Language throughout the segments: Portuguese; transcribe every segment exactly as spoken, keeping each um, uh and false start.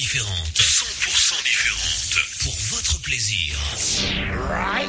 différentes. cent pour cent différentes. Pour votre plaisir. Right.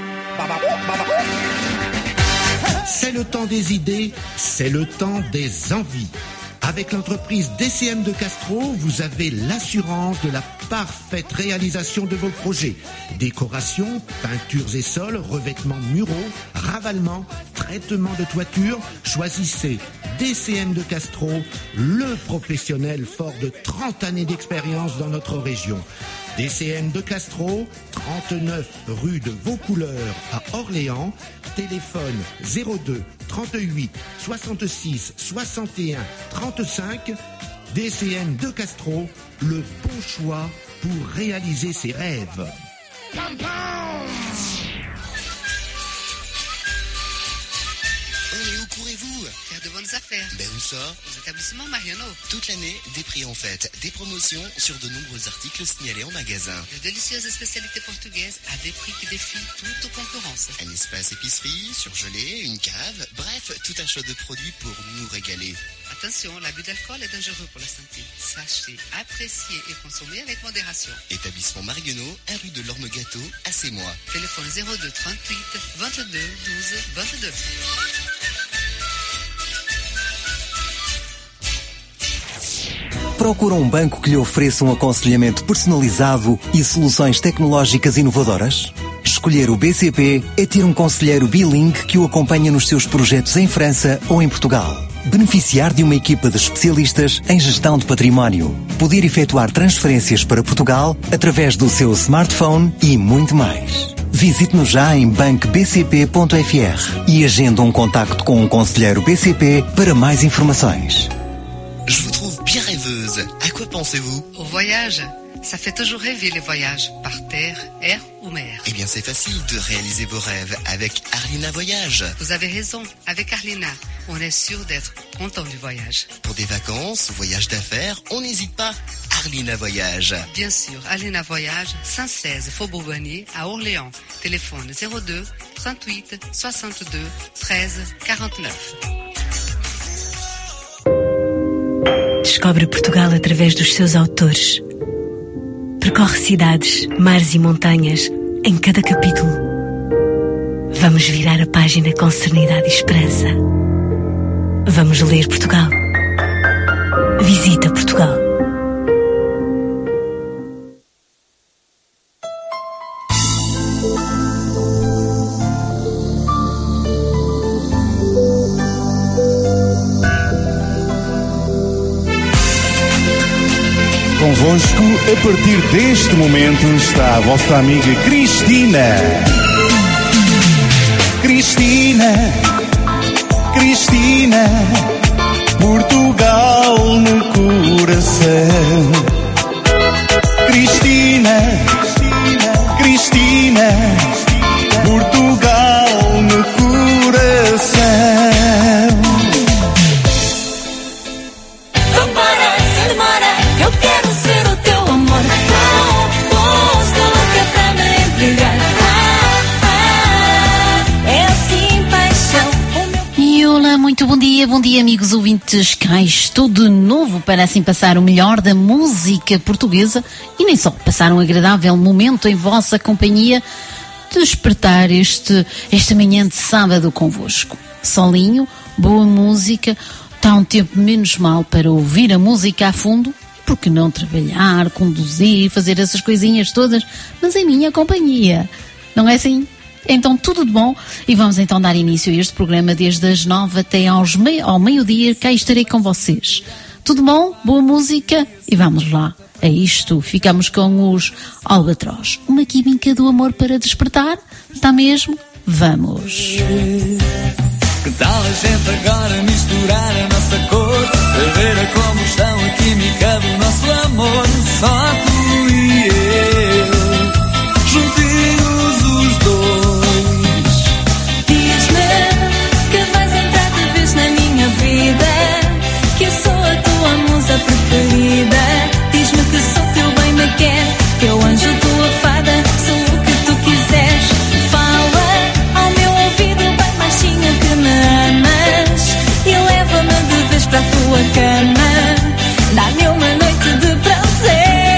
C'est le temps des idées, c'est le temps des envies. Avec l'entreprise D C M de Castro, vous avez l'assurance de la parfaite réalisation de vos projets. Décoration, peintures et sols, revêtements muraux, ravalement, traitement de toiture. Choisissez D C M de Castro, le professionnel fort de trente années d'expérience dans notre région. D C M de Castro, trente-neuf rue de Vaucouleurs à Orléans. Téléphone zéro deux trente-huit soixante-six soixante et un trente-cinq. D C M de Castro, le bon choix pour réaliser ses rêves. Mais où courez-vous? Faire de bonnes affaires. Ben où ça? Aux établissements Marionneau. Toute l'année, des prix en fête, des promotions sur de nombreux articles signalés en magasin. De délicieuses spécialités portugaises à des prix qui défient toute concurrence. Un espace épicerie, surgelé, une cave, bref, tout un choix de produits pour nous régaler. Attention, l'abus d'alcool est dangereux pour la santé. Sachez apprécier et consommer avec modération. Établissement Marionneau, un rue de l'Orme Gâteau, à Sémois. Téléphone zéro deux trente-huit vingt-deux douze vingt-deux. Procura um banco que lhe ofereça um aconselhamento personalizado e soluções tecnológicas inovadoras? Escolher o B C P é ter um conselheiro bilingue que o acompanha nos seus projetos em França ou em Portugal. Beneficiar de uma equipa de especialistas em gestão de património. Poder efetuar transferências para Portugal através do seu smartphone e muito mais. Visite-nos já em banco b c p ponto f r e agenda um contacto com um conselheiro B C P para mais informações. Je vous trouve bien rêveuse. À quoi pensez-vous? Au voyage. Ça fait toujours rêver les voyages, par terre, air ou mer. Eh bien, c'est facile de réaliser vos rêves avec Arlina Voyage. Vous avez raison, avec Arlina, on est sûr d'être content du voyage. Pour des vacances, voyages d'affaires, on n'hésite pas. Arlina Voyage. Bien sûr, Arlina Voyage, cent seize Faubourg Bonnier, à Orléans. Téléphone zéro deux trente-huit soixante-deux treize quarante-neuf. Descobre Portugal através dos seus autores. Percorre cidades, mares e montanhas em cada capítulo. Vamos virar a página com serenidade e esperança. Vamos ler Portugal. Visita Portugal. Convosco, a partir deste momento, está a vossa amiga Cristina. Cristina, Cristina, Portugal no coração. Cristina, Cristina, Portugal no coração. Vambora, sem demora, eu quero ser o teu amor. Oh, oh, estou louca pra me entregar. Ah, ah, é assim paixão. E olá, muito bom dia, bom dia amigos ouvintes. Cá estou de novo para assim passar o melhor da música portuguesa e nem só, passar um agradável momento em vossa companhia, despertar este, esta manhã de sábado convosco. Solinho, boa música, está um tempo menos mal para ouvir a música a fundo. Porque não trabalhar, conduzir, fazer essas coisinhas todas, mas em minha companhia, não é assim? Então tudo de bom e vamos então dar início a este programa desde as nove até aos mei- ao meio-dia, cá estarei com vocês. Tudo bom? Boa música? E vamos lá, a isto, ficamos com os Albatroz. Uma química do amor para despertar? Está mesmo? Vamos! Que tal a gente agora misturar a nossa cor, a ver como está a química do nosso amor? Só tu e eu, juntinhos os dois. Diz-me que vais entrar de vez na minha vida, que eu sou a tua musa preferida. Diz-me que sou teu bem me quer, teu anjo, tua fada, sou o que tu quiseres. Fala ao meu ouvido bem baixinho que me amas e leva-me de vez para a tua cama. Dá-me uma noite de prazer.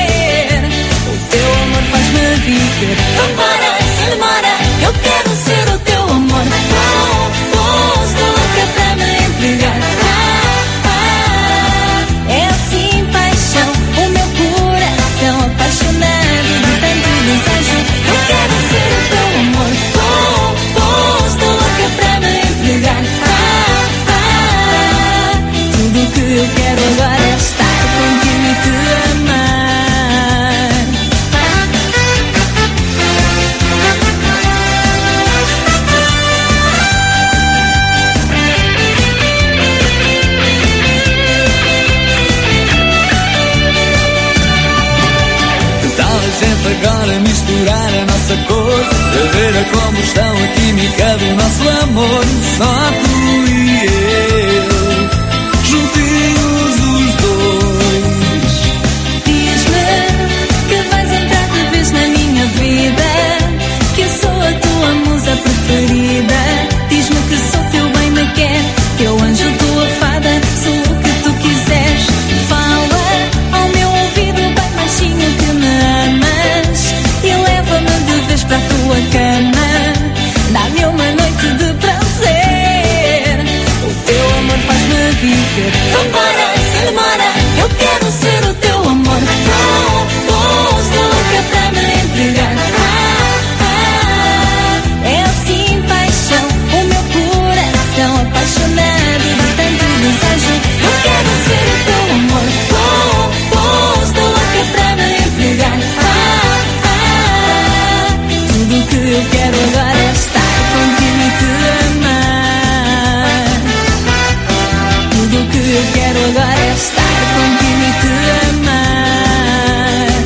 ver como estão a química do nosso amor. Só tu e eu, juntinhos os dois. Diz-me que vais entrar de vez na minha vida, que eu sou a tua musa preferida. Diz-me que sou teu bem me quer, teu anjo, tua fada, sou o que tu quiseres. Fala ao meu ouvido bem baixinho que me amas e leva-me de vez para a tua cama. Dá-me uma noite de prazer, o teu amor faz-me viver. Vambora, sem demora, eu quero ser o teu amor. Oh, oh, estou louca para me entregar. Ah, ah, é assim paixão, o meu coração apaixonado de tanto desejo. Eu quero ser o teu amor. Oh, oh, estou louca para me entregar. Ah, ah, tudo que eu quero agora é estar contigo e te amar. Tudo que eu quero agora é estar contigo e te amar.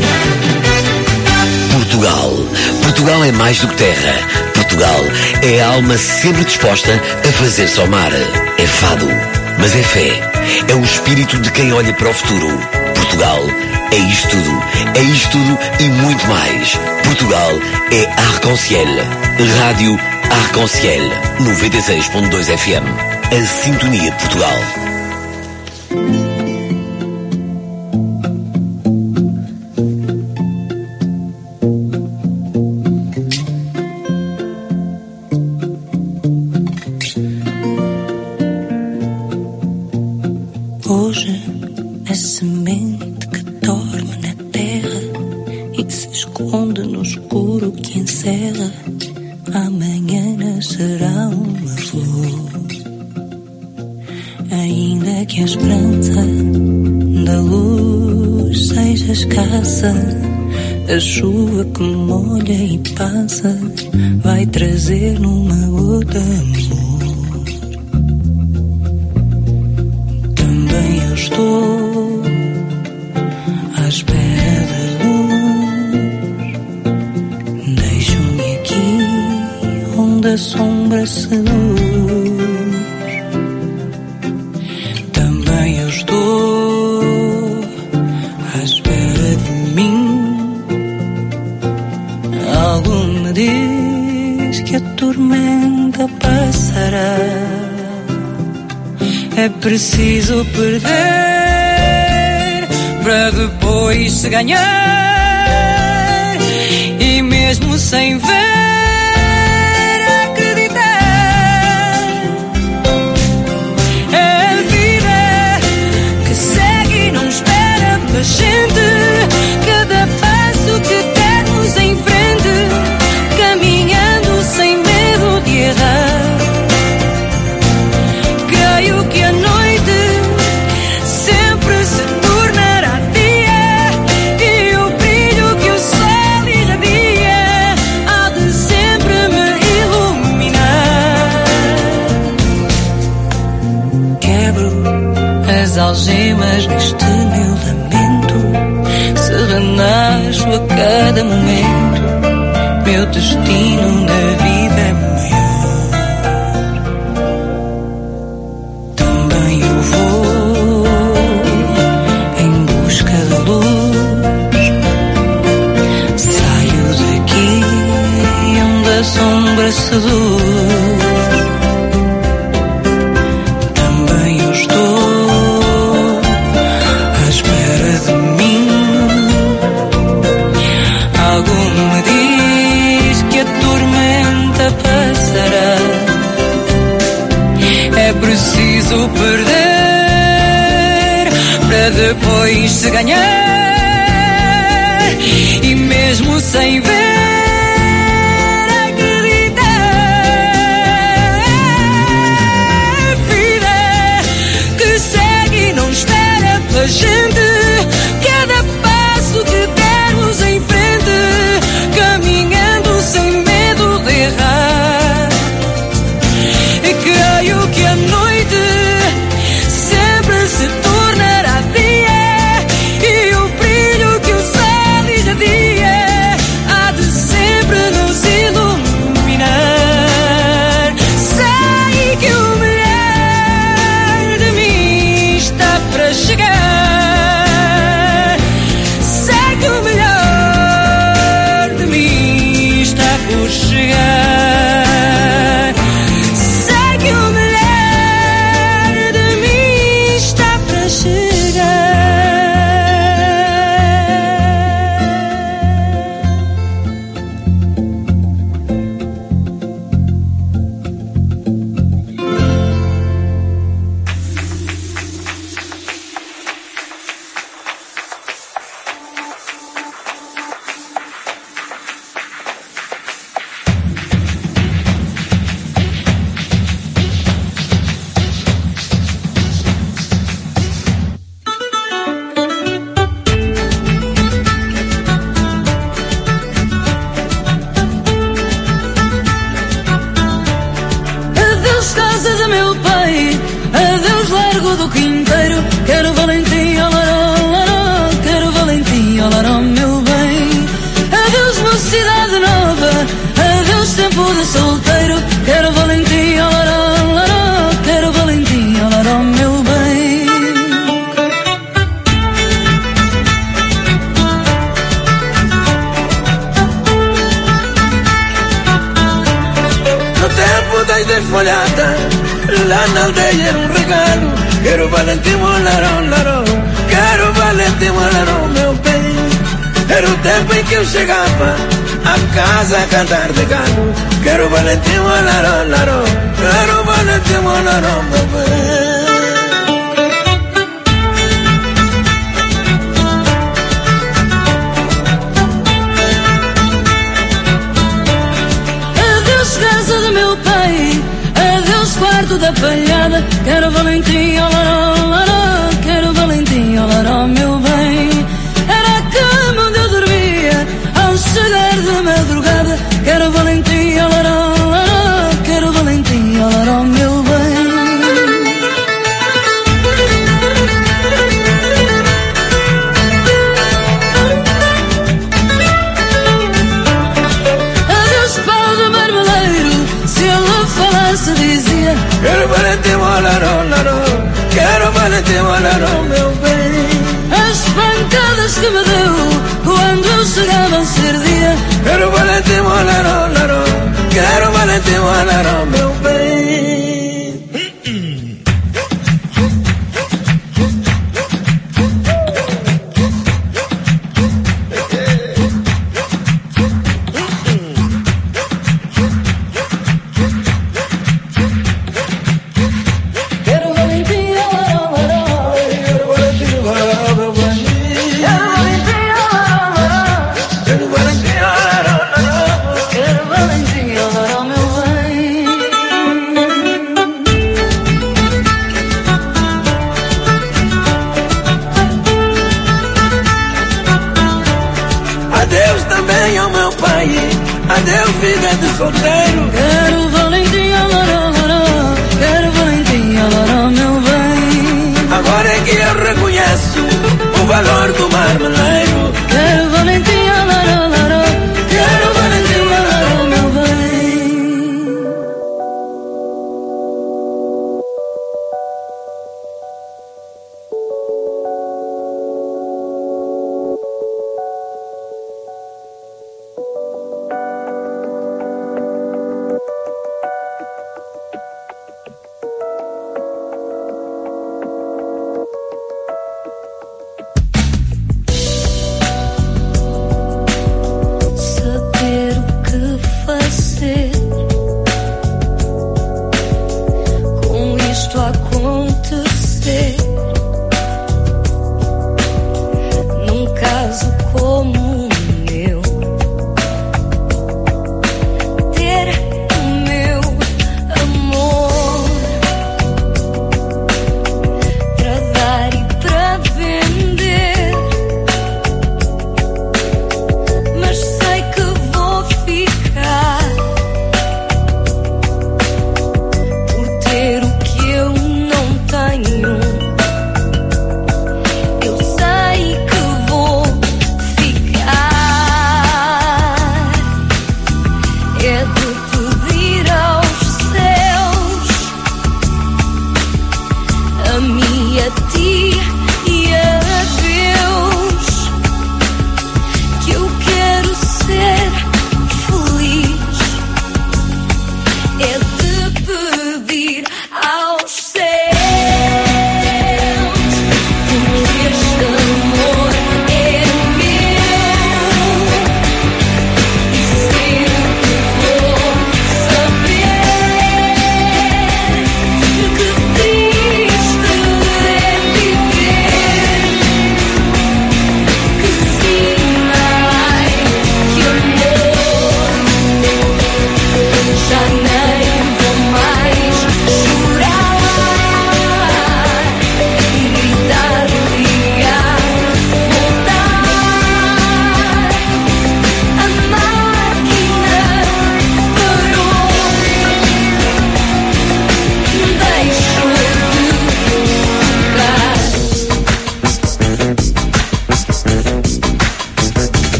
Portugal. Portugal é mais do que terra. Portugal é a alma sempre disposta a fazer-se ao mar. É fado, mas é fé. É o espírito de quem olha para o futuro. Portugal é isto tudo. É isto tudo e muito mais. Portugal é Arc-en-Ciel. Rádio Arc-en-Ciel. noventa e seis ponto dois F M. A sintonia de Portugal. Hoje a semente que dorme na terra e se esconde no escuro que encerra, amanhã nascerá uma flor. Ainda que a esperança da luz seja escassa, a chuva que molha e passa vai trazer numa gota amor. Também eu estou à espera da luz. Deixo-me aqui onde a sombra seduz. Também eu estou à espera de mim. Algo me diz que a tormenta passará. É preciso perder para depois se ganhar, e mesmo sem ver acreditar. É a vida que segue e não espera pela gente. Cada passo que dermos em frente, caminhando sem medo de errar. Creio que a noite sempre se tornará dia, e o brilho que o sol irradia há de sempre me iluminar. Quebro as algemas deste meu lamento, se renasço a cada momento, meu destino na vida é maior. Eu vou em busca da luz, saio daqui onde a sombra seduz. Também eu estou à espera de mim. Algo me diz que a tormenta passará. É preciso perder para depois se ganhar, e mesmo sem ver acreditar. Vida que segue e não espera pela gente. Cada passo que dermos em frente, caminhando sem medo de errar. E creio que a noite sempre se tornará dia, e o brilho que o sol irradia há de ser do quinteiro. Quero Valentim, olaró, olaró. Quero Valentim, olaró, meu bem. Adeus mocidade nova, adeus tempo de solteiro. Quero Valentim, olaró, olaró. Quero Valentim, olaró, meu bem. No tempo da desfolhada, lá na aldeia era um regalo. Quero Valentim, olaró, olaró. Quero Valentim, olaró, meu bem. Era o tempo em que eu chegava a casa a cantar de galo. Quero Valentim, olaró, olaró. Quero Valentim, olaró, meu bem. Adeus casa do meu pai, adeus quarto da palhada. Quero Valentim, olaró, olaró. Quero Valentim, olaró, meu bem. Era a cama onde eu dormia ao chegar de madrugada. Quero Valentim, olaró, olaró. Quero Valentim, olaró, meu bem. Adeus pau do marmeleiro, se ele falasse dizia: Quero Valentim, olaró, olaró. Quero Valentim, olaró, meu bem. As pancadas que me deu quando eu chegava a ser dia. Quero Valentim, olaró, olaró. Quero Valentim, olaró, meu bem. Quero Valentim, olaró, olaró. Quero Valentim, olaró, meu bem. Quero Valentim, olaró, olaró. Quero Valentim, olaró, olaró. Quero Valentim, olaró, meu bem. Adeus também ao meu pai. Adeus, vida de solteiro. Quero Valentim, olaró, olaró. Quero Valentim, olaró, meu bem. Agora é que eu reconheço o valor do marmeleiro. Quero Valentim, olaró, olaró. Quero Valentim, olaró, meu bem.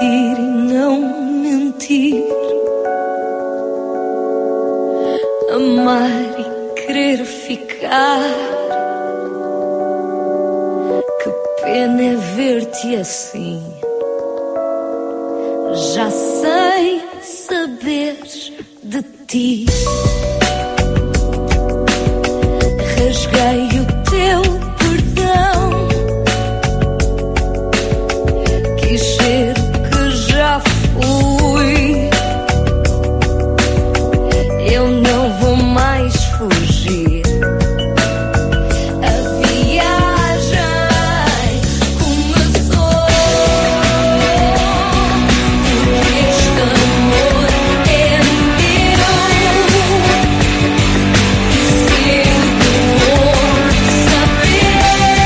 mentir e não mentir, amar e querer ficar. Que pena é ver-te assim, já sei saberes de ti. Rasguei o teu perdão, quis ser o que já fui. Eu não vou mais fugir. A viagem começou, porque este amor é meu. E sinto saber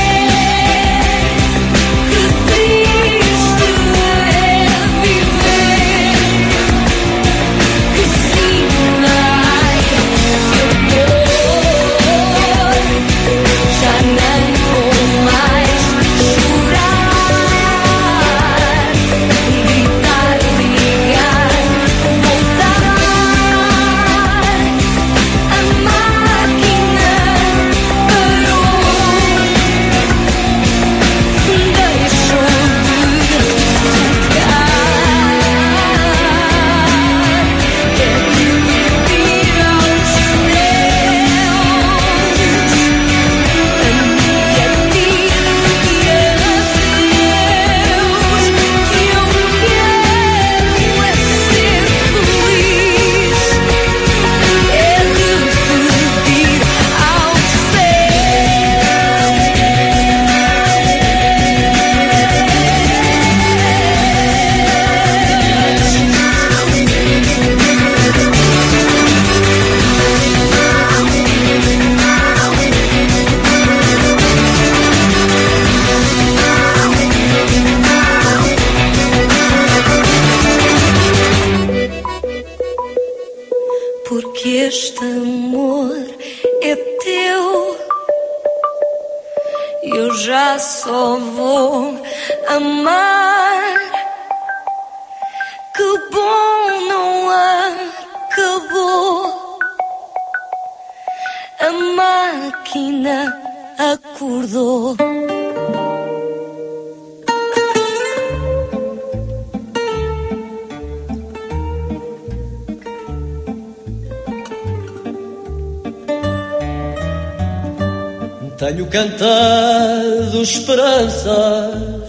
que triste é viver, que sinais de amor já nem vou mais chorar, gritar, ligar, voltar. A máquina parou, deixou de tocar. É pedir aos céus a mim e a ti e a Deus, que eu quero é ser feliz. É de pedir aos porque este amor é teu, eu já só vou amar. Que bom não acabou, a máquina acordou. Tenho cantado esperanças,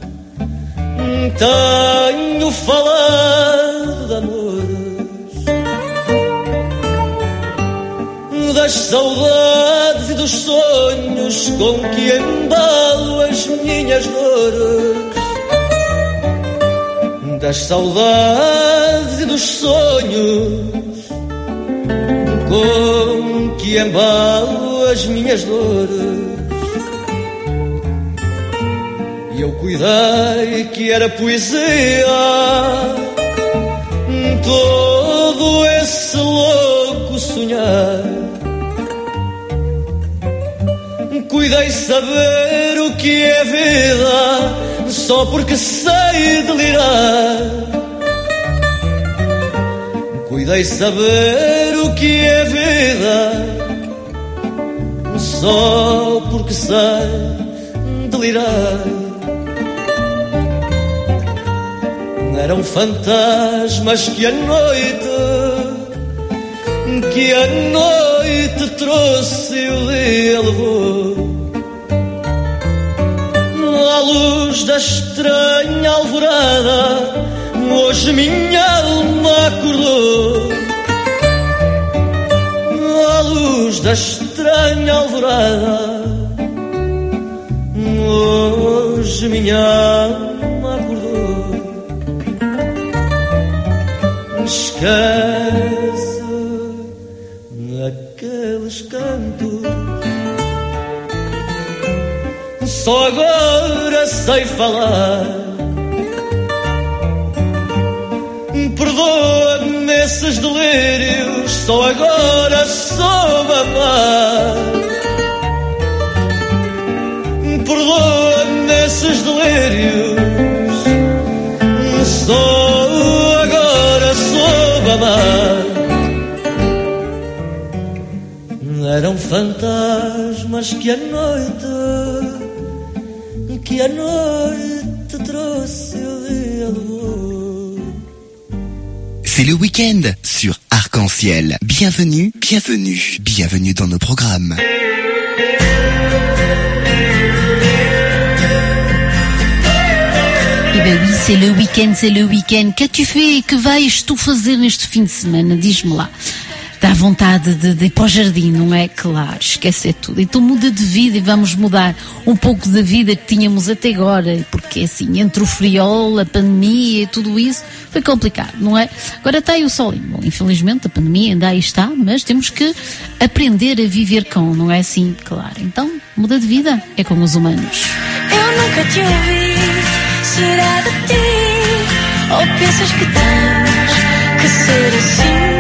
tenho falado de amores, das saudades e dos sonhos com que embalo as minhas dores, das saudades e dos sonhos com que embalo as minhas dores. E eu cuidei que era poesia todo esse louco sonhar. Cuidei saber o que é vida só porque sei delirar. Cuidei saber o que é vida só porque sei delirar. Eram fantasmas que a noite, que a noite trouxe e o dia levou. À luz da estranha alvorada, hoje minha alma acordou. À luz da estranha alvorada, hoje minha alma acordou. Esquece aqueles cantos, só agora sei falar. Perdoa-me esses delírios, só agora soube amar. Perdoa-me esses delírios, só Eram fantasmas que a noite, que a noite trouxe e levou. C'est le week-end sur Arc-en-Ciel. Bienvenue, bienvenue, bienvenue dans nos programmes. E bem, oui, c'est le week-end, c'est le week-end. Qu'as-tu fait? Que vais tu fazer neste fim de semana? Diz-me lá. Dá vontade de, de ir para o jardim, não é? Claro, esquecer tudo. Então muda de vida e vamos mudar um pouco da vida que tínhamos até agora, porque assim, entre o friol, a pandemia e tudo isso, foi complicado, não é? Agora está aí o solinho. Bom, infelizmente a pandemia ainda aí está, mas temos que aprender a viver com, não é assim? Claro. Então, muda de vida é com os humanos. Eu nunca te ouvi, será de ti? Ou pensas que tens que ser assim?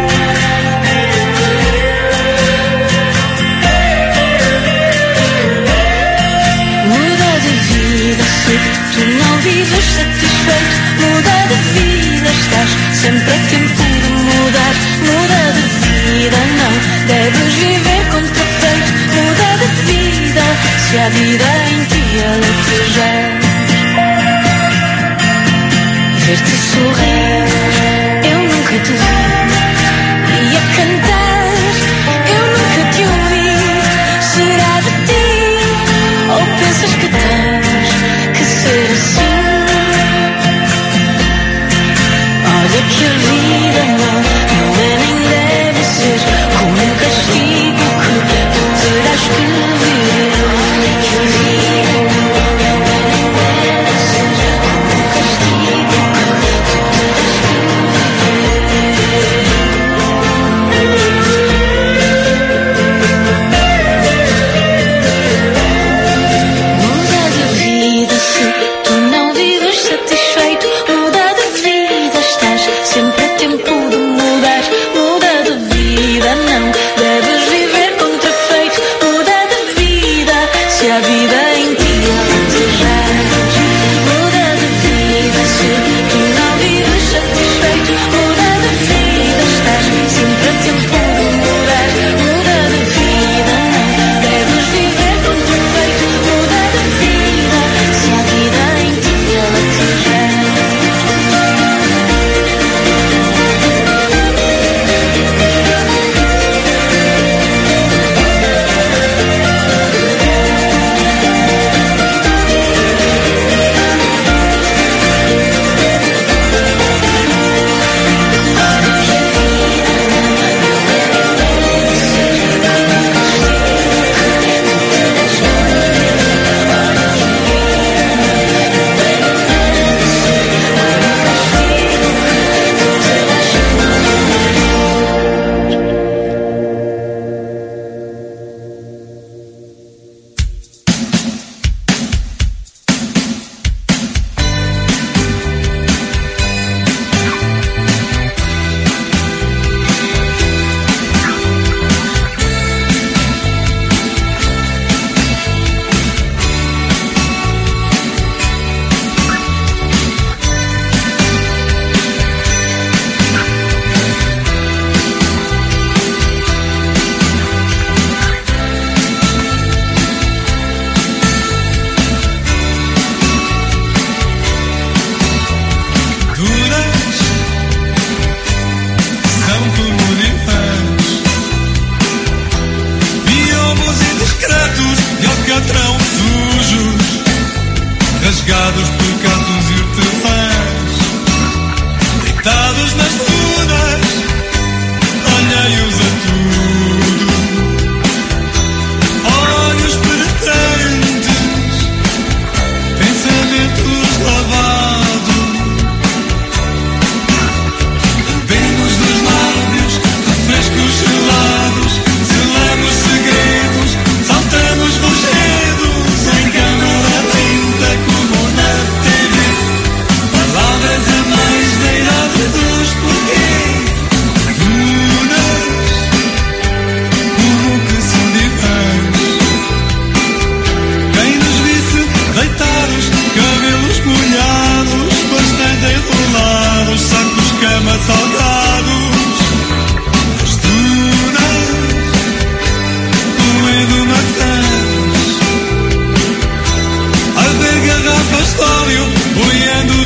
Se tu não vives satisfeito, muda de vida, estás sempre a tempo de mudar. Muda de vida, não deves viver contra peito. Muda de vida, se a vida em ti aletejar. Ver-te sorrir, eu nunca te vi. E a cantar, eu nunca te ouvi. Será de ti, ou pensas que tens que ser assim? Olha que a vida não, não é nem deve ser como um castigo que tu terás que viver. Olha que a vida não, não é nem deve ser como um castigo que tu terás que viver.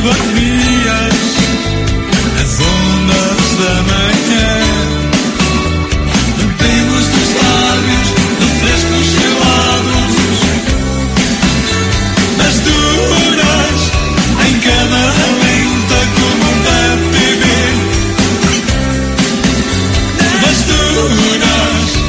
baterias, as ondas da manhã. Bebemos dos lábios refrescos gelados, as duras em câmara lenta como um T V. As duras.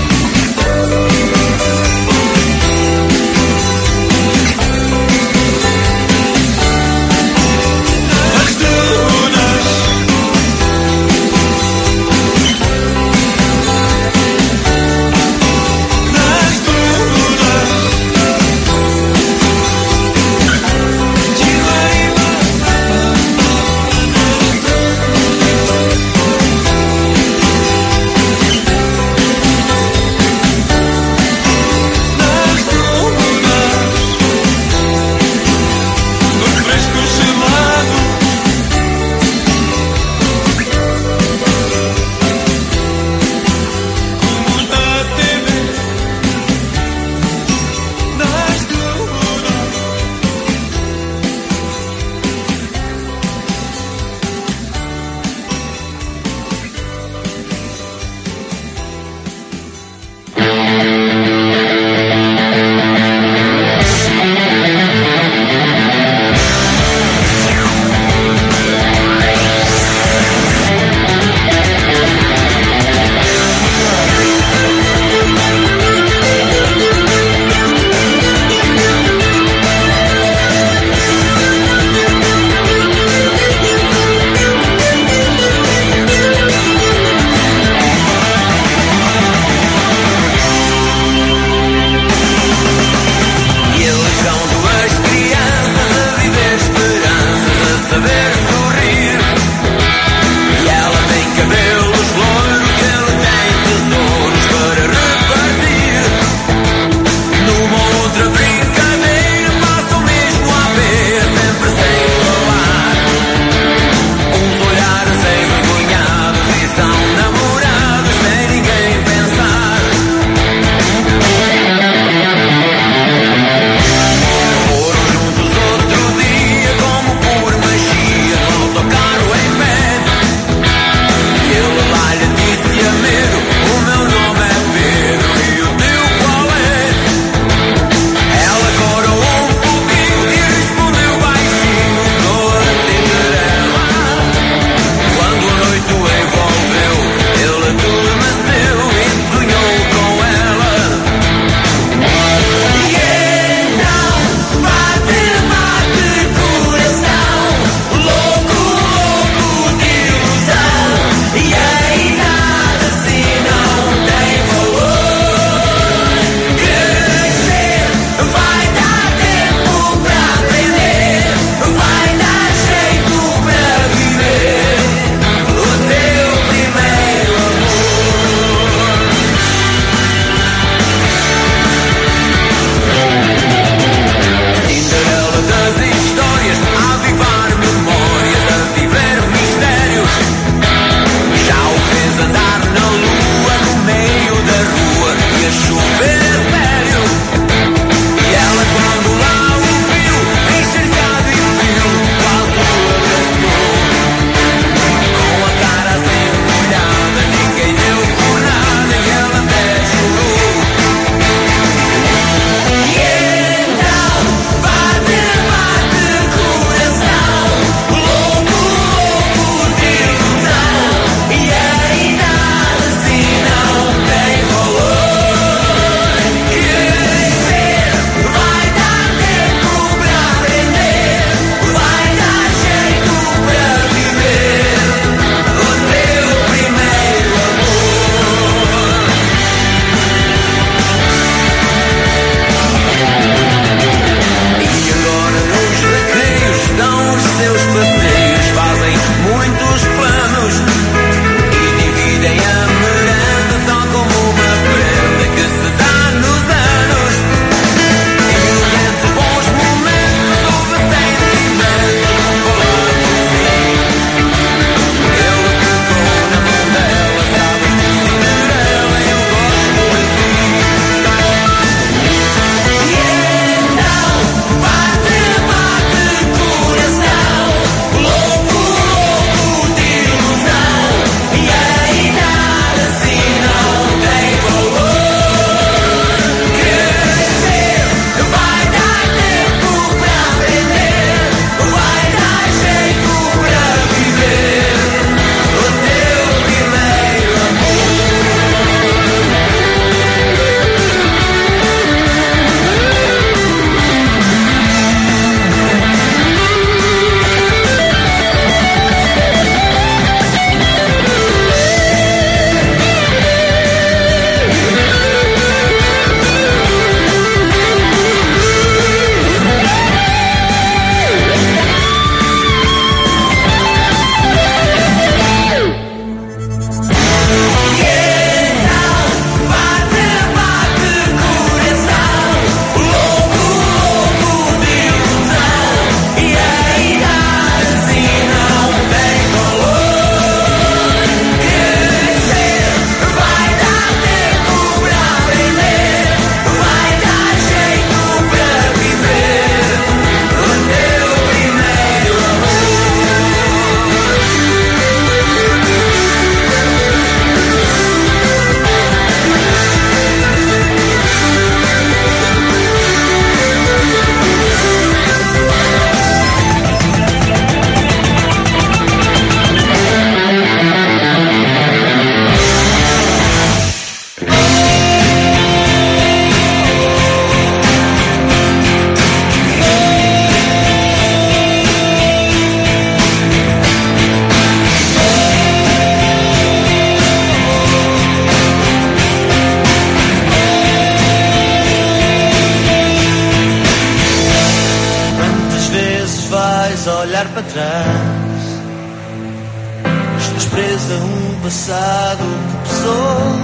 a olhar para trás. Estás presa a um passado que pesou.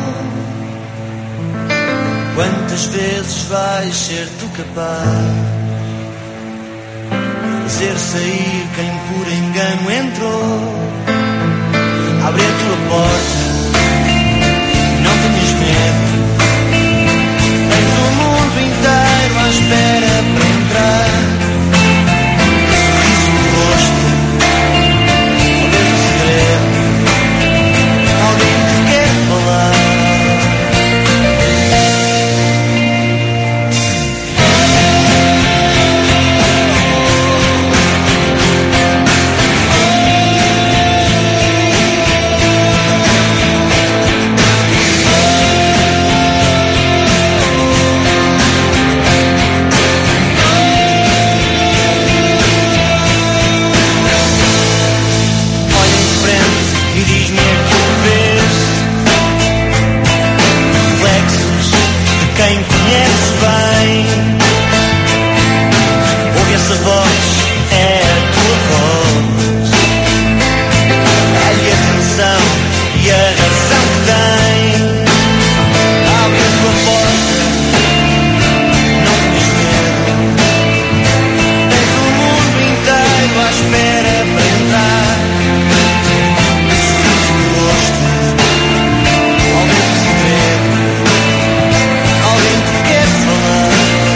Quantas vezes vais ser tu capaz de fazer sair quem por engano entrou? Abre a tua porta, não tenhas medo. Tens o mundo inteiro à espera para entrar. Sorriso no rosto, talvez o segredo. Alguém te quer falar. Quem conheces bem, ouve essa voz, é a tua voz. Dá-lhe atenção e a razão que tem. Abre a tua porta, não tenhas medo. Tens o mundo inteiro à espera para entrar. Sorriso no rosto, talvez o segredo. Alguém te quer falar.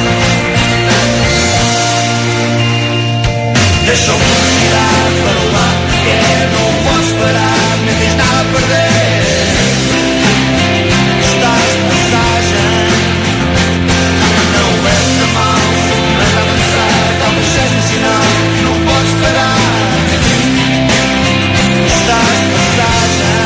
Deixa o mundo girar para o lado que quer. Não podes parar, nem tens nada a perder. Estás de passagem, não leves a mal. Mas a avançar, talvez seja um sinal que não podes parar. Estás de passagem.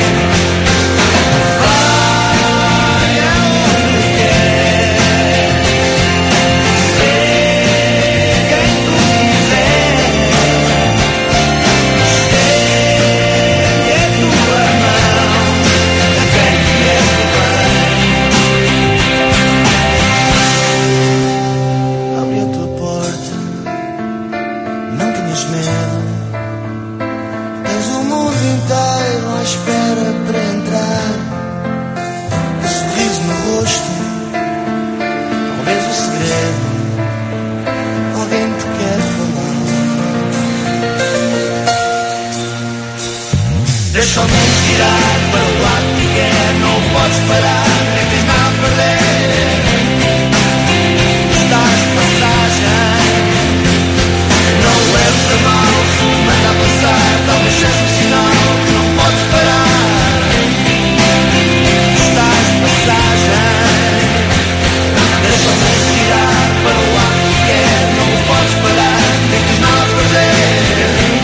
Deixa o mundo girar para o lado que quer. Não podes parar, nem tens nada a perder. Estás de passagem, não leves a mal. Se te manda avançar, talvez seja um sinal que não podes parar. Estás de passagem, deixa o mundo girar para o lado que quer. Não podes parar, nem tens nada a perder.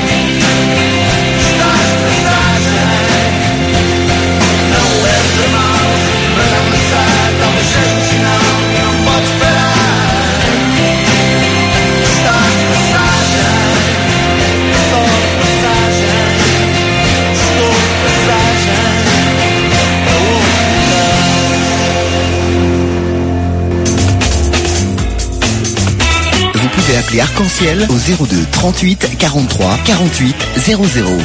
Estás de passagem, não leves a mal. Para avançar, talvez seja um sinal que não podes parar. Estás de passagem, só de passagem. Estou de passagem para outro lugar. Vous pouvez appeler Arc-en-Ciel au zéro deux trente-huit quarante-trois quarante-huit zéro zéro.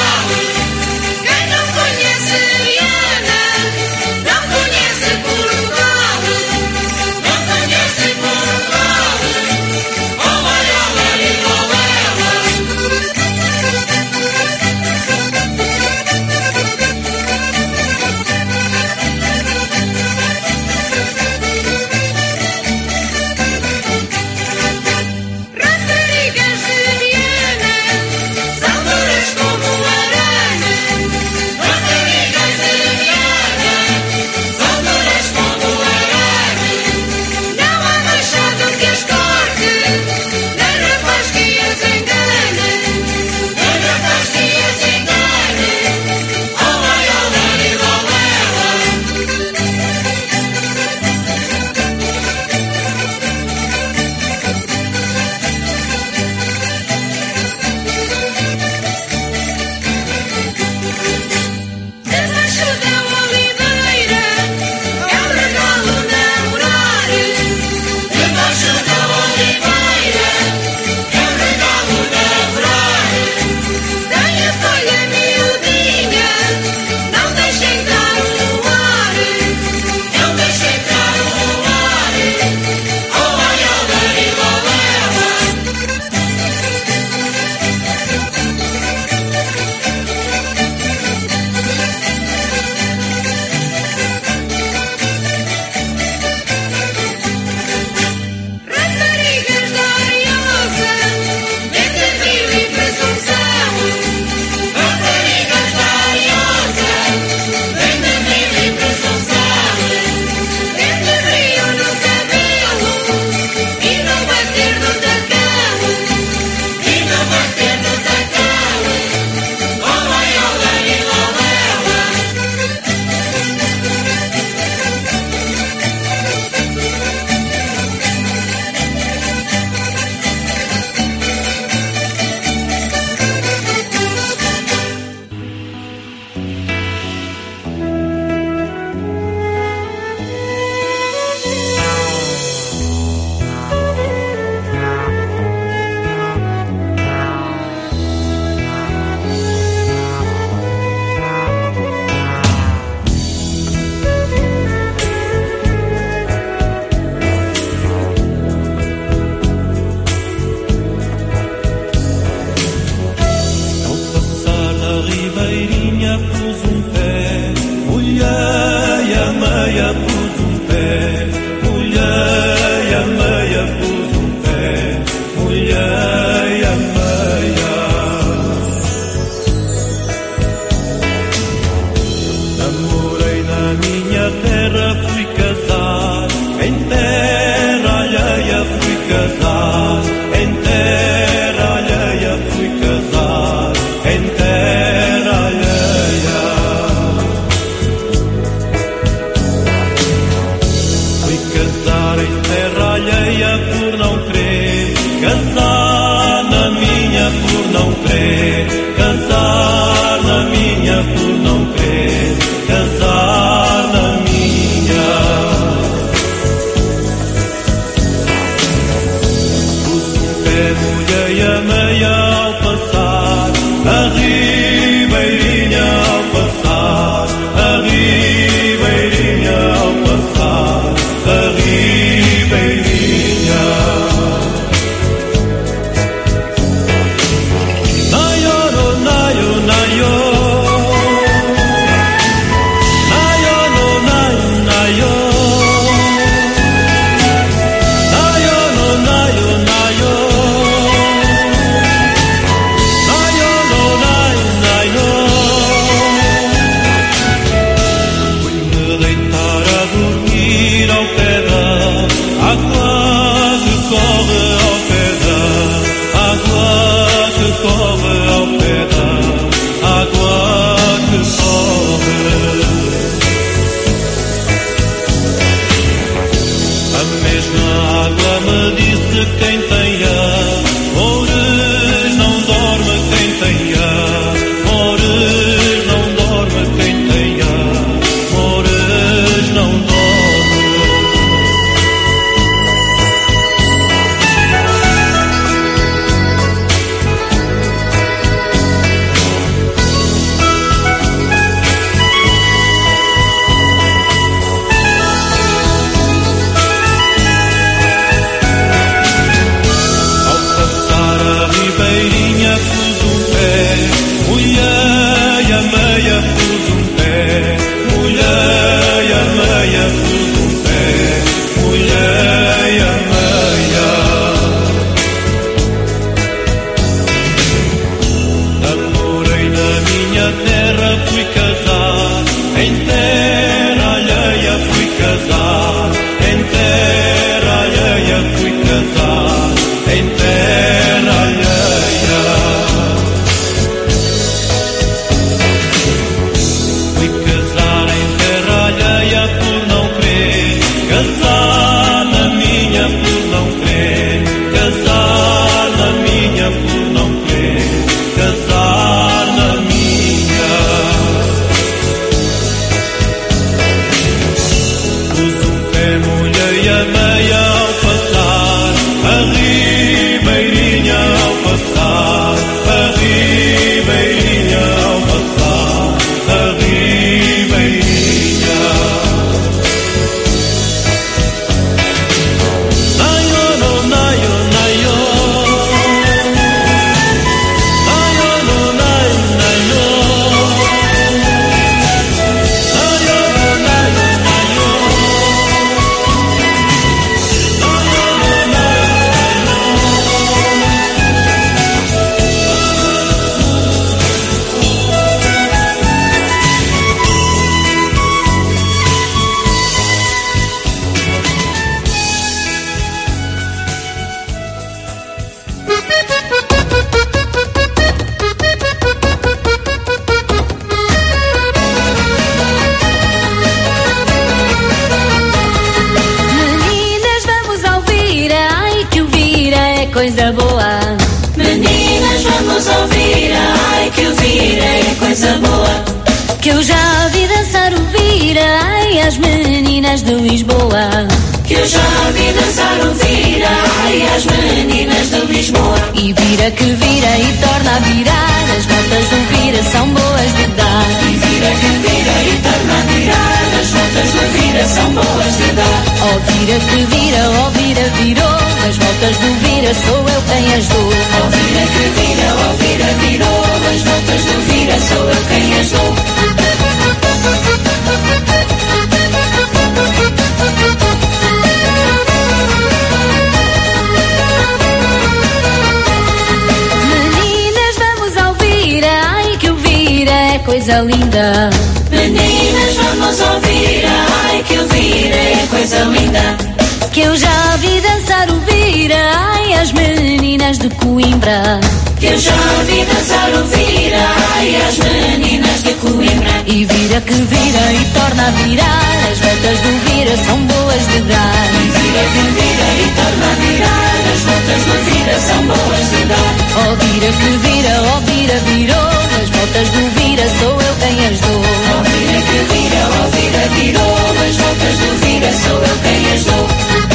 Quem não conhece Viana, não conhece Portugal. meia pus um pé, molhei a meia pus um pé, molhei a meia pus um pé, molhei a meia. Namorei na minha terra, fui casar, em terra alheia fui casar, em terra alheia fui casar, em terra alheia. Fui casar em terra alheia por não crer, casar na minha por não crer, casar na minha por não crer, casar na minha. Pus um pé, molhei a meia ao passar, a ribeirinha ao passar, a ribeirinha ao passar, a ribeirinha. Nayo, no, nayo, nayo. Quem tem amores não dorme, quem tem amores não dorme, quem tem amores não dorme. Molhei a meia, pus um pé, molhei a meia, pus um pé, molhei a meia. Namorei na minha terra, fui casar, em terra alheia fui casar, em terra alheia fui casar, em terra alheia. Por não crer, casar na minha por não crer, casar na minha por não crer, casar na minha. Pus um pé, molhei a meia ao passar, a ribeirinha ao passar, a ribeirinha ao passar, a ribeirinha. Coisa boa. Meninas, vamos ouvir, ai que o vira é coisa boa. Que eu já vi dançar o vira, ai as meninas de Lisboa. Que eu já vi dançar o vira, ai as meninas de Lisboa. E vira que vira e torna a virar, as notas do vira são boas de dar. E vira que vira e torna a virar, as notas do vira são boas de dar. Ó vira que vira, ó vira virou, as voltas do vira sou eu quem as dou. Ó vira que vira, ó vira virou, as voltas do vira sou eu quem as dou. coisa linda. Meninas, vamos ouvir, ai que ouvir é coisa linda. Que eu já vi dançar o vira, ai as meninas de Coimbra. Que eu já vi dançar o vira, ai as meninas de Coimbra. E vira que vira e torna a virar, as voltas do vira são boas de dar. E vira que vira e torna a virar, as voltas do vira são boas de dar. Oh vira que vira, oh vira virou, as voltas do vira sou eu quem as dou. Oh vira que vira, oh vira virou, as voltas do vira sou eu quem as dou.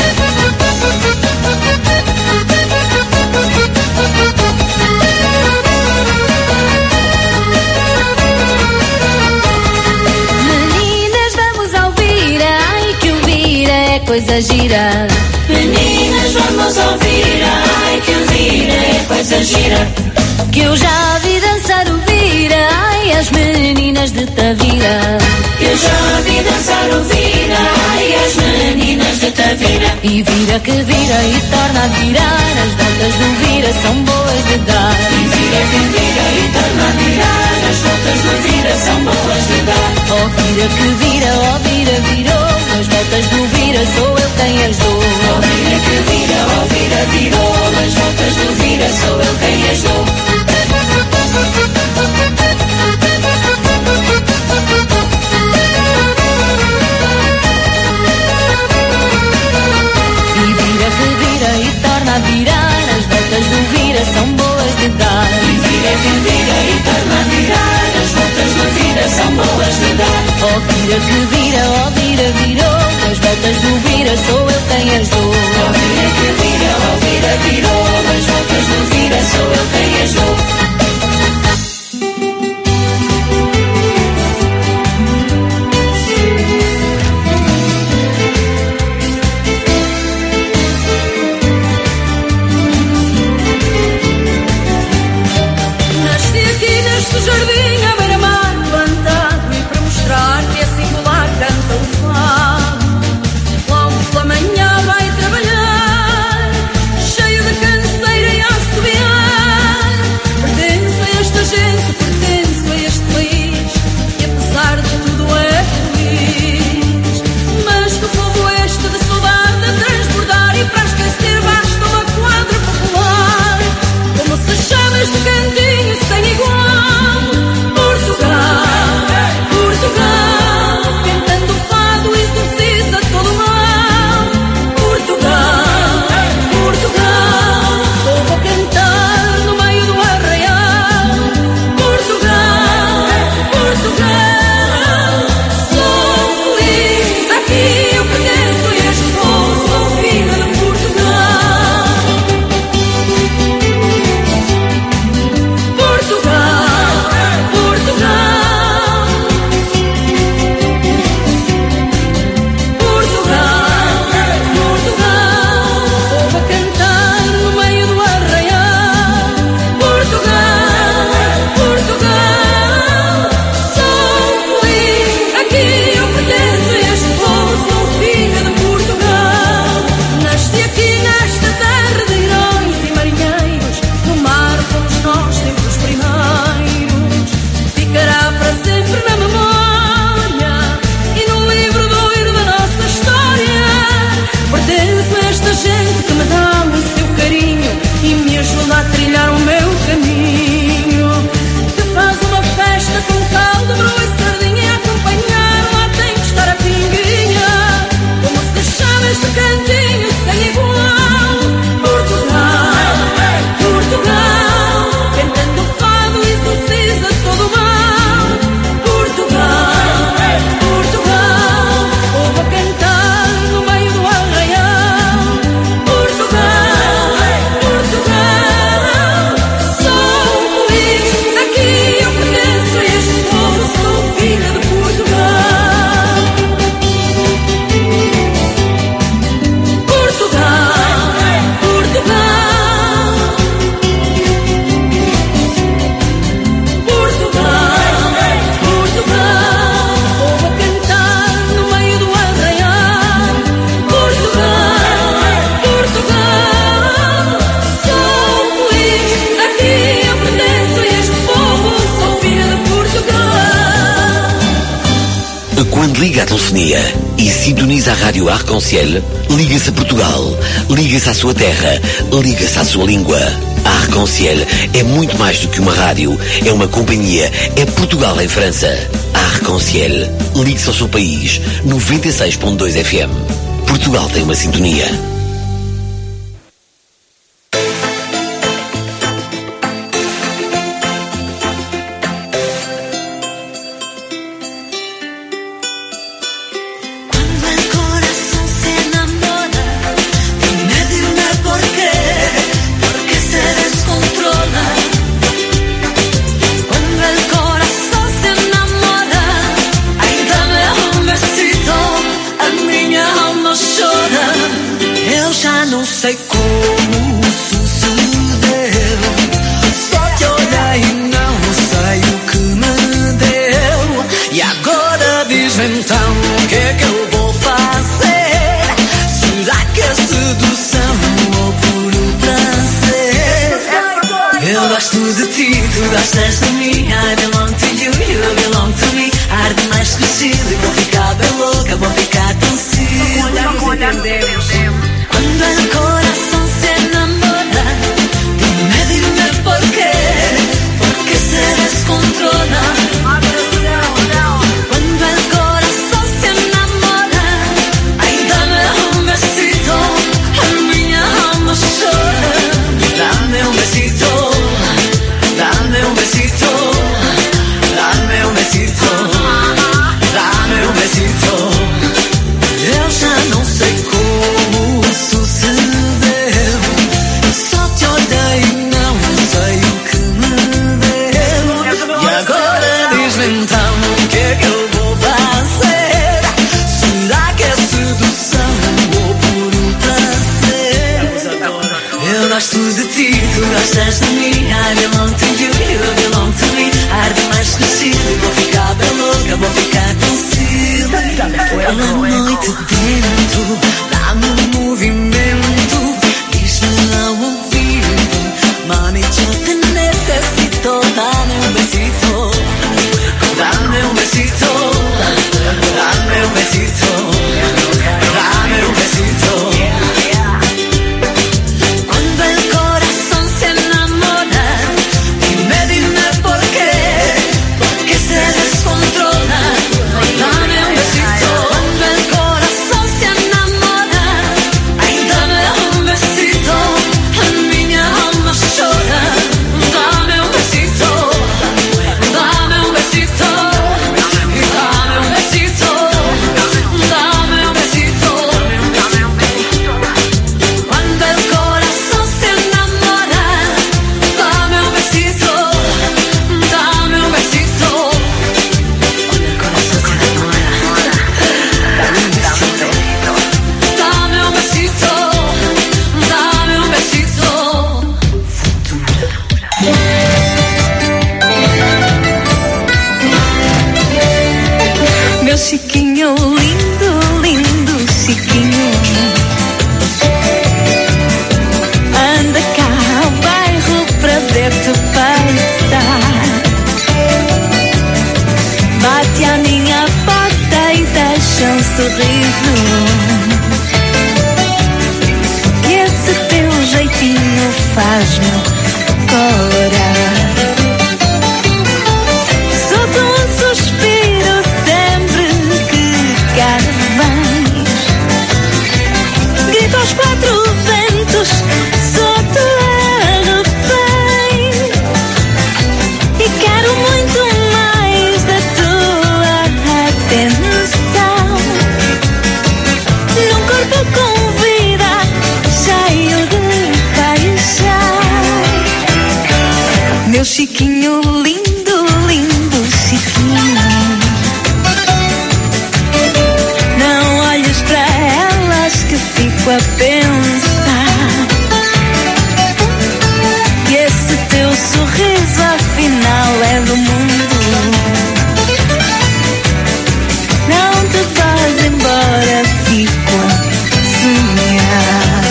Meninas, vamos ouvir, ai que o vira é coisa gira. Meninas, vamos ouvir, ai que o vira é coisa gira. Que eu já vi dançar o vira, ai as meninas de Tavira. Que eu já vi dançar o vira, ai as meninas de Tavira. E vira que vira e torna a virar, as voltas do vira são boas de dar. E vira que vira e torna a virar, as voltas do vira são boas de dar. Oh vira que vira, oh vira virou, as voltas do vira sou eu quem as dou. Oh vira que vira, oh vira virou, as voltas do vira sou eu quem as dou. E vira que vira e torna a virar, as voltas do vira são boas de dar. E vira que vira e torna a virar, as voltas do vira são boas de dar. Oh vira que vira, oh vira virou, as voltas do vira sou eu quem as dou. Oh vira que vira, oh vira virou, as voltas do vira sou eu quem as dou. Neste jardim à beira-mar plantado, e para mostrar que é singular canta o fado. Logo pela manhã vai trabalhar, cheio de canseira e a assobiar. Quando liga a telefonia e sintoniza a rádio Arc-en-Ciel, liga-se a Portugal, liga-se à sua terra, liga-se à sua língua. A Arc-en-Ciel é muito mais do que uma rádio, é uma companhia, é Portugal em França. A Arc-en-Ciel, ligue-se ao seu país, noventa e seis ponto dois F M. Portugal tem uma sintonia.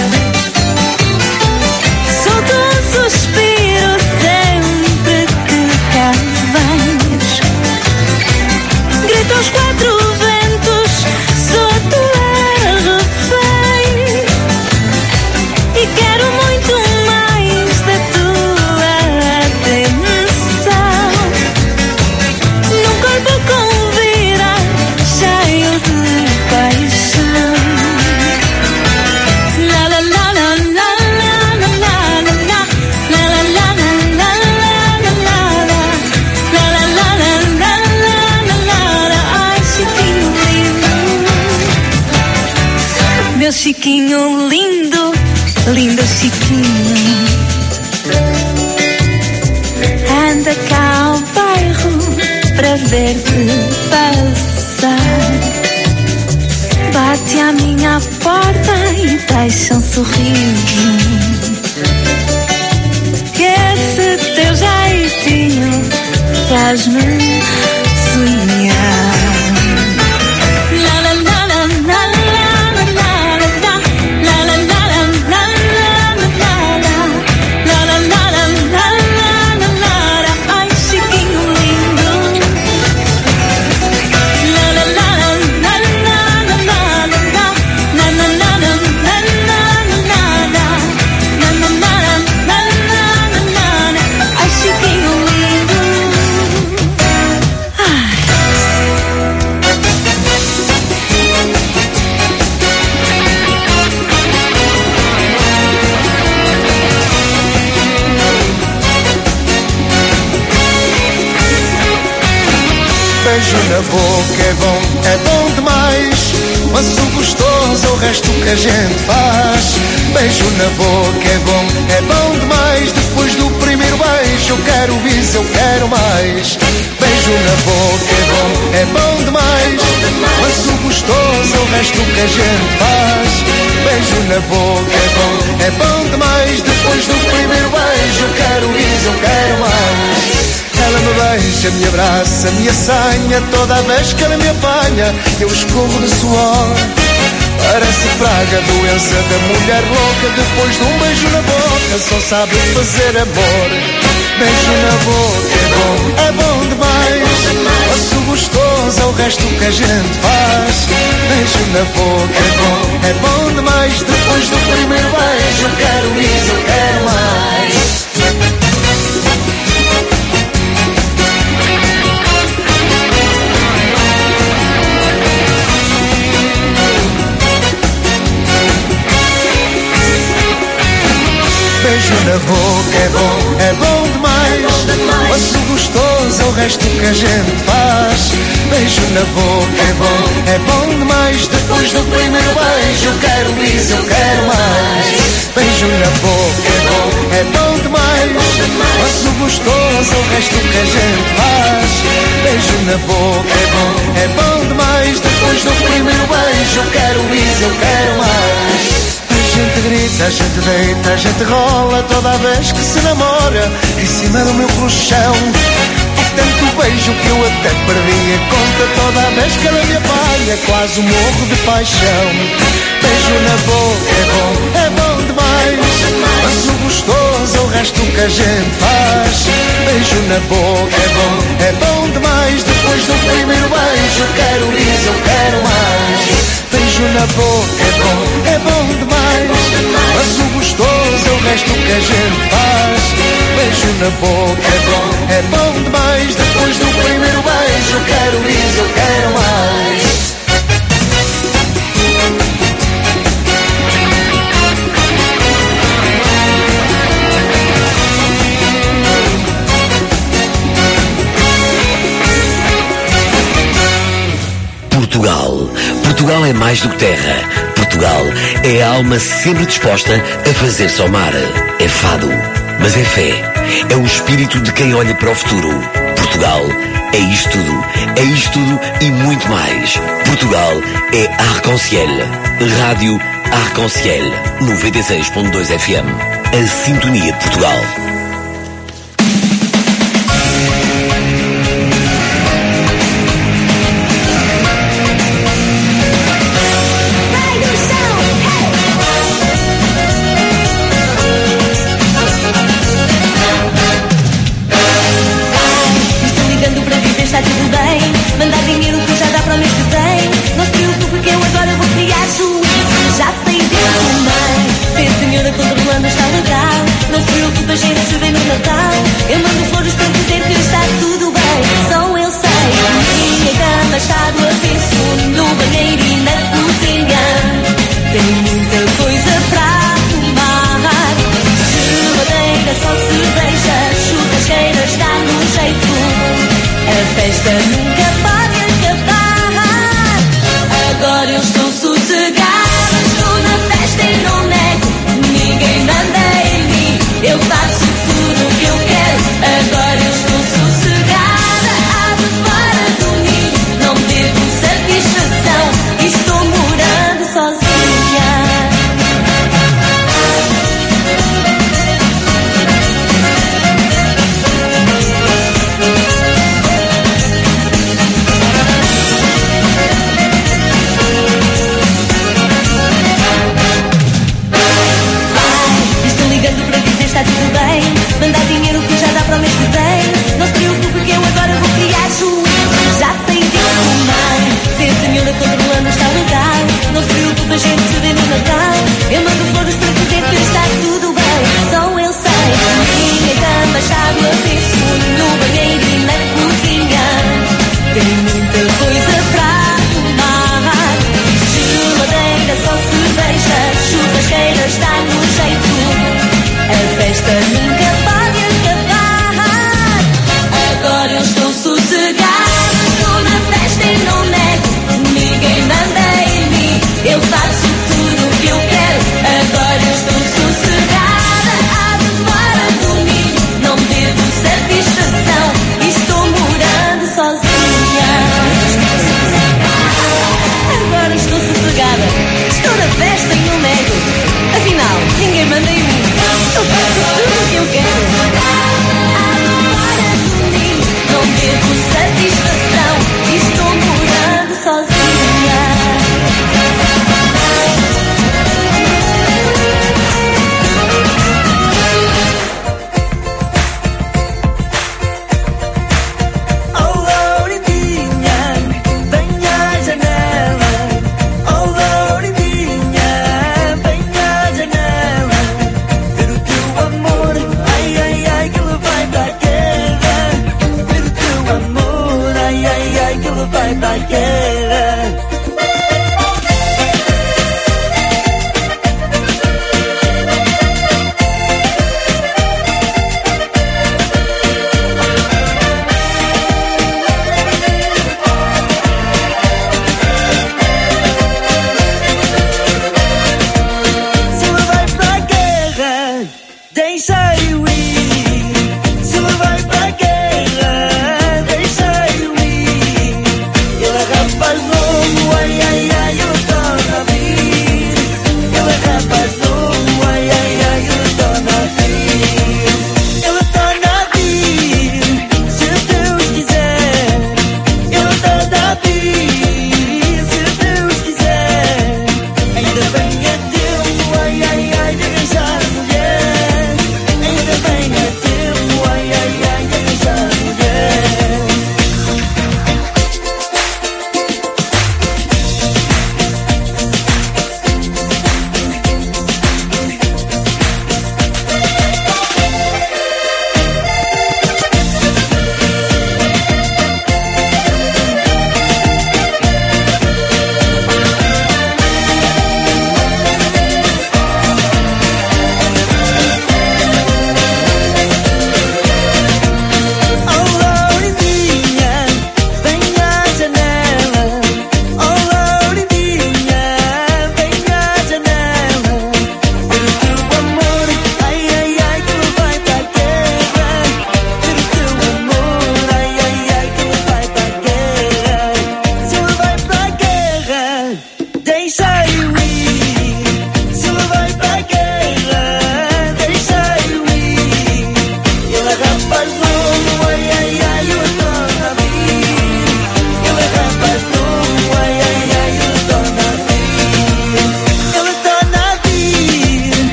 Suspiro sempre que Chiquinho lindo, lindo Chiquinho. Anda cá ao bairro para ver-te passar. Bate à minha porta e deixa um sorriso. Que esse teu jeitinho faz-me sonhar. Beijo na boca é bom, é bom demais. Mas o gostoso é o resto que a gente faz. Beijo na boca é bom, é bom demais. Depois do primeiro beijo eu quero bis, eu quero mais. Beijo na boca é bom, é bom demais. Mas o gostoso é o resto que a gente faz. Beijo na boca é bom, é bom demais. Depois do primeiro beijo eu quero bis, eu quero mais. Ela me beija, me abraça, me assanha. Toda vez que ela me apanha eu escorro de suor. Parece praga, doença da mulher louca. Depois de um beijo na boca só sabe fazer amor. Beijo na boca é bom, é bom demais. Mas o gostoso é o resto que a gente faz. Beijo na boca é bom, é bom demais. Depois do primeiro beijo eu quero isso, eu quero mais. Beijo na boca é bom, é bom demais. Mas o gostoso é o resto que a gente faz. Beijo na boca é bom, é bom demais. Depois do primeiro beijo eu quero isso, eu quero mais. Beijo na boca é bom, é bom demais. Mas o gostoso é o resto que a gente faz. Beijo na boca é bom, é bom demais. Depois do primeiro beijo eu quero isso, eu quero mais. A gente grita, a gente deita, a gente rola toda vez que se namora em cima do meu colchão. É tanto beijo que eu até perdi a conta. Toda vez que ela me apanha quase morro de paixão. Beijo na boca é bom, é bom demais. Mas o gostoso é o resto que a gente faz. Beijo na boca é bom, é bom demais. Depois do primeiro beijo eu quero isso, eu quero mais. Beijo na boca é bom, é bom demais. Mas o gostoso é o resto que a gente faz. Beijo na boca é bom, é bom demais. Depois do primeiro beijo eu quero isso, eu quero mais. Portugal. Portugal é mais do que terra. Portugal é a alma sempre disposta a fazer somar. É fado, mas é fé. É o espírito de quem olha para o futuro. Portugal é isto tudo. É isto tudo e muito mais. Portugal é Arc-en-Ciel. Rádio Arc-en-Ciel. noventa e seis ponto dois F M. A sintonia de Portugal. Controlando está legal. Não se preocupe, a gente ele vai pra guerra. Deixa-o ir. Se ele vai pra guerra, deixa-o ir. Ele é rapaz.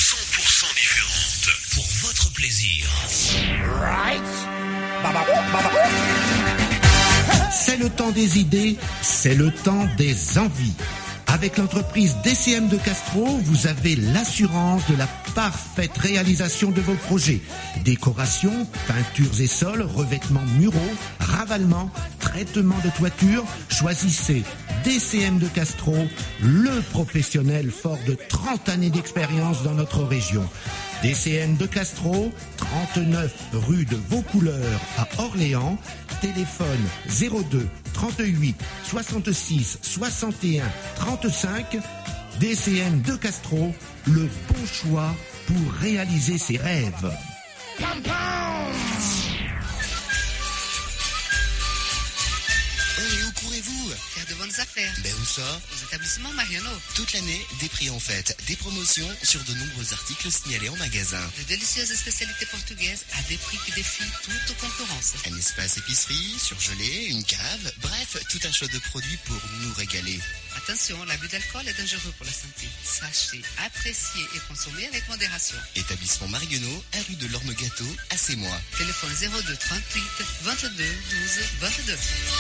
cent pour cent différente pour votre plaisir. Right. C'est le temps des idées, c'est le temps des envies. Avec l'entreprise D C M de Castro, vous avez l'assurance de la parfaite réalisation de vos projets. Décoration, peintures et sols, revêtements muraux, ravalement, traitement de toiture. Choisissez D C M de Castro, le professionnel fort de trente années d'expérience dans notre région. D C M de Castro, trente-neuf rue de Vaucouleurs à Orléans. Téléphone zéro deux trente-huit soixante-six soixante et un trente-cinq. D C M de Castro, le bon choix pour réaliser ses rêves. Et où courez-vous? Faire de bonnes affaires. Ben où ça? Aux établissements Mariano. Toute l'année, des prix en fête, des promotions sur de nombreux articles signalés en magasin. De délicieuses spécialités portugaises à des prix qui défient toute concurrence. Un espace épicerie, surgelé, une cave, bref, tout un choix de produits pour nous régaler. Attention, l'abus d'alcool est dangereux pour la santé. Sachez, apprécier et consommer avec modération. Établissement Marionneau, à rue de l'Orme-Gâteau, à Sémois. Téléphone zéro deux trente-huit vingt-deux douze vingt-deux.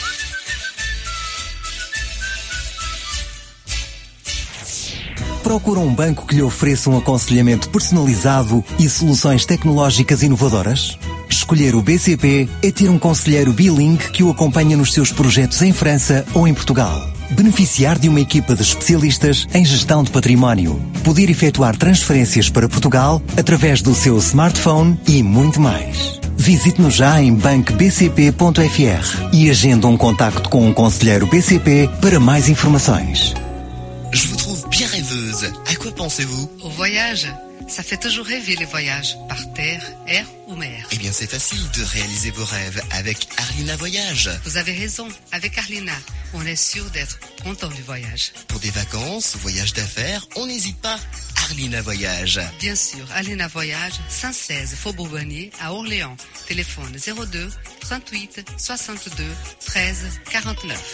Procura um banco que lhe ofereça um aconselhamento personalizado e soluções tecnológicas inovadoras? Escolher o B C P é ter um conselheiro bilingue que o acompanha nos seus projetos em França ou em Portugal. Beneficiar de uma equipa de especialistas em gestão de património. Poder efetuar transferências para Portugal através do seu smartphone e muito mais. Visite-nos já em banco b c p ponto f r e agenda um contacto com um conselheiro B C P para mais informações. Je vous trouve bien rêveuse. À quoi pensez-vous? Au voyage. Ça fait toujours rêver les voyages, par terre, air ou mer. Eh bien, c'est facile de réaliser vos rêves avec Arlina Voyage. Vous avez raison, avec Arlina, on est sûr d'être content du voyage. Pour des vacances, voyages d'affaires, on n'hésite pas. Arlina Voyage. Bien sûr, Arlina Voyage, cent seize Faubourg Bonnier, à Orléans. Téléphone zéro deux trente-huit soixante-deux treize quarante-neuf.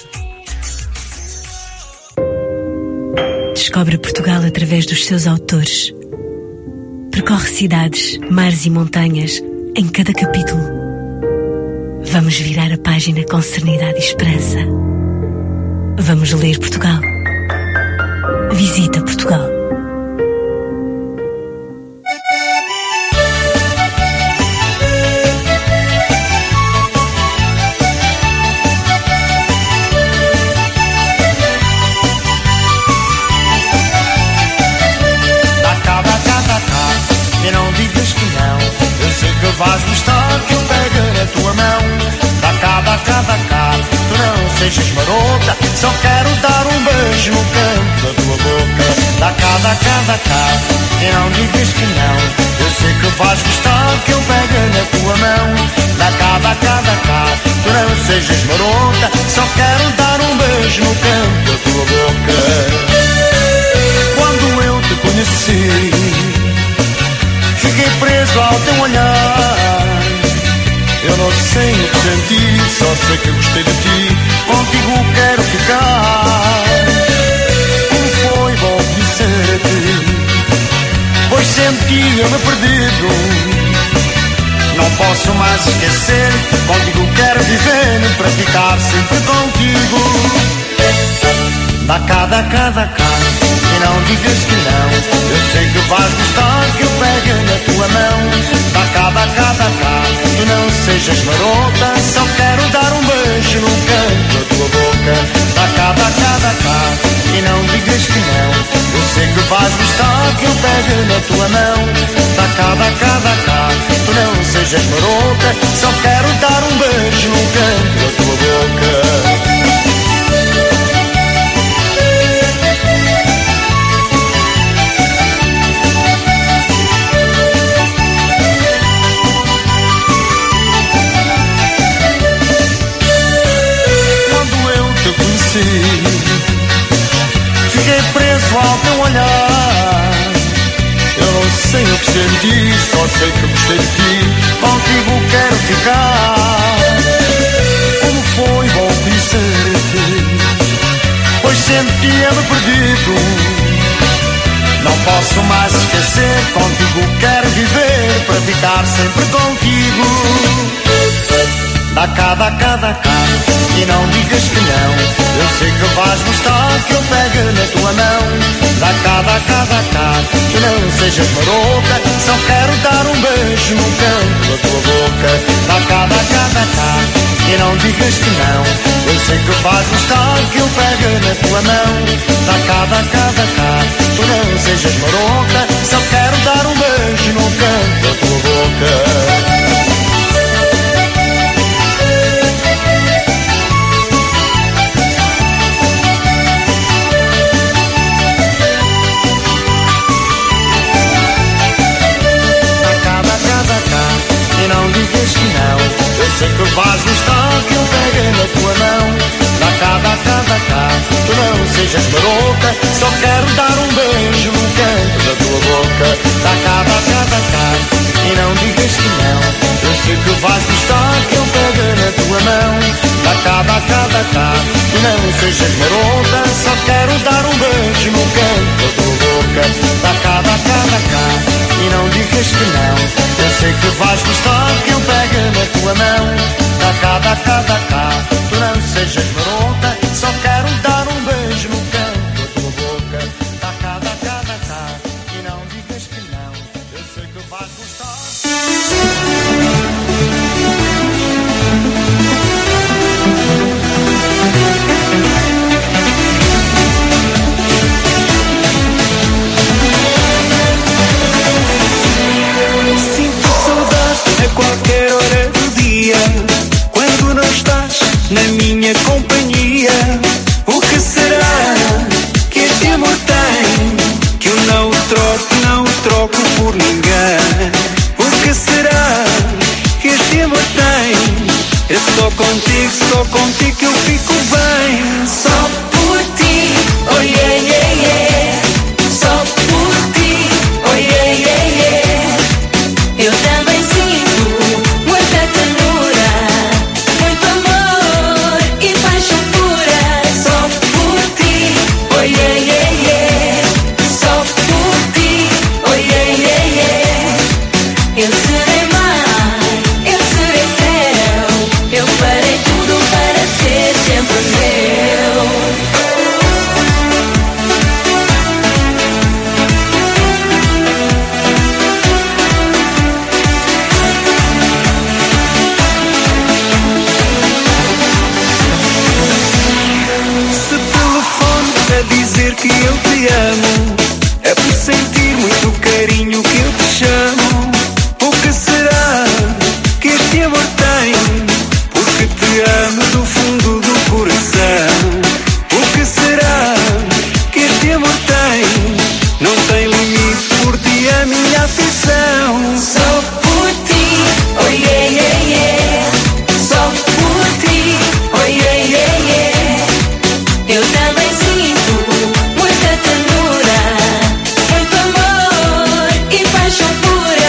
Descobre Portugal através dos seus autores. Percorre cidades, mares e montanhas em cada capítulo. Vamos virar a página com serenidade e esperança. Vamos ler Portugal. Visita Portugal. E não digas que não, eu sei que vais gostar que eu pegue na tua mão. Dá cá, dá cá, dá cá, tu não sejas marota, só quero dar um beijo no canto da tua boca. Dá cá, dá cá, dá cá, e não digas que não, eu sei que vais gostar que eu pegue na tua mão. Dá cá, dá cá, dá cá, tu não sejas marota, só quero dar um beijo no canto da tua boca. Quando eu te conheci, fiquei preso ao teu olhar. Eu não sei o que senti, só sei que gostei de ti. Contigo quero ficar. Como foi bom conhecer-te, pois sentia-me perdido. Não posso mais esquecer, contigo quero viver, para ficar sempre contigo. Dá cá, dá cá, dá cá, e não digas que não, eu sei que vais gostar que eu pegue na tua mão. Dá cá, dá cá, dá cá, tu não sejas marota, só quero dar um beijo no canto da tua boca. Dá cá, dá cá, dá cá, e não digas que não, eu sei que vais gostar que eu pegue na tua mão. Dá cá, dá cá, dá cá, tu não sejas marota, só quero dar um beijo no canto da tua boca. Fiquei preso ao teu olhar. Eu não sei o que senti, só sei que gostei de ti. Contigo quero ficar. Como foi bom conhecer-te, pois sentia-me perdido. Não posso mais esquecer. Contigo quero viver, para ficar sempre contigo. Dá cá, dá cá, dá cá, e não digas que não. Eu sei que vais gostar que eu pegue na tua mão. Dá cá, dá cá, dá cá, que não sejas maroca. Só quero dar um beijo no canto da tua boca. Dá cá, dá cá, dá cá, e não digas que não. Eu sei que vais gostar que eu pegue na tua mão. Dá cá, dá cá, dá cá, tu não sejas maroca. Só quero dar um beijo no canto da tua boca. E não digas que não. Eu sei que vais gostar que eu pegue na tua mão. Dá cá, dá cá, dá cá, tu não sejas maroca. Só quero dar um beijo no canto da tua boca. Dá cá, dá cá, dá cá, e não digas que não. Eu sei que vais gostar que eu pegue na tua mão. Dá cá, dá cá, dá cá, tu não sejas marota. Só quero dar um beijo no canto da tua boca. Dá cá, dá cá, dá cá, e não digas que não. Eu sei que vais gostar que eu pegue na tua mão. Dá cá, dá cá, dá cá, tu não sejas marota. Só quero dar um beijo no canto da tua boca. Dá cá, dá cá, dá cá, e não digas que não. Eu sei que vais gostar. Sinto saudade a qualquer hora do dia, quando não estás na minha companhia. O que será que este amor tem, que eu não o troco, não o troco por ninguém? O que será que este amor tem? É só contigo, só contigo que eu fico bem. Só por ti, oh yeah, yeah, yeah. Só por ti, oh yeah, yeah, yeah. Eu também sinto muita ternura, muito amor e paixão pura. Só por ti, oh yeah, yeah, yeah. Só por ti, oh yeah, yeah, yeah. Eu serei mãe, eu serei céu. Eu farei tudo para ser sempre meu. Se telefono a dizer que eu te amo, é por sentir muito carinho que eu te chamo. O que será que este amor tem? Porque te amo do fundo do coração. O que será que este amor tem? Não tem limite, por ti a minha afeição. Só por ti, oh yeah, yeah, yeah. Só por ti, oh yeah, yeah, yeah. Eu também sinto muita ternura, muito amor e paixão pura.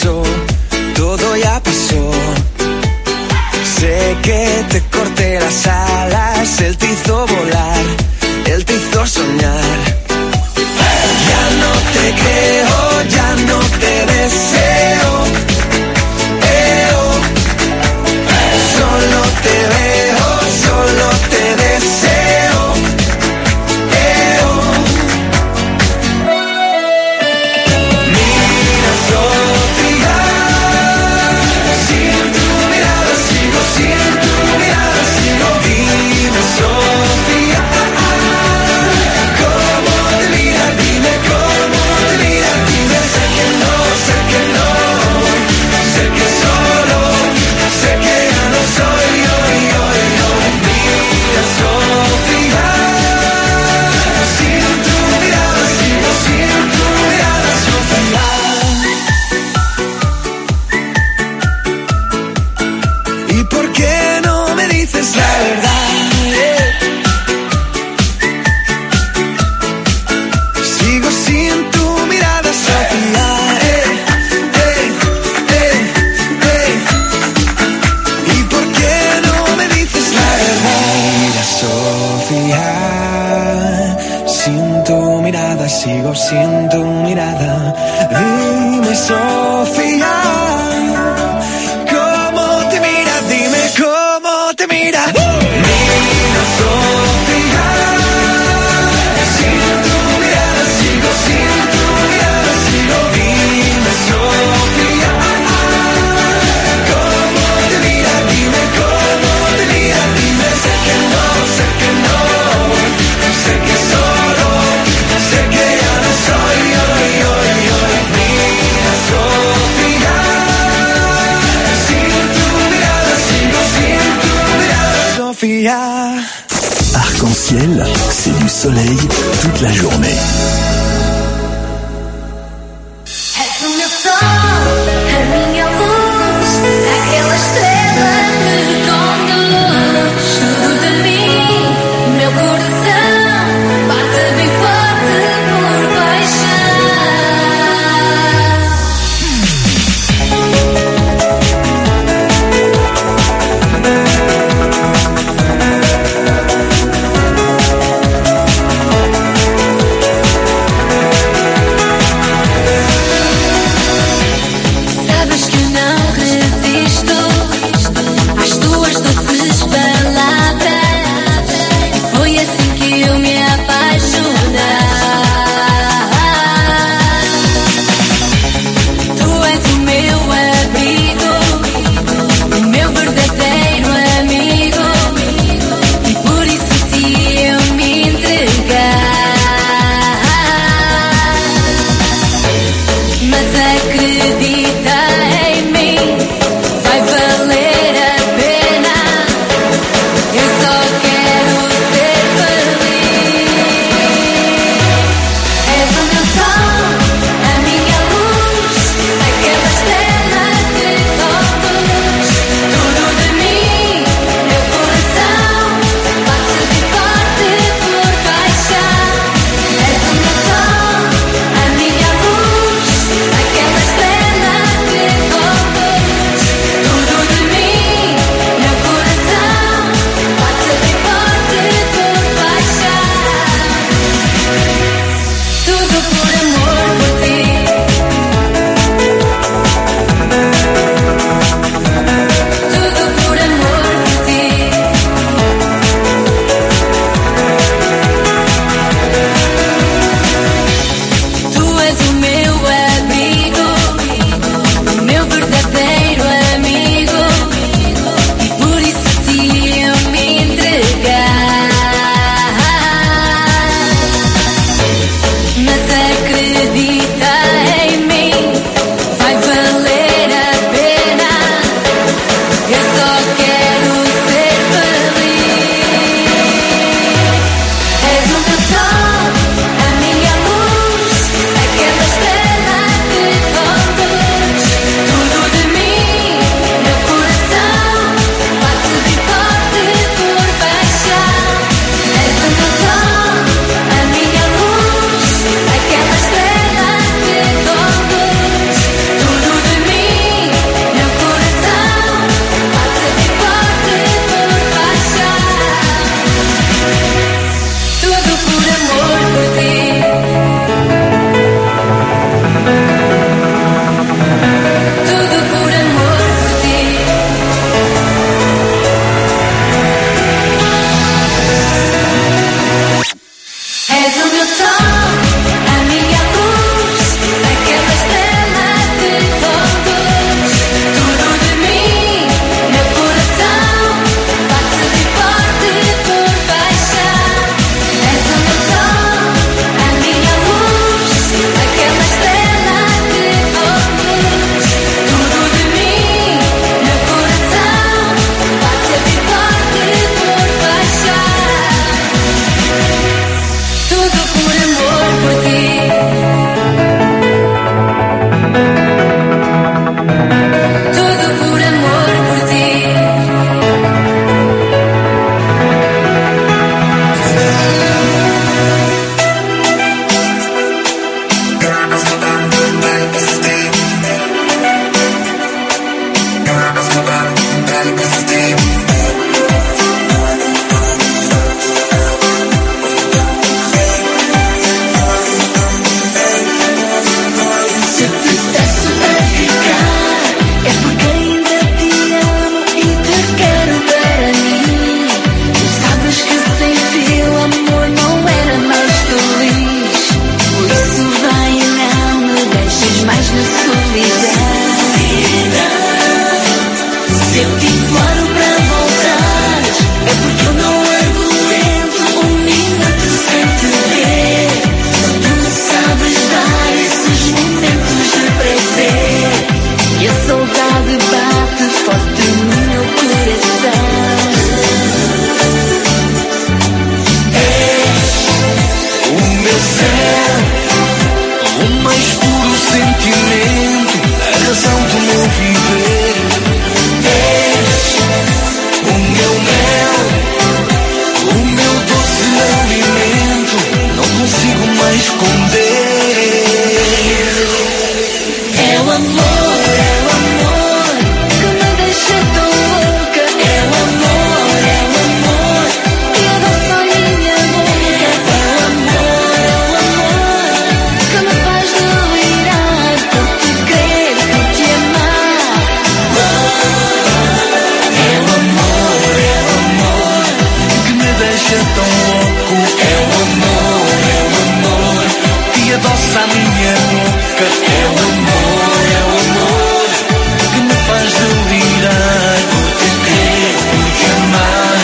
pasó, todo ya pasó. Sé que te corté las alas, él te hizo volar, él te hizo soñar. Ya no te creo, ya no te deseo. Eo. Solo te veo, solo te deseo. Eo. Mira, Sofía, sin tu mirada sigo, sin tu mirada sigo. Dime, Sofía, ¿cómo te mira? Dime cómo te mira. Dime, sé que no, sé que no, sé que solo, sé que ya no soy yo, yo, yo. Mira, Sofía, sin tu mirada sigo, sin tu mirada, Sofía. ¿Y por qué no me dices la verdad? Sigo sin tu mirada, Sofía. Eh, eh, eh, eh. ¿Y por qué no me dices la verdad? Mira, Sofía, sin tu mirada sigo, sin tu mirada. Dime, Sofía, ¿cómo te mira? Dime cómo te mira. Mira, Sofía, sin tu mirada sigo, sin tu mirada sigo. Dime, Sofía, ¿cómo te mira? Dime cómo te mira. Dime, sé que no, sé que no, sé que solo, sé que ya no soy yo, yo, yo. Mira, Sofía, sin tu mirada sigo, sin tu mirada, Sofía. Arc-en-ciel, c'est du soleil toute la journée. És o meu sol, a minha luz, aquela estrela que conduz tudo de mim. Meu coração bate bem forte por paixão. céu, o mais puro sentimento, a razão do meu viver. És o meu mel, o meu doce alimento, não consigo mais esconder. É o amor, é o amor que me deixa tão louca. É o amor, é o amor que adoça a minha boca. É o amor, é o amor que me faz delirar por te querer, por te amar. É o amor, é o amor que me deixa tão louco. É o amor, é o amor que adoça a minha boca. É o amor, é o amor que me faz delirar por te querer, por te amar.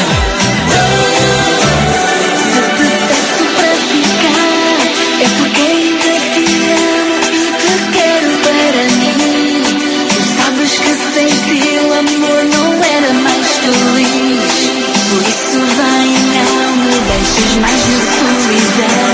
Se te peço para ficar, é porque ainda te amo e te quero para mim. Tu sabes que sem ti o amor não era mais feliz. Por isso vem, não me deixes mais na solidão.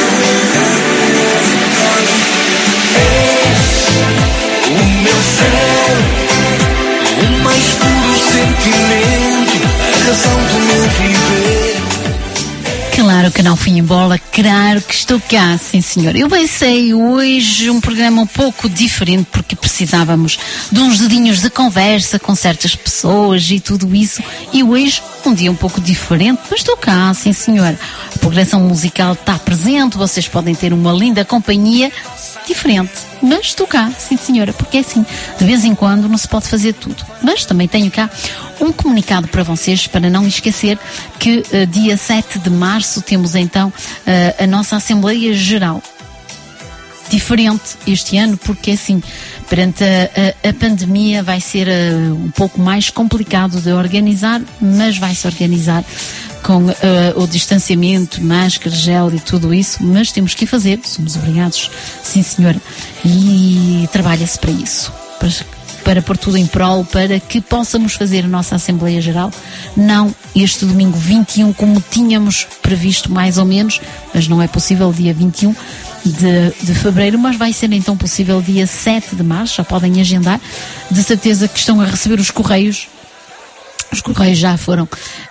O meu céu, o mais puro sentimento, a razão do meu viver. Claro que não fui embora, claro que estou cá, sim senhor. Eu pensei hoje um programa um pouco diferente porque precisávamos de uns dedinhos de conversa com certas pessoas e tudo isso. E hoje um dia um pouco diferente, mas estou cá, sim senhor. A programação musical está presente, vocês podem ter uma linda companhia diferente. Mas estou cá, sim senhora, porque é assim, de vez em quando não se pode fazer tudo. Mas também tenho cá um comunicado para vocês, para não esquecer que uh, dia sete de março temos então uh, a nossa Assembleia Geral. Diferente este ano, porque assim, perante a, a, a pandemia vai ser uh, um pouco mais complicado de organizar, mas vai-se organizar com uh, o distanciamento, máscara, gel e tudo isso, mas temos que fazer, somos obrigados, sim senhora, e trabalha-se para isso, para, para pôr tudo em prol, para que possamos fazer a nossa Assembleia Geral, não este domingo vinte e um como tínhamos previsto mais ou menos, mas não é possível dia vinte e um de, de fevereiro, mas vai ser então possível dia sete de março, já podem agendar, de certeza que estão a receber os correios. Os correios já foram uh,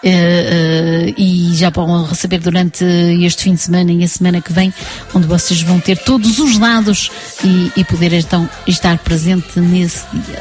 uh, e já vão receber durante este fim de semana e a semana que vem, onde vocês vão ter todos os dados e, e poder então estar presente nesse dia.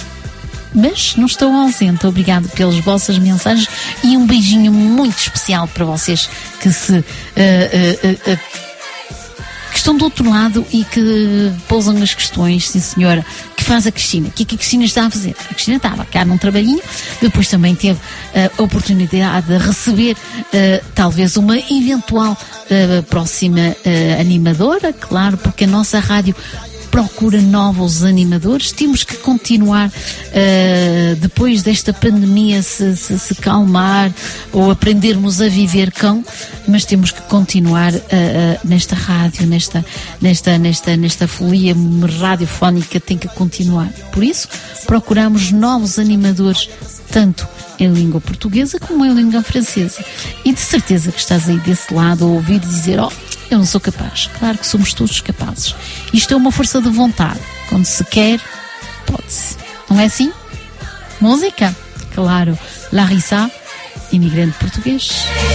Mas não estou ausente, obrigado pelas vossas mensagens e um beijinho muito especial para vocês que se uh, uh, uh, uh, que estão do outro lado e que pousam as questões, sim senhora, que faz a Cristina. O que é que a Cristina está a fazer? A Cristina estava cá num trabalhinho, depois também teve uh, a oportunidade de receber uh, talvez uma eventual uh, próxima uh, animadora, claro, porque a nossa rádio procura novos animadores. Temos que continuar uh, depois desta pandemia se, se, se calmar ou aprendermos a viver com, mas temos que continuar uh, uh, nesta rádio, nesta, nesta, nesta, nesta folia radiofónica, tem que continuar. Por isso procuramos novos animadores, tanto em língua portuguesa como em língua francesa. E de certeza que estás aí desse lado a ouvir dizer, oh, eu não sou capaz. Claro que somos todos capazes. Isto é uma força de vontade. Quando se quer, pode-se. Não é assim? Música? Claro. Larissa, imigrante português.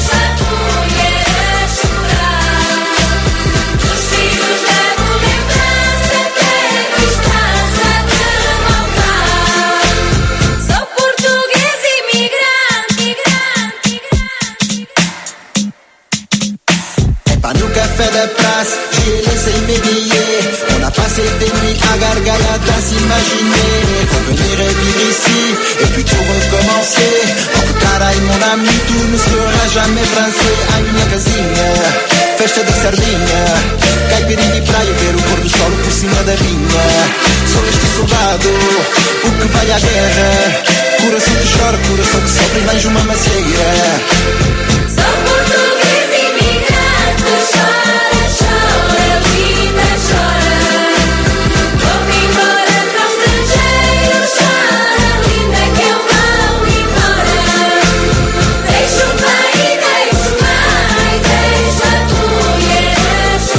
Café da praça, j'ai laissé mes billets. On a passé des nuits à Gargalata à s'imaginer revenir et vivre ici, et puis tout recommencer. Oh carai mon ami, tout ne sera jamais français. A minha casinha, festa de sardinha, caipirinha e praia, ver o pôr do sol por cima da vinha. Sou este soldado, o que vai à guerra. Coração que chora, coração que sofre e mais uma macieira. Sou português imigrante, chora, chora, vida chora. Vou embora para o estrangeiro, chora, linda que eu vou embora. Deixa o pai, deixa o pai, deixa a mulher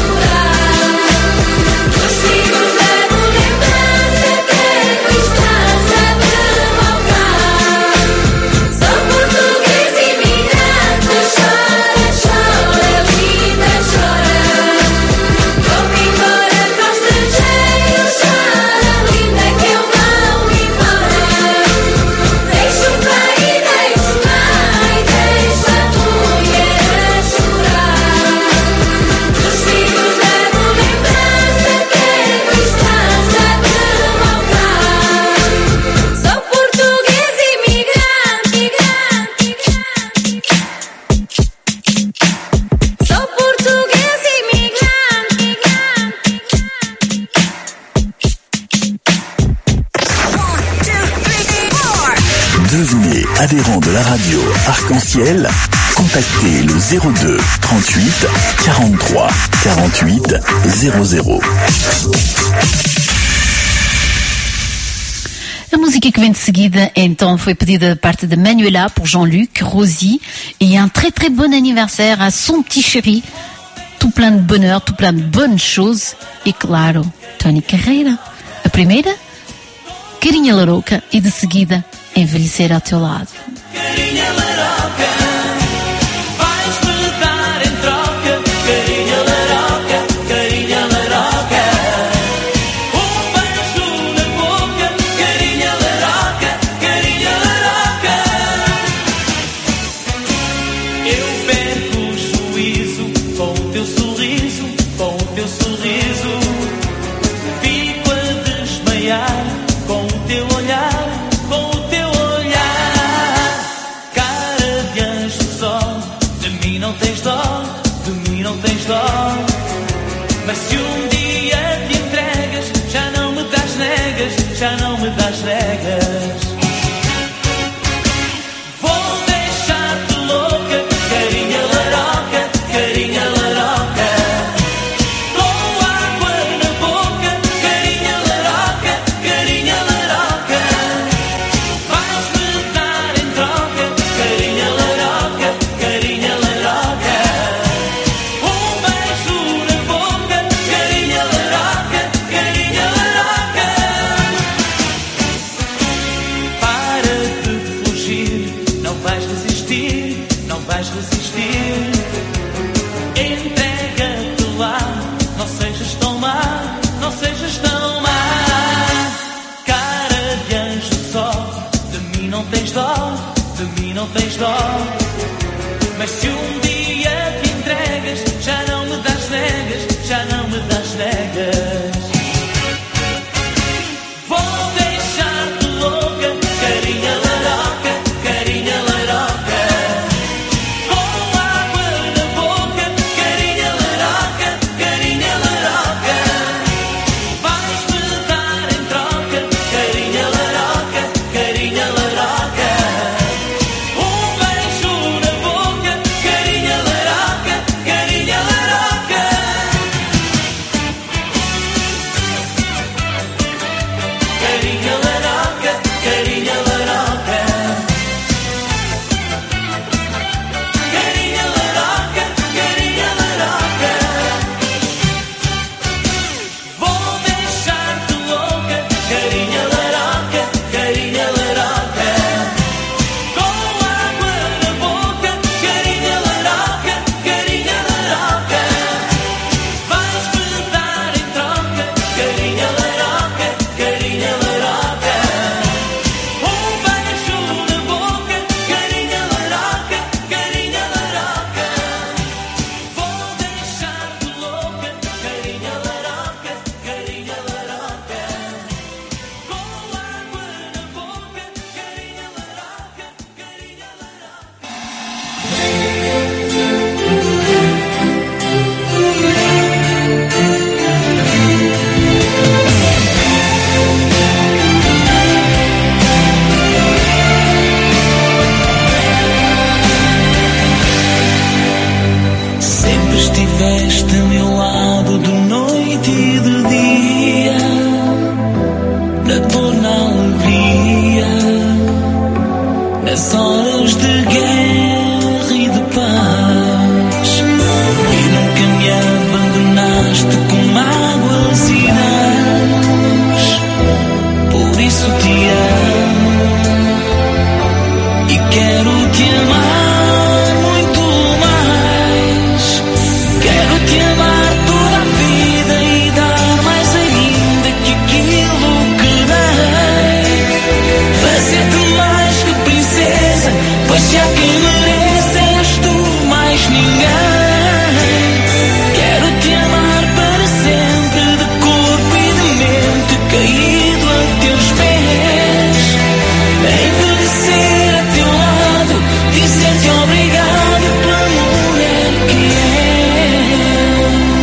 adhérent de la radio Arc-en-Ciel, contactez le zéro deux trente-huit quarante-trois quarante-huit zéro zéro. A música que vem de seguida, então, foi pedida da parte de Manuela pour Jean-Luc, Rosie, et un très très bon anniversaire à son petit chéri. Tout plein de bonheur, tout plein de bonnes choses. E claro, Tony Carreira. A primeira, Carinha Larouca, e de seguida, Envelhecer ao teu lado. Carinha laroca, vais-me dar em troca. Carinha laroca, carinha laroca, um beijo na boca. Carinha laroca, carinha laroca. Eu perco o juízo com o teu sorriso, com o teu sorriso. Fico a desmaiar com o teu olhar. Mas se um dia te entregas, já não me das negas, já não me das negas. Vou deixar-te louca, carinha laroca, carinha laroca. Com água na boca, carinha laroca, carinha laroca. Vais-me dar em troca, carinha laroca, carinha laroca. Não tens dó, mas se um dia te entregas, já não me das negas, já não me das negas. Vou deixar-te louca, carinha laroca, carinha laroca. Com água na boca, carinha laroca, carinha laroca. Vais-me dar em troca, carinha laroca, carinha laroca. Estiveste a meu lado de noite e de dia, na dor, na alegria, nas horas de guerra e de paz. E nunca me abandonaste com mágoas e danos. Por isso te amo e quero te amar. Quero te amar toda a vida e dar mais ainda que aquilo que dei. Fazer-te mais que princesa, pois se há quem merece és tu mais ninguém. Quero te amar para sempre, de corpo e de mente, caído a teus pés. Envelhecer a teu lado, dizer-te obrigado pela mulher que és.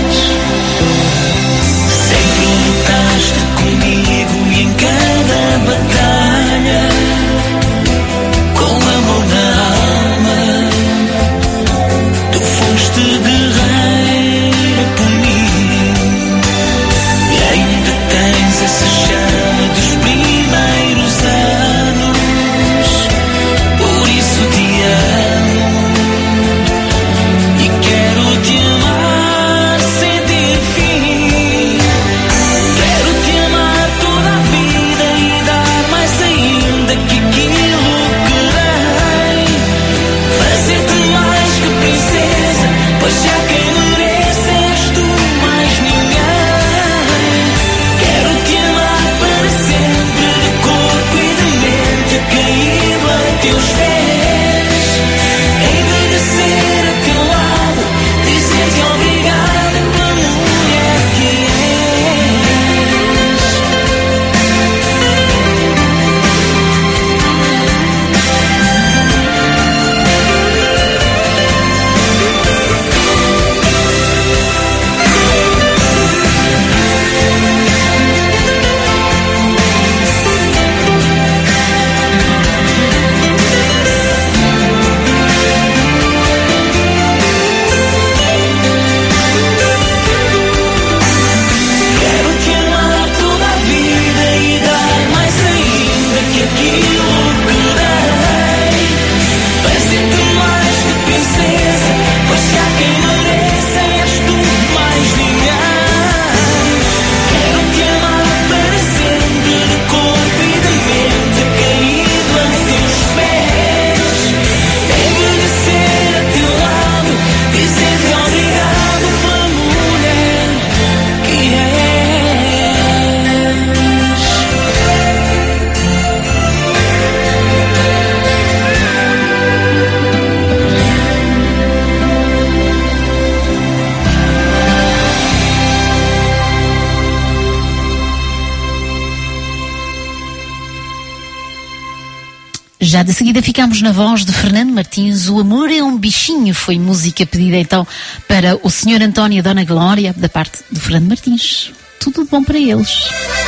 De seguida ficámos na voz de Fernando Martins. O Amor é um Bichinho foi música pedida então para o senhor António e a Dona Glória, da parte de Fernando Martins. Tudo de bom para eles.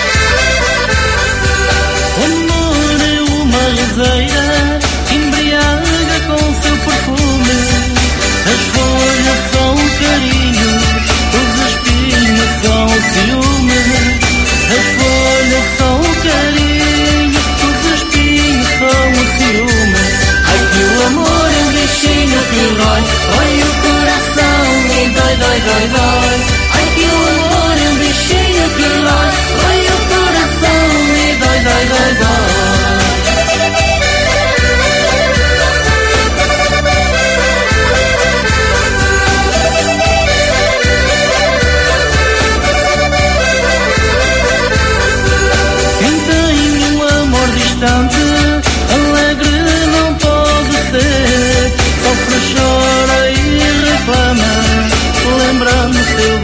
O amor é uma roseira que embriaga com seu perfume. As folhas são o carinho, os espinhos são o ciúme. As folhas são o carinho, os espinhos são o ciúme. Ai que o amor é um bichinho que rói, rói o coração e dói, dói, dói, dói. Ai que o amor é um bichinho que rói, rói o coração e dói, dói, dói, dói. Alegre não pode ser, sofre, chora e reclama, lembrando seu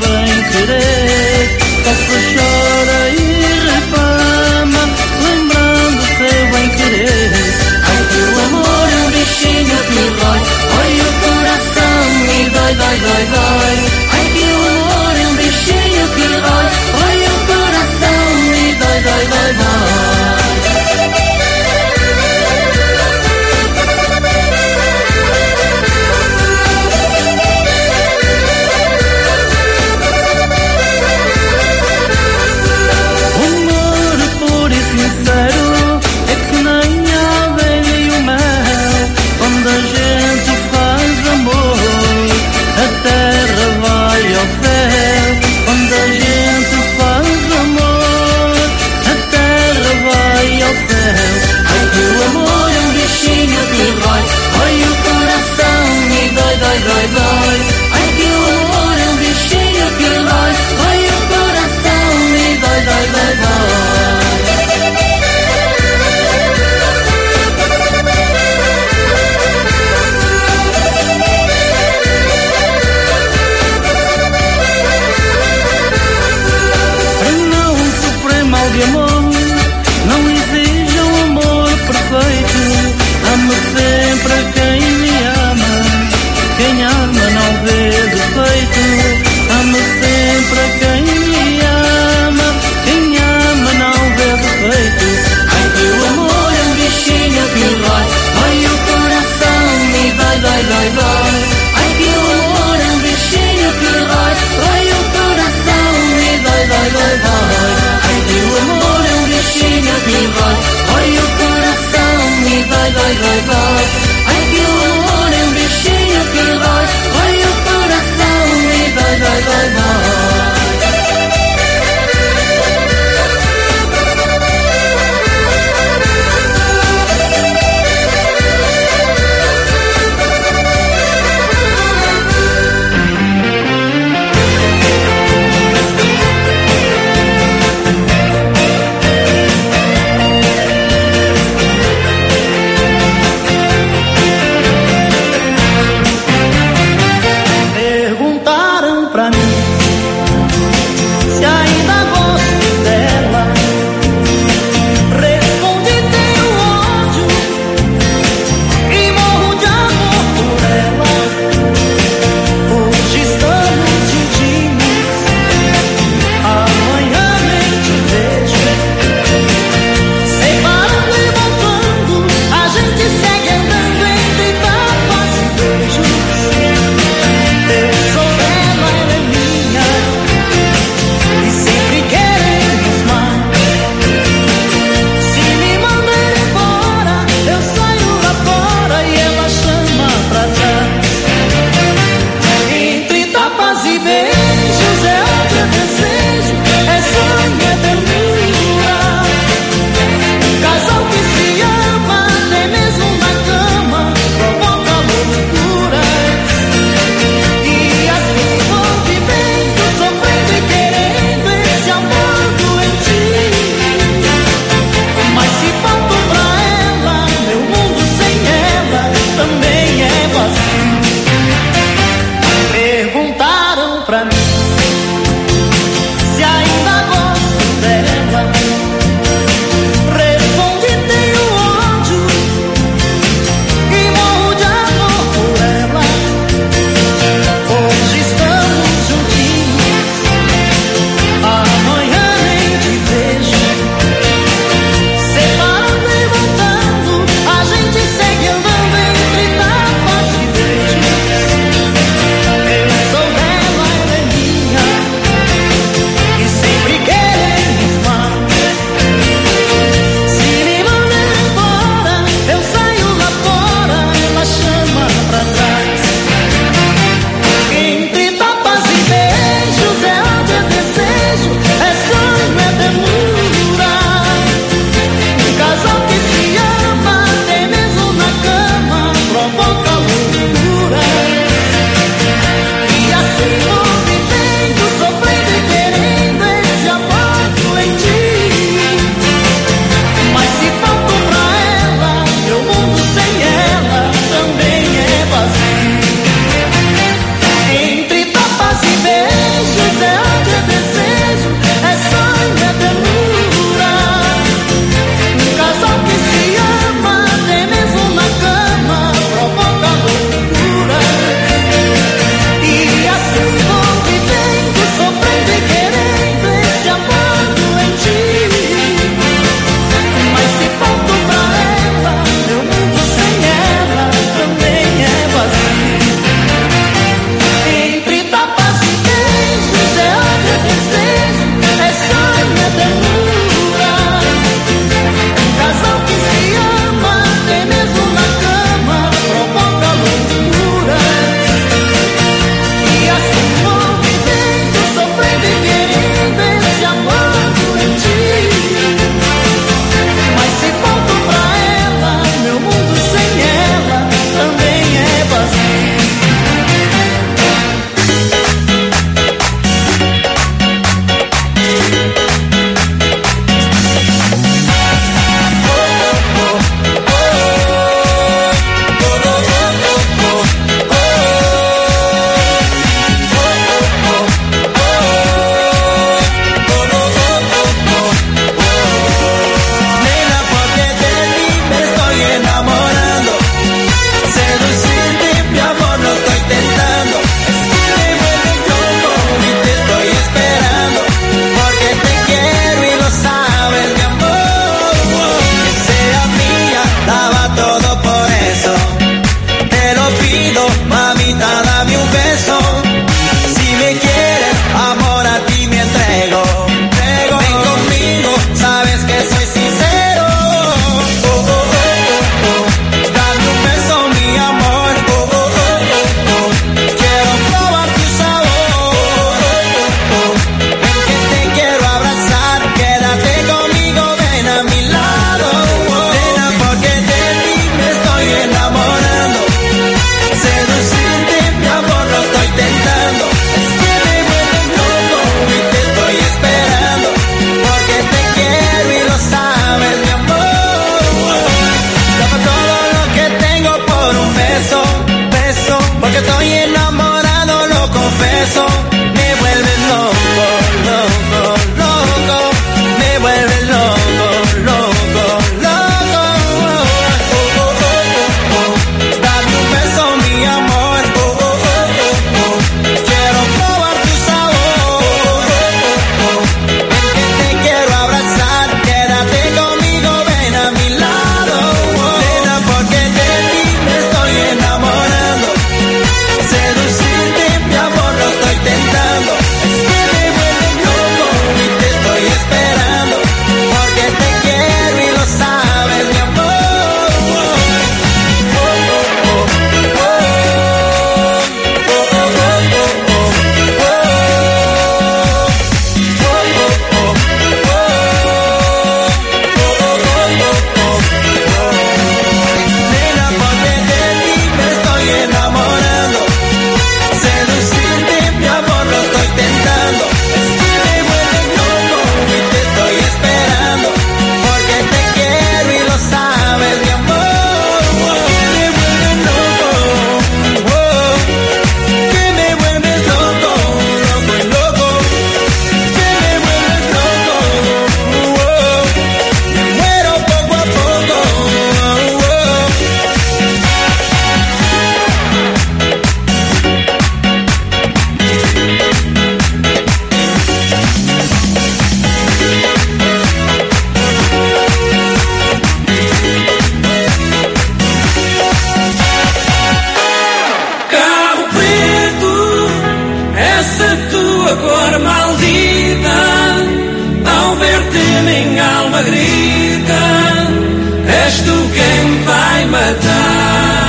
essa tua cor maldita, ao ver-te minha alma grita, és tu quem me vai matar.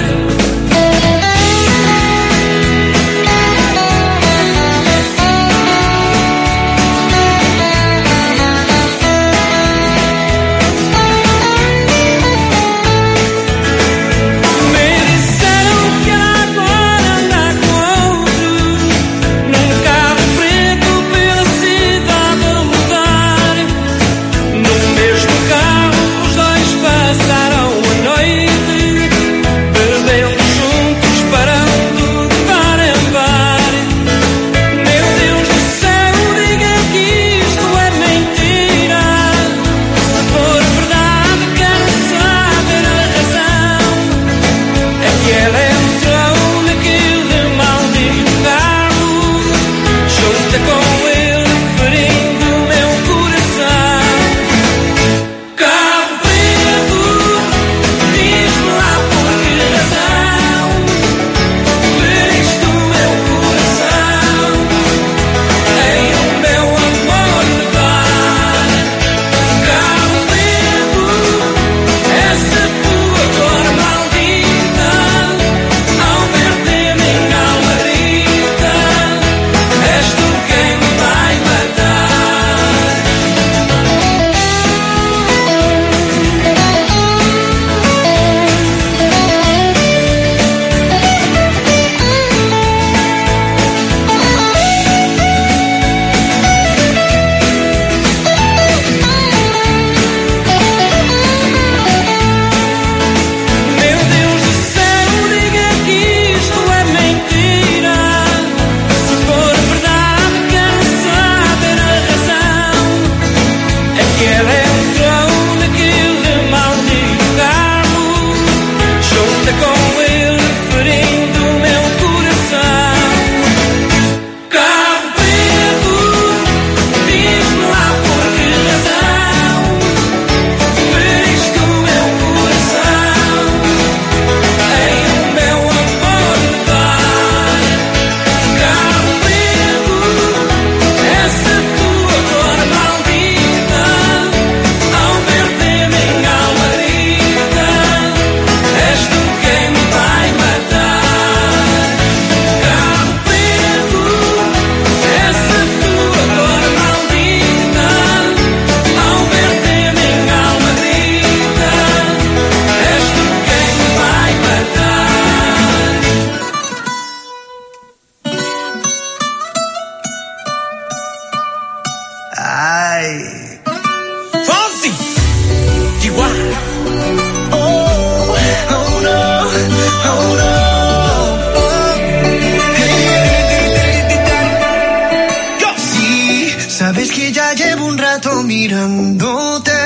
mirándote.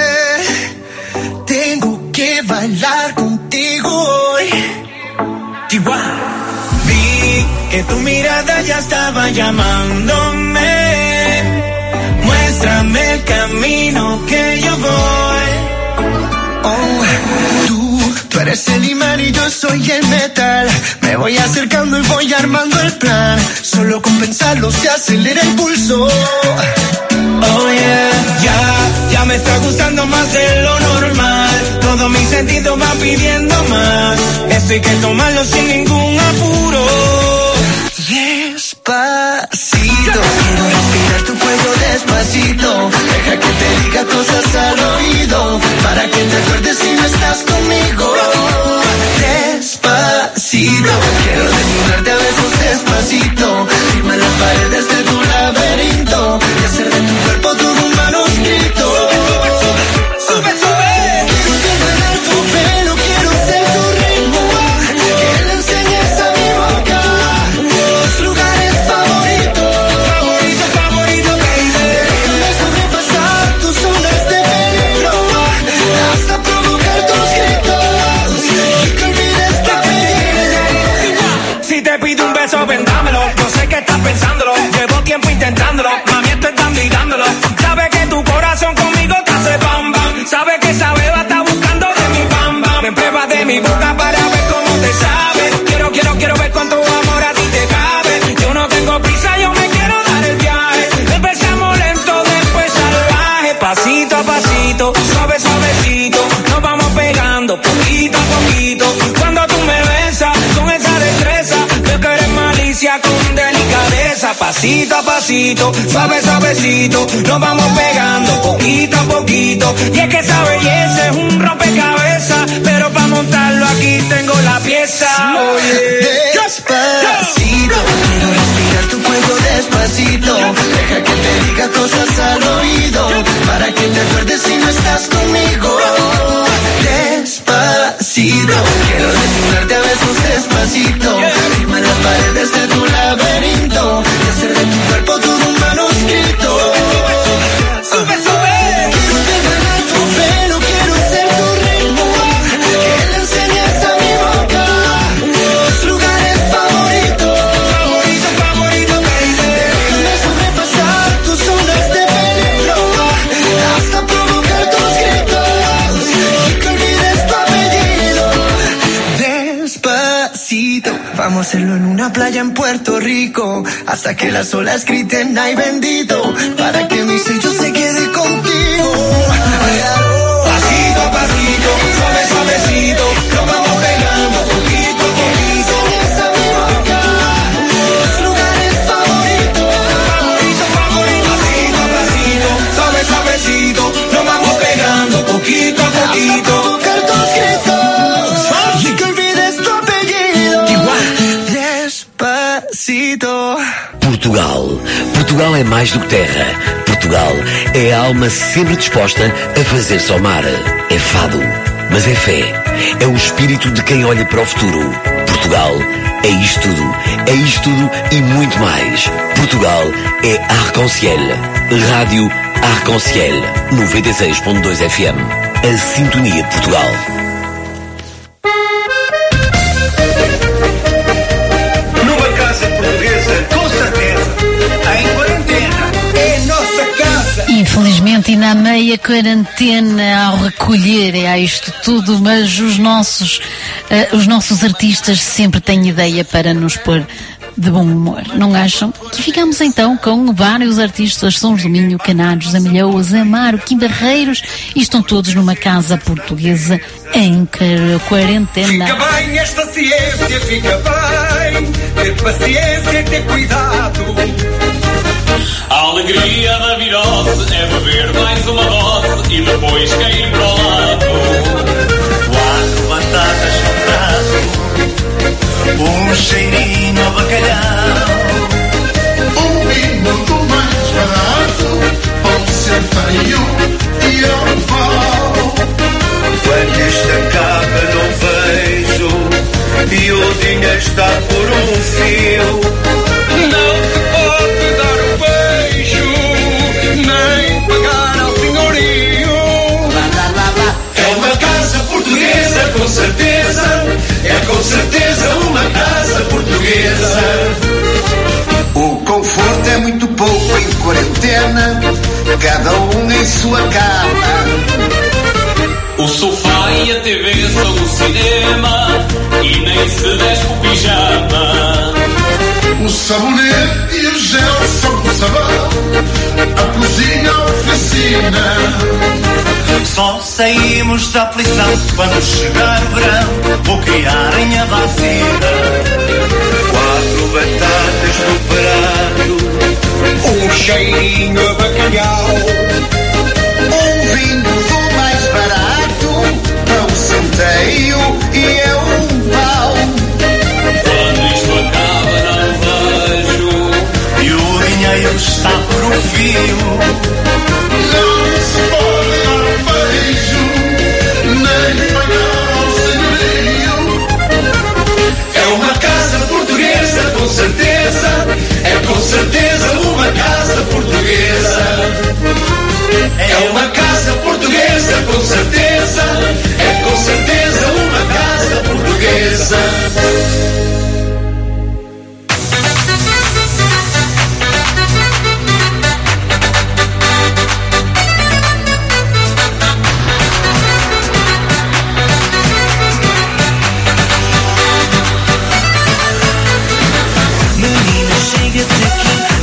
Tengo que bailar contigo hoy. Chihuahua. Vi que tu mirada ya estaba llamándome. Muéstrame el camino que yo voy. Oh, tú, tú eres el imán y yo soy el metal. Me voy acercando y voy armando el plan. Solo con pensarlo se acelera el pulso. Oh yeah, ya, ya me está gustando más de lo normal. Todo mi sentido va pidiendo más. Esto hay que tomarlo sin ningún apuro. Despacito, quiero respirar tu fuego despacito. Deja que te diga cosas al oído, para que te acuerdes si no estás conmigo. Despacito, quiero desnudarte a besos despacito. Firma las paredes de tu laberinto y hacer de tu cuerpo todo un manuscrito. Sube, sube. Quiero desnudar tu pelo, quiero ser tu ritmo. Que le enseñes a mi boca tus lugares favoritos. Favorito, favorito, baby. Déjame sobrepasar tus zonas de peligro hasta provocar tus gritos y que olvides de pedir. Si te pido un beso, vendámelo. Yo sé que pasito a pasito, suave suavecito, nos vamos pegando poquito a poquito. Y es que esa belleza es un rompecabezas, pero para montarlo aquí tengo la pieza. Oye, despacito, quiero respirar tu fuego despacito. Deja que te diga cosas al oído, para que te acuerdes si no estás conmigo. Despacito, quiero desnudarte a besos despacito. Firma las paredes de tu laberinto y hacer de tu cuerpo todo un manuscrito. Sube, sube. Quiero desnudar tu pelo, quiero ser tu ritmo, que le enseñes a mi boca tus lugares favoritos. Favorito, favorito, baby. Déjame sobrepasar tus zonas de peligro, hasta provocar tus gritos y que olvides tu apellido. Despacito, vamos a hacerlo en una playa en Puerto Rico, hasta que las olas griten ay bendito, para que mi sello se quede contigo. Pasito a pasito, suave suavecito, nos vamos pegando poquito a poquito. Enseñas a mi boca tus lugares favoritos. Favorito, favorito. Pasito a pasito, suave suavecito, nos vamos pegando poquito a poquito. Hasta provocar tus gritos y que olvides tu apellido. Despacito. Portugal. Portugal é mais do que terra. Portugal é a alma sempre disposta a fazer-se ao mar. É fado, mas é fé. É o espírito de quem olha para o futuro. Portugal é isto tudo. É isto tudo e muito mais. Portugal é Arc-en-Ciel. Rádio Arc-en-Ciel. noventa e seis ponto dois F M. A sintonia de Portugal. Numa casa portuguesa, com certeza, em quarentena, é nossa casa. Infelizmente, ainda há meia quarentena ao recolher a isto tudo, mas os nossos, uh, os nossos artistas sempre têm ideia para nos pôr de bom humor, não acham? Que ficamos então com vários artistas, Sons do Minho, Canários, Amelhoas, Amaro, Kim Barreiros, e estão todos numa casa portuguesa em quarentena. Fica bem esta ciência, fica bem, ter paciência e ter cuidado. A alegria da virose é beber mais uma dose e depois cair para o lado. Quatro batatas no prato, um cheirinho a bacalhau, Um vinho do mais barato, pão centeio e um pau. quando isto acaba não vejo, e o dinheiro está por um fio. Não se pode dar um beijo, nem pagar ao senhorio. É uma casa portuguesa, com certeza. É com certeza uma casa portuguesa. O conforto é muito pouco em quarentena, cada um em sua cama. O sofá e a T V são o cinema e nem se desce o pijama. O sabonete e o gel são o sabão, a cozinha a oficina. Só saímos da aflição quando chegar o verão, ou criarem a vacina. Quatro batatas no prato, Um cheirinho a bacalhau, Um vinho do mais barato, pão centeio e é um pau. Quando isto acaba não vejo, e o dinheiro está por um fio. Não se pode dar um beijo, nem pagar ao senhorio. É uma casa portuguesa, com certeza. É com certeza uma casa portuguesa. É uma casa portuguesa, com certeza. É com certeza uma casa portuguesa. Menina, chega-te aqui.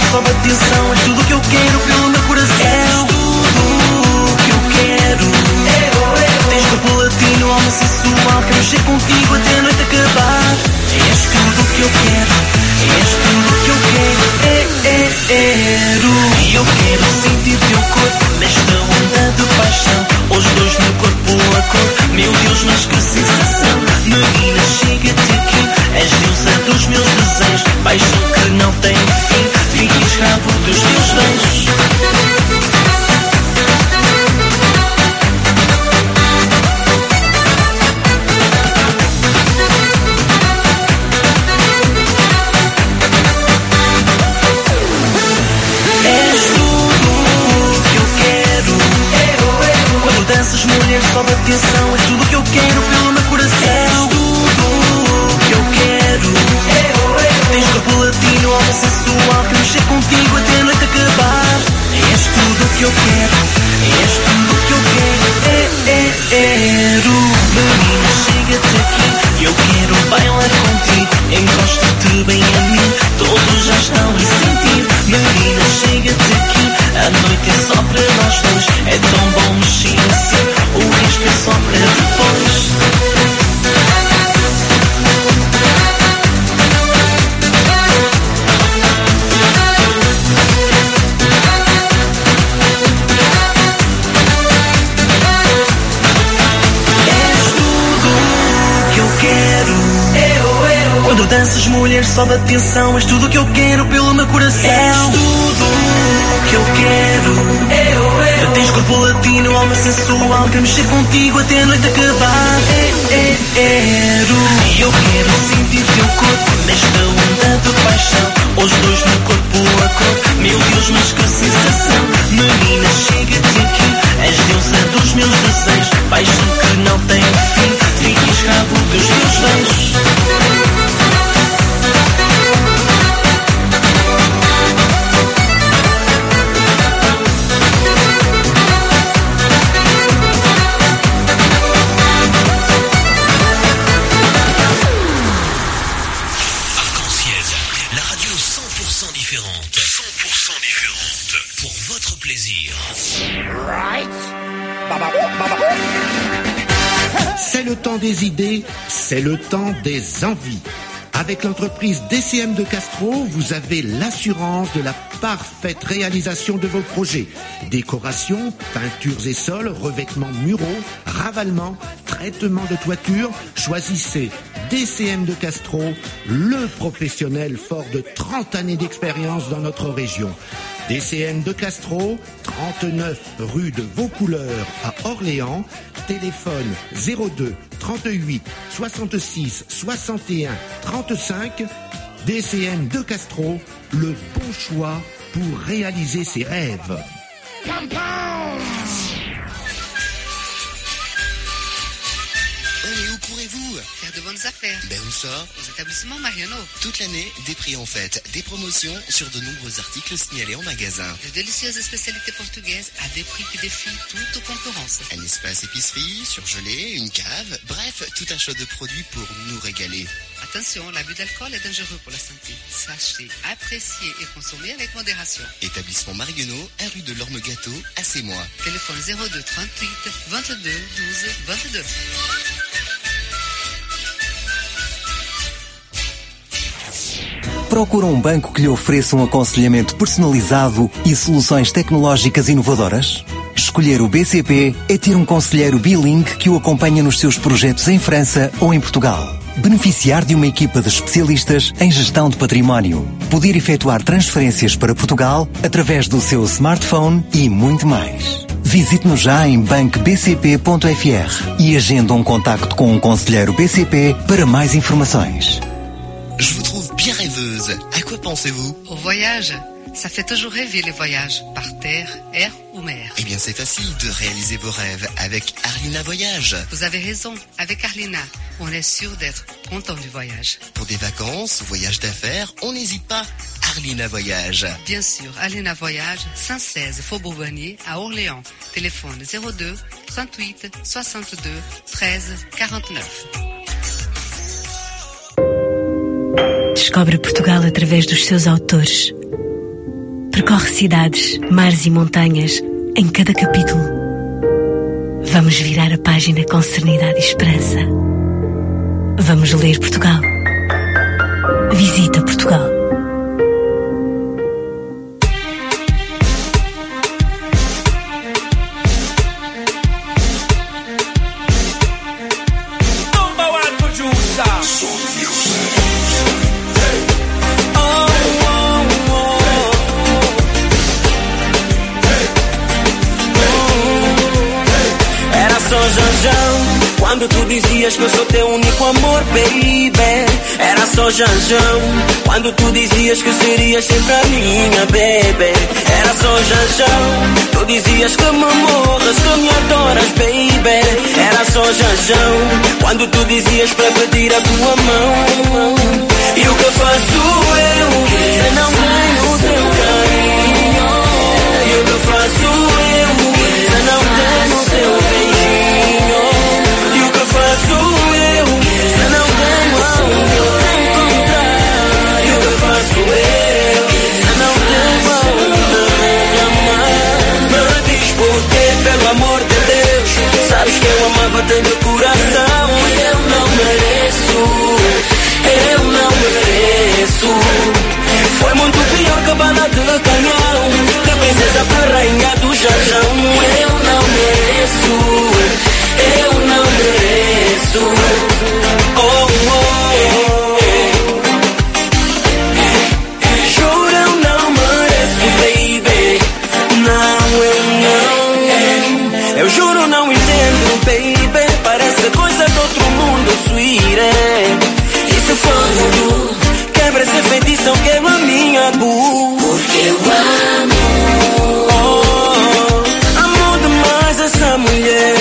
sobe a tensão. És tudo o que eu quero pelo meu coração. És tudo o que eu quero. Tens corpo latino, alma sensual. Quero ser contigo até a noite acabar. És tudo o que eu quero. És tudo o que eu quero. E eu quero sentir teu corpo nesta onda de paixão. Os dois no corpo a cor. Meu Deus, mas que sensação. Menina, chega-te aqui. És deusa dos meus desejos. Paixão que não tem fim. Fique escravo dos teus beijos. Danças, mulher, sobe a tensão. És tudo o que eu quero pelo meu coração. És tudo o que eu quero. Tens corpo latino, alma sensual. Quero mexer contigo até a noite acabar. És tudo o que eu quero. És tudo o que eu quero. Menina, chega-te aqui. Eu quero bailar contigo. Encosta-te bem a mim. Todos já estão a sentir. Menina, chega-te aqui. A noite é só para nós dois. É tão bom mexer assim. O resto é só para depois. És tudo o que eu quero. Quando danças, mulher, sobe a tensão. És tudo o que eu quero pelo meu coração. És tudo o que eu quero. Tens corpo latino, alma sensual. Quero mexer contigo até a noite acabar. E eu quero sentir teu corpo nesta onda de paixão. Os dois no corpo a cor. Meu Deus, mas que sensação. Menina, chega-te aqui. És deusa dos meus desejos. Paixão que não tem fim. Fique escravo dos teus beijos. C'est le temps des idées, c'est le temps des envies. Avec l'entreprise D C M de Castro, vous avez l'assurance de la parfaite réalisation de vos projets. Décoration, peintures et sols, revêtements muraux, ravalement, traitement de toiture. Choisissez D C M de Castro, le professionnel fort de trente années d'expérience dans notre région. D C M de Castro, trente-neuf rue de Vaucouleurs à Orléans. Téléphone zéro deux trente-huit soixante-six soixante et un trente-cinq. D C M de Castro, le bon choix pour réaliser ses rêves. Et où courez-vous? Faire de bonnes affaires. Ben où ça? Aux établissements Mariano. Toute l'année, des prix en fête, des promotions sur de nombreux articles signalés en magasin. De délicieuses spécialités portugaises à des prix qui défient toute concurrence. Un espace épicerie, surgelé, une cave, bref, tout un choix de produits pour nous régaler. Attention, l'abus d'alcool est dangereux pour la santé. Sachez apprécier et consommer avec modération. Établissement Marguenot, un rue de l'Orme-Gâteau, à Sémois. Téléphone zéro deux trente-huit vingt-deux douze vingt-deux. Procura um banco que lhe ofereça um aconselhamento personalizado e soluções tecnológicas inovadoras? Escolher o B C P é ter um conselheiro bilingue que o acompanha nos seus projetos em França ou em Portugal. Beneficiar de uma equipa de especialistas em gestão de património. Poder efetuar transferências para Portugal através do seu smartphone e muito mais. Visite-nos já em banco b c p ponto f r e agenda um contacto com um conselheiro B C P para mais informações. Je vous trouve bien rêveuse. À quoi pensez-vous? Au voyage. Ça fait toujours rêver les voyages, par terre, air ou mer. Eh bien, c'est facile de réaliser vos rêves avec Arlina Voyage. Vous avez raison, avec Arlina, on est sûr d'être content du voyage. Pour des vacances, voyages d'affaires, on n'hésite pas. Arlina Voyage. Bien sûr, Arlina Voyage, cent seize Faubourg Bonnier à Orléans. Téléphone zéro deux trente-huit soixante-deux treize quarante-neuf. Descobre Portugal através dos seus autores. Percorre cidades, mares e montanhas em cada capítulo. Vamos virar a página com serenidade e esperança. Vamos ler Portugal. Visita Portugal. Quando tu dizias que eu sou teu único amor, baby, era só janjão. Quando tu dizias que serias sempre a minha, baby, era só janjão. Tu dizias que me morras, que me adoras, baby, era só janjão. Quando tu dizias para pedir a tua mão, e o que faço eu se não tenho o teu carinho? E o que faço eu se não tenho o teu beijinho? Faço eu, se não tenho aonde eu te encontrar. E o que faço eu, se não tenho aonde me amar? Me diz porquê, pelo amor de Deus. Sabes que eu amava-te de coração. E eu não mereço, eu não mereço. Foi muito pior que bala de canhão, de princesa para rainha do jarjão. Eu não mereço, eu não mereço. Oh, oh, oh. Juro, eu não mereço, baby. Não, eu não. Eu juro, não entendo, baby. Parece coisa de outro mundo, sweetie. E se for tu, quebra esse feitiço, quebra a minha bu. Porque eu amo, oh, amo demais essa mulher.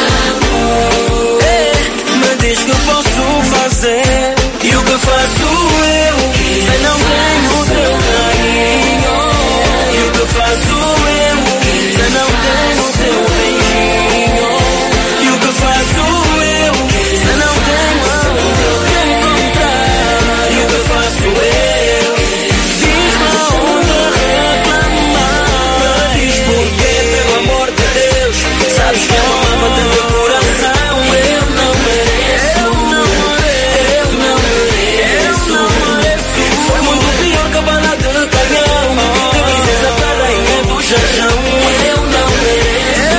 Diz que posso fazer. E o que faço eu se não tenho o teu carinho? E o que faço eu se não tenho o teu beijinho? E o que faço eu se não tenho aonde eu te encontrar? E o que faço eu? Diz-me aonde reclamar. Diz porquê, pelo amor de Deus. Sabes que eu amava-te de coração. Eu não mereço, eu não mereço. Foi muito pior que a bala de canhão, de princesa para rainha do jarjão. Eu não mereço,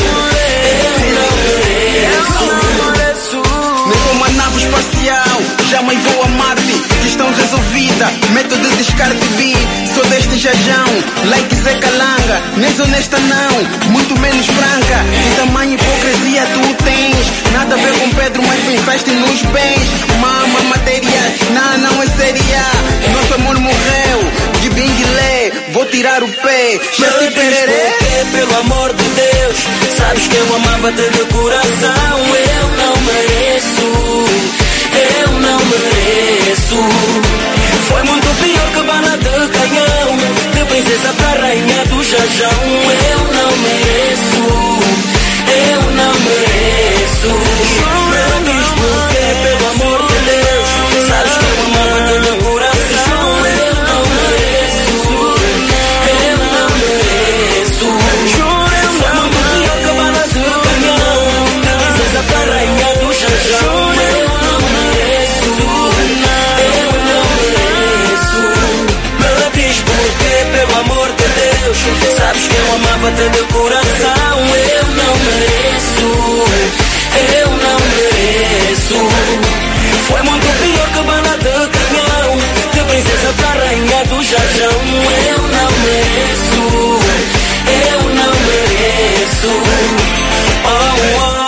eu não mereço. Nem como a nave espacial, jamais vou amar-te. Questão resolvida, método de descarte vi. Sou deste jajão, like Zé Calanga. Nem sou honesta não, muito menos franca. Que tamanho hipocrisia tu tens? Nada a ver com Pedro, mas me investe nos bens. Mama, matéria, não, não é séria. Nosso amor morreu, de binguilé. Vou tirar o pé, Chesse Pererê. Pelo amor de Deus, sabes que eu amava-te de coração. Eu não mereço, eu não mereço. Foi muito pior que bala de canhão, de princesa para rainha do jarjão. Eu não mereço, eu não mereço. Me diz porquê, pelo amor de Deus. Sabes que eu amava-te de coração. Eu não mereço, eu não mereço. Foi muito pior que bala de canhão, de princesa para rainha do jarjão. Eu não mereço, eu não mereço. Me diz porquê, pelo amor de Deus. Sabes que eu amava-te de coração. Eu não mereço, eu não mereço. Foi muito pior que bala de canhão, de princesa para rainha do jarjão. Eu não mereço, eu não mereço. Oh, oh.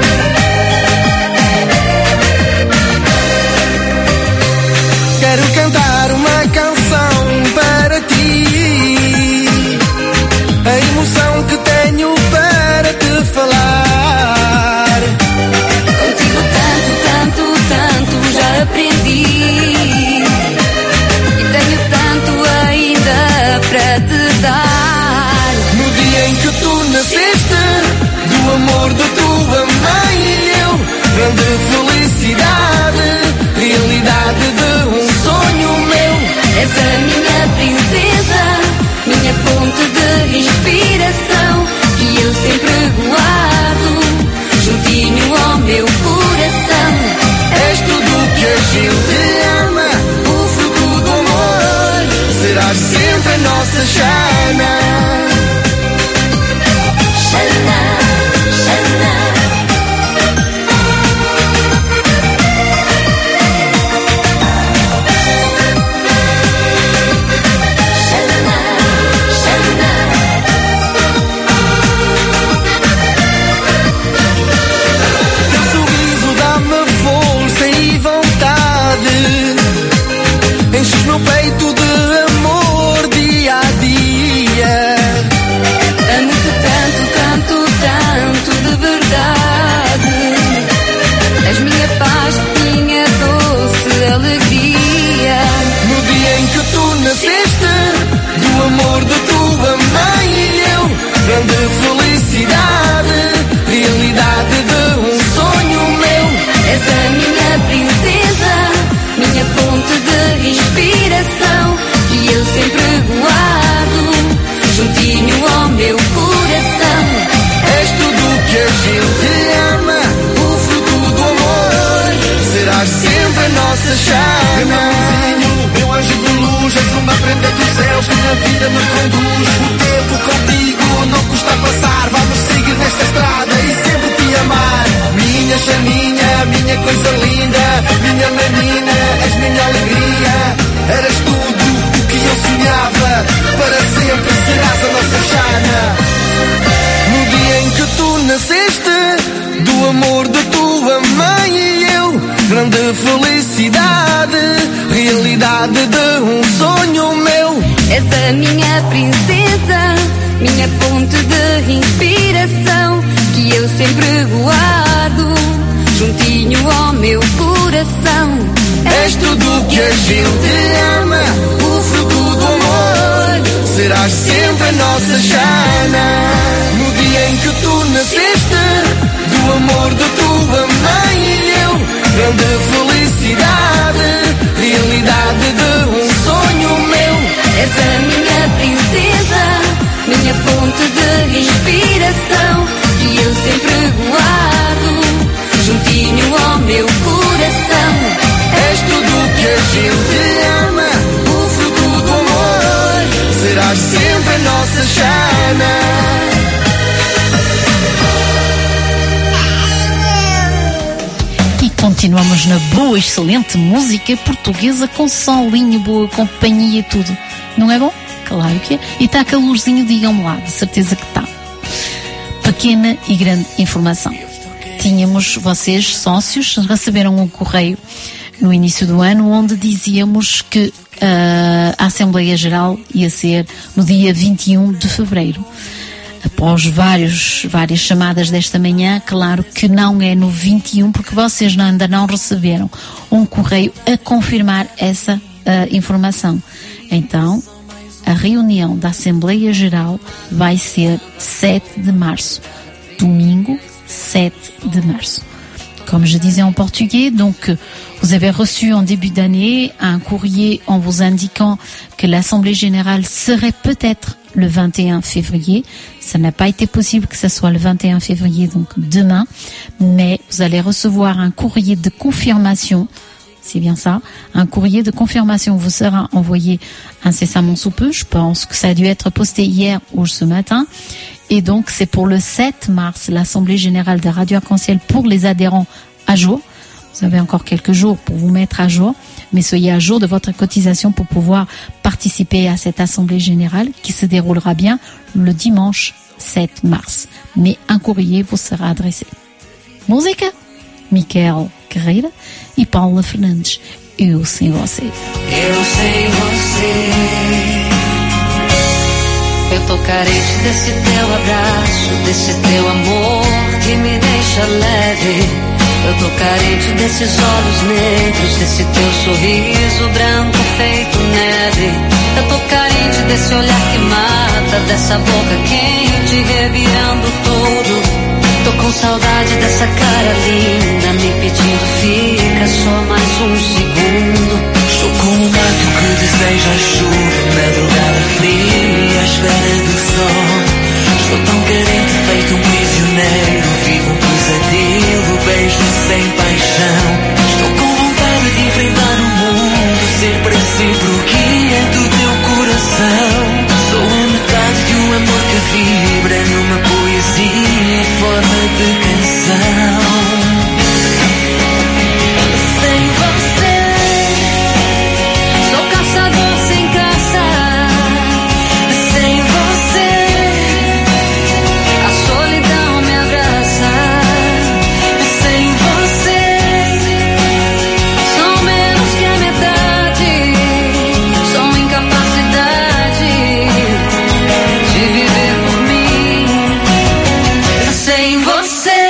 Quero cantar grande felicidade, realidade de um sonho meu. És a minha princesa, minha fonte de inspiração, que eu sempre guardo juntinho ao meu coração. És tudo que a gente ama, o fruto do amor, serás sempre a nossa Xana. Xana, Xana. Enches meu peito de amor dia a dia. Amo-te tanto, tanto, tanto de verdade. És minha paz, minha doce alegria. No dia em que tu nasceste, do amor de tua mãe e eu, grande felicidade, realidade de um sonho meu. És a minha princesa, minha fonte de inspiração, que eu sempre guardo juntinho ao meu coração. És tudo que a gente ama, o fruto do amor, serás sempre a nossa Xana. Meu amorzinho, meu anjo de luz, és uma prenda dos céus que na vida me conduz. O tempo contigo não custa passar, vamos seguir nesta estrada e sempre te amar. Minha Xaninha, minha coisa linda, minha menina, és minha alegria. Eras tudo o que eu sonhava, para sempre serás a nossa Xana. No dia em que tu nasceste, do amor de tua mãe e eu, grande felicidade, realidade de um sonho meu. És a minha princesa, minha fonte de inspiração, que eu sempre guardo juntinho ao meu coração. És tudo que a gente ama, o fruto do amor, serás sempre a nossa Xana. No dia em que tu nasceste, do amor de tua mãe e eu, grande felicidade, realidade de um sonho meu. És a minha princesa, minha fonte de inspiração, que eu sempre guardo juntinho ao meu coração. És tudo que a gente ama, o fruto do amor, serás sempre a nossa Xana. E continuamos na boa, excelente música portuguesa, com solinho, boa companhia e tudo. Não é bom? Claro que é. E está calorzinho, digam-me lá, de certeza que está. Pequena e grande informação. Tínhamos, vocês, sócios, receberam um correio no início do ano, onde dizíamos que uh, a Assembleia Geral ia ser no dia vinte e um de fevereiro. Após vários, várias chamadas desta manhã, claro que não é no vinte e um, porque vocês ainda não receberam um correio a confirmar essa uh, informação. Então, a reunião da Assembleia Geral vai ser sete de março, domingo sete de março. Comme je disais en portugais, donc vous avez reçu en début d'année un courrier en vous indiquant que l'Assemblée Générale serait peut-être le vingt et un février. Ça n'a pas été possible que ce soit le vingt et un février, donc demain, mais vous allez recevoir un courrier de confirmation, c'est bien ça, un courrier de confirmation vous sera envoyé incessamment sous peu. Je pense que ça a dû être posté hier ou ce matin. Et donc, c'est pour le sept mars, l'Assemblée Générale de Radio Arc-en-Ciel pour les adhérents à jour. Vous avez encore quelques jours pour vous mettre à jour, mais soyez à jour de votre cotisation pour pouvoir participer à cette Assemblée Générale qui se déroulera bien le dimanche sept mars. Mais un courrier vous sera adressé. Música, Miquel Carreira e Paula Fernandes. Eu Sem Você. Eu sem você. Eu tô carente desse teu abraço, desse teu amor que me deixa leve. Eu tô carente desses olhos negros, desse teu sorriso branco feito neve. Eu tô carente desse olhar que mata, dessa boca quente revirando tudo. Tô Tô com saudade dessa cara linda, me pedindo fica só mais um segundo. Estou como um gato que deseja a chuva, madrugada fria, à espera do sol. Estou tão carente, feito um prisioneiro, vivo um pesadelo, beijo sem paixão. Estou com vontade de enfrentar o mundo, ser para sempre o guia do teu coração. Sou a metade de um amor que vibra numa poesia em forma de canção. Sem você, sou caçador sem caça. Sem você, a solidão me abraça. Sem você, sou menos que a metade. Sou incapacidade de viver por mim. Sem você,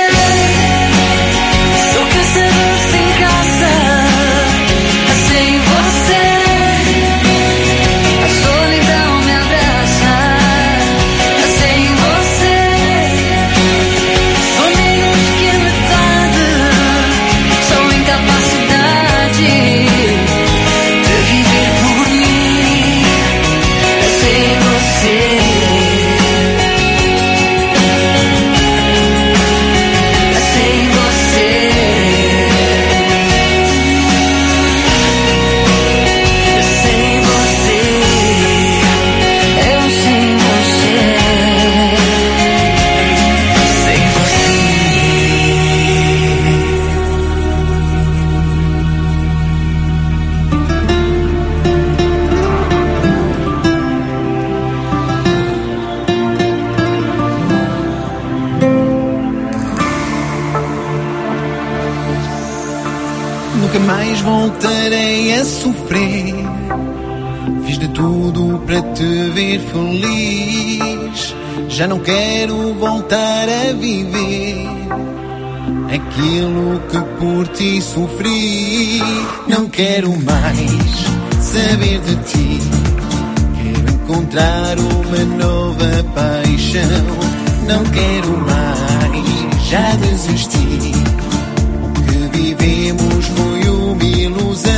sou caçador sem caça. Sem você, a solidão me abraça. Sem você, sou menos que a metade. Sou incapacidade de viver por mim. Sem você. Sem você, sem você, eu sem você, sem você. Nunca mais voltarei a sofrer. Fiz de tudo para te ver feliz. Já não quero voltar a viver aquilo que por ti sofri. Não quero mais saber de ti. Quero encontrar uma nova paixão. Não quero mais, já desisti. Vivemos foi uma ilusão.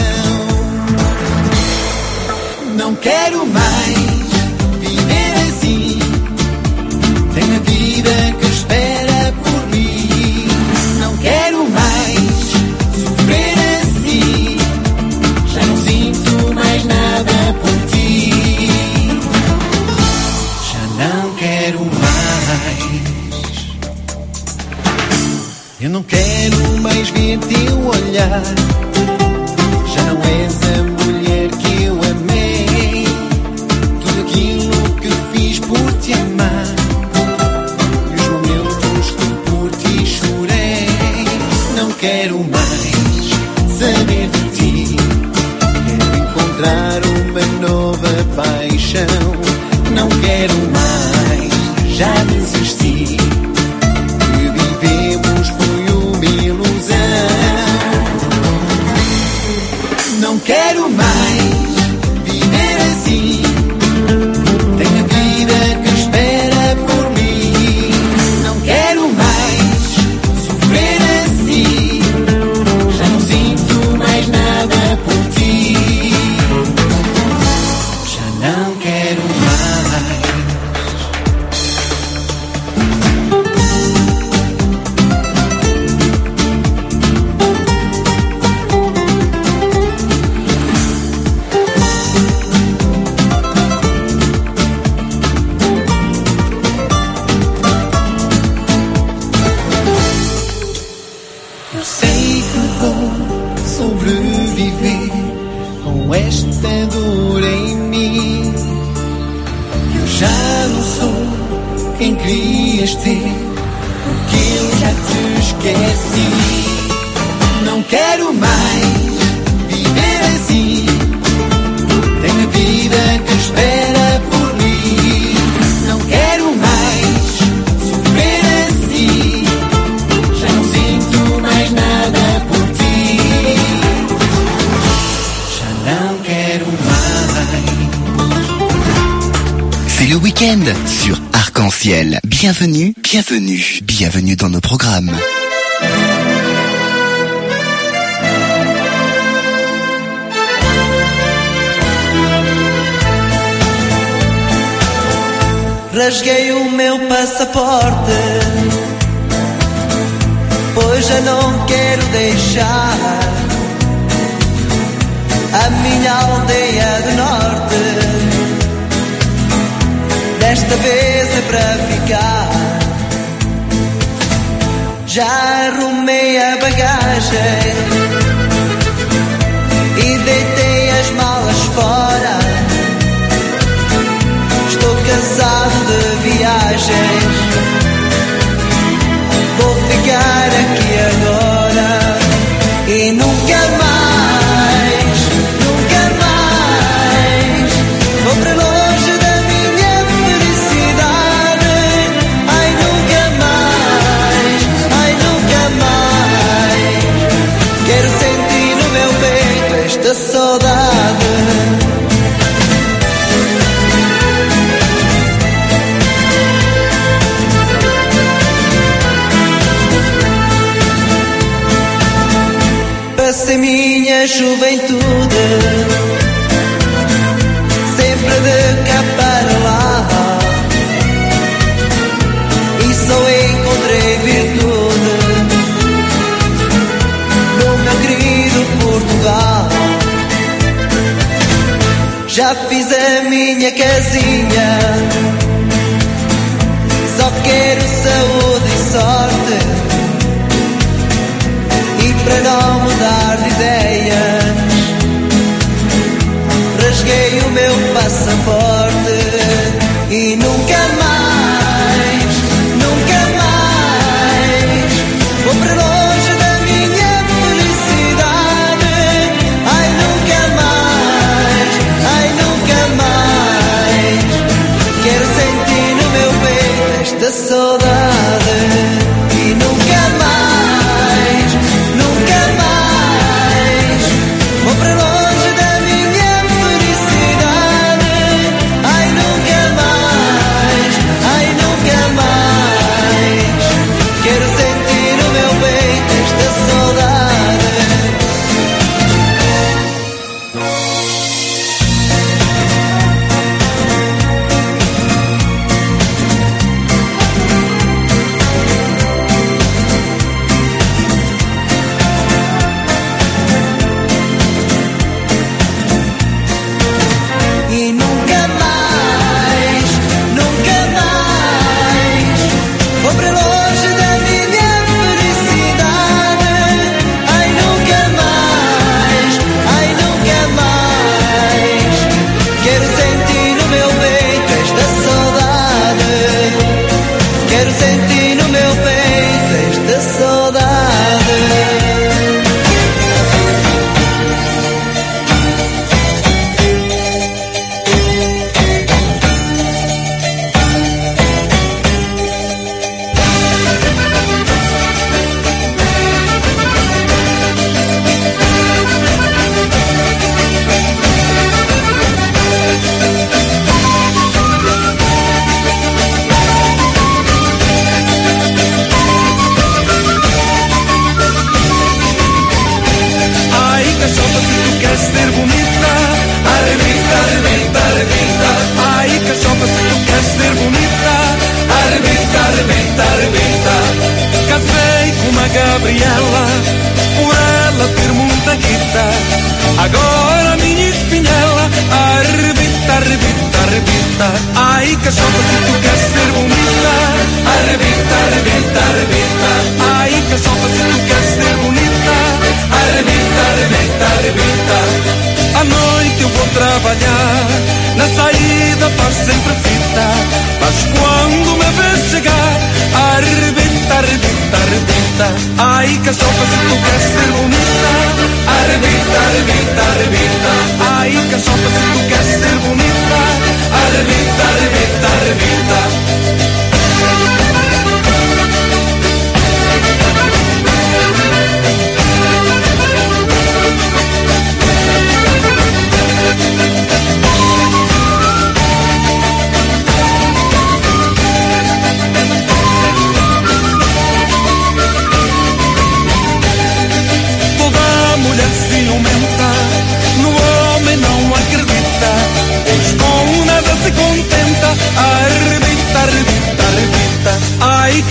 Não quero mais viver assim. Tenho a vida que espera por mim. Não quero mais sofrer assim. Já não sinto mais nada por ti. Já não quero mais. Eu não quero mais ver teu olhar. Já não és a mulher que eu amei. Tudo aquilo que fiz por te amar e os momentos que por ti chorei. Não quero mais saber de ti. Quero encontrar uma nova paixão. Não quero mais, já desisti. Não quero mais viver assim. Tenho a vida que espera por mim. Não quero mais sofrer assim. Já não sinto mais nada por ti. Já não quero mais. Quem querias ter, porque eu já te esqueci. Não quero mais viver assim. Tenho a vida que espera por mim. Não quero mais sofrer assim. Já não sinto mais nada por ti. Já não quero mais. C'est le week-end sur Arc Arc-en-ciel. Bienvenue, bienvenue, bienvenue dans nos programmes. Rasguei o meu passaporte, pois já não quero deixar a minha aldeia do norte. Desta vez é para ficar. Já arrumei a bagagem e deitei as malas fora. Estou cansado de viagens, vou ficar aqui agora e nunca mais, nunca mais vou para longe da minha felicidade. Ai, nunca mais, ai, nunca mais quero sentir no meu peito esta saudade. Passei minha juventude sempre de cá para lá e só encontrei virtude no meu querido Portugal. Já fiz a minha casinha, só quero saúde e sorte. E para não mudar de ideias, rasguei o meu passaporte e nunca mais, nunca mais vou para longe da minha felicidade. Ai, nunca mais, ai, nunca mais quero sentir no meu peito esta saudade e nunca mais, nunca mais vou para longe da minha felicidade. Ai, nunca mais, ai, nunca mais quero sentir no meu peito esta saudade. E nunca mais, nunca mais vou para longe da minha felicidade. Ai, nunca mais, ai, nunca mais quero sentir no meu peito esta saudade. Quero sentir no meu peito esta saudade. Ai, cachorra, se tu queres ser bonita, arrebita, arrebita, arrebita. Ai, cachorra, se tu queres ser bonita, arrebita, arrebita, arrebita. Casei com uma Gabriela, por ela ter muita guita. Agora a minha espinhela, arrebita, arrebita, arrebita. Ai, cachorra, se tu queres ser bonita, arrebita, arrebita, arrebita. Ai, cachorra, se tu queres ser bonita, arrebita, arrebita, arrebita. À noite eu vou trabalhar, na saída faz sempre fita. Mas quando me vês chegar, arrebita, arrebita, arrebita. Ai, cachorra, se tu queres ser bonita, arrebita, arrebita, arrebita. Ai, cachorra, se tu queres ser bonita, arrebita, arrebita, arrebita.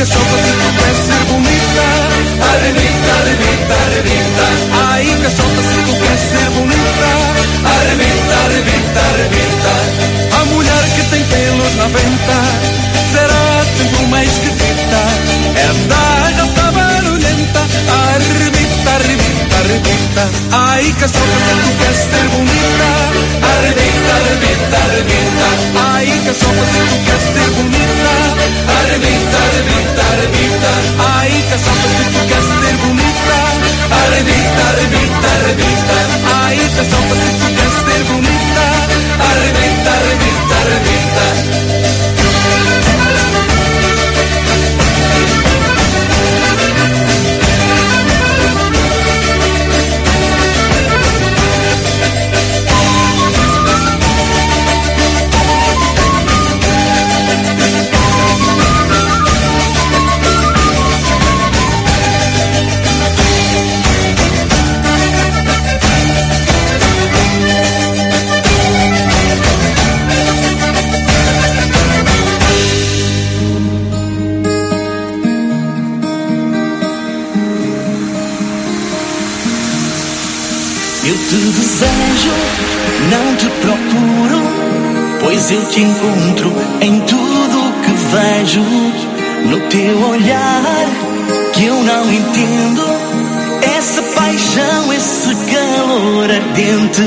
cachopa, se tu queres ser bonita, arrebita, arrebita, arrebita. Ai, cachopa, se tu queres ser bonita, arrebita, arrebita, arrebita. A mulher que tem pelos na venta será sempre uma esquisita. É da raça barulhenta, arrebita, arrebita, arrebita. Ai, cachopa, se tu queres ser bonita, arrebita, arrebita, arrebita. Ai, cachopa, se tu queres ser bonita, arrebita, arrebita, arrebita. Ai, cachopa, se tu queres ser bonita, arrebita, arrebita, arrebita. Ai, cachopa, se tu queres ser bonita, arrebita, arrebita, arrebita. Eu te desejo, não te procuro, pois eu te encontro em tudo o que vejo. No teu olhar, que eu não entendo, essa paixão, esse calor ardente.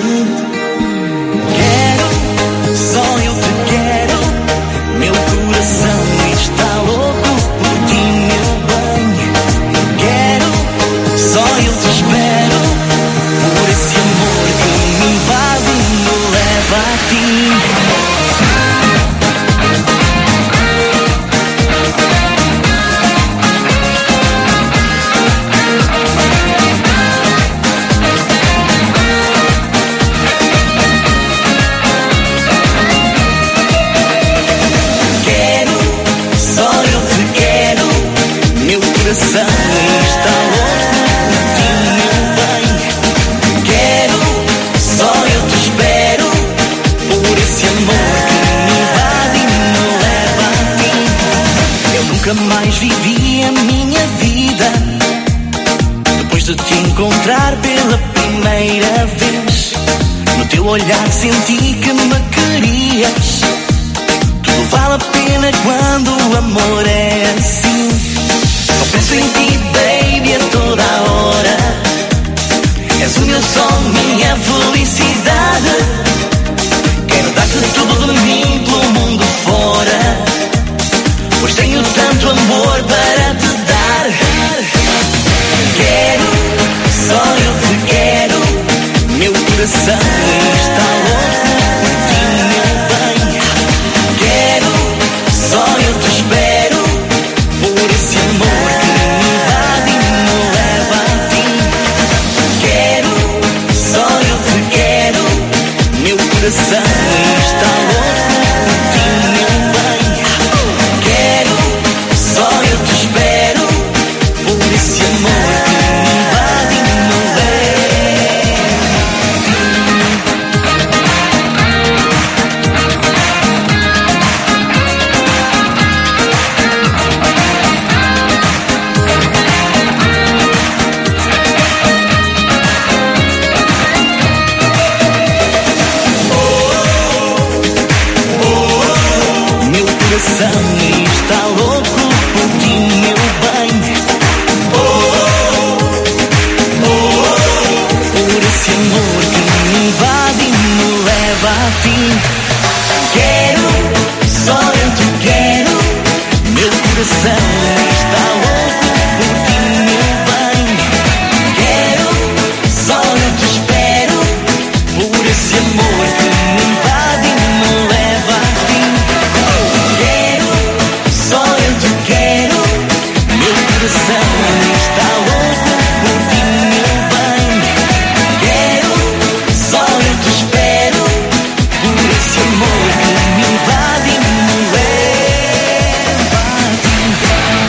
Quero, só eu te quero, meu coração está louco por ti, meu bem. Quero, só eu te espero, por esse amor que me invade e me leva a ti. Quero, só eu te quero, meu coração está louco por ti, meu bem. Quero, só eu te espero, por esse amor que me invade e me leva a ti. Eu nunca mais vivi a minha vida depois de te encontrar pela primeira vez. No teu olhar senti que me querias. Tudo vale a pena quando o amor é assim. Só penso em ti, baby, a toda a hora. És o meu sol, minha felicidade. Quero dar-te tudo de mim pelo mundo fora, pois tenho tanto amor para te dar. Quero, só eu te quero, meu coração está louco por ti, meu bem. Quero, só eu te espero, por esse amor que me invade e me leva a ti. Quero, só eu te quero, meu coração está louco por ti, meu bem. Quero, só eu te espero, por esse amor que me invade e me leva. Meu coração está louco por ti, meu bem. Por esse amor que me invade e me leva a ti. Quero, só eu te quero, meu coração está louco por ti, meu bem. Quero, só eu te espero, por esse amor que me invade e me leva a ti. Quero, só eu te quero, meu coração está louco por ti, meu bem. Quero, só eu te espero, por esse amor que me invade e me leva a ti.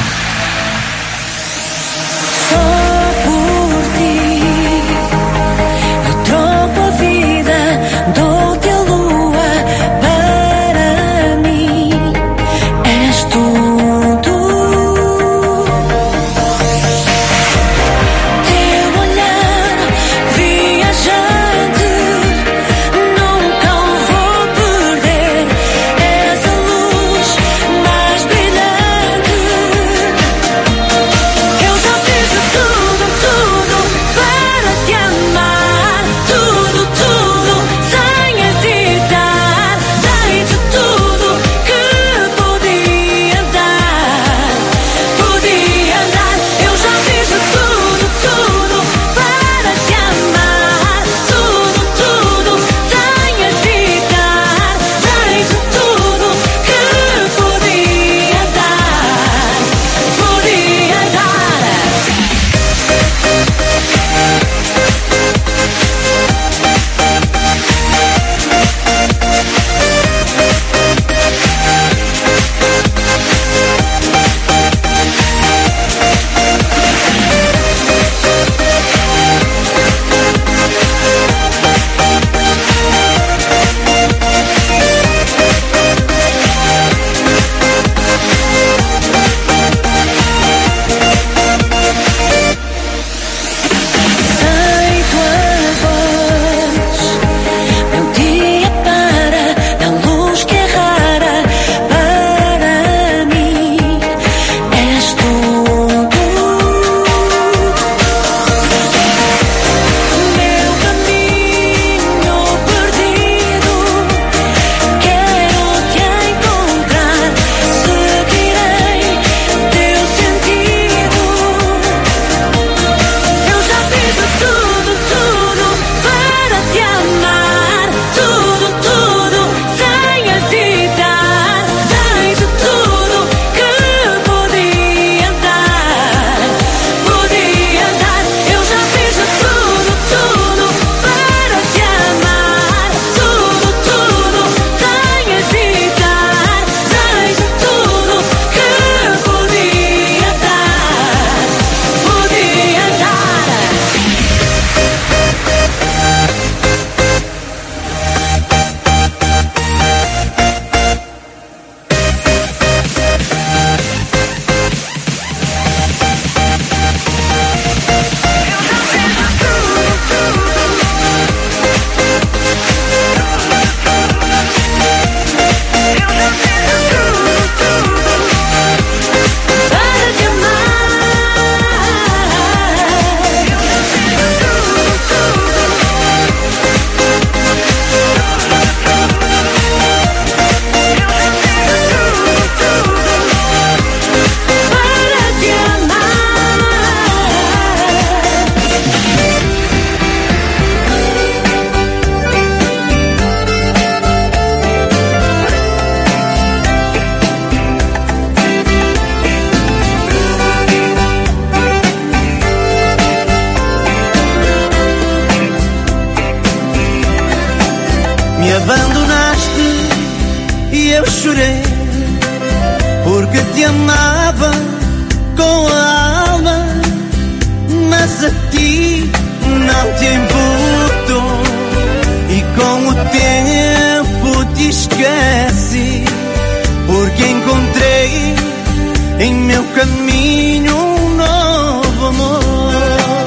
Me abandonaste e eu chorei, porque te amava com a alma, mas a ti não te importou. E com o tempo te esqueci, porque encontrei em meu caminho um novo amor.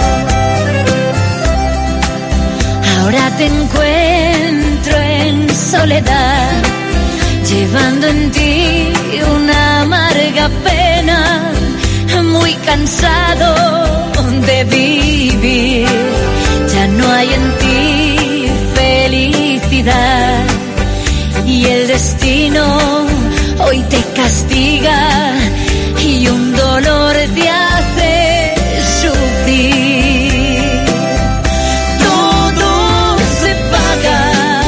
Ahora te encuentro en soledad, llevando en ti una amarga pena, muy cansado de vivir. Ya no hay en ti felicidad y el destino hoy te castiga y un dolor te hace sufrir. Todo se paga,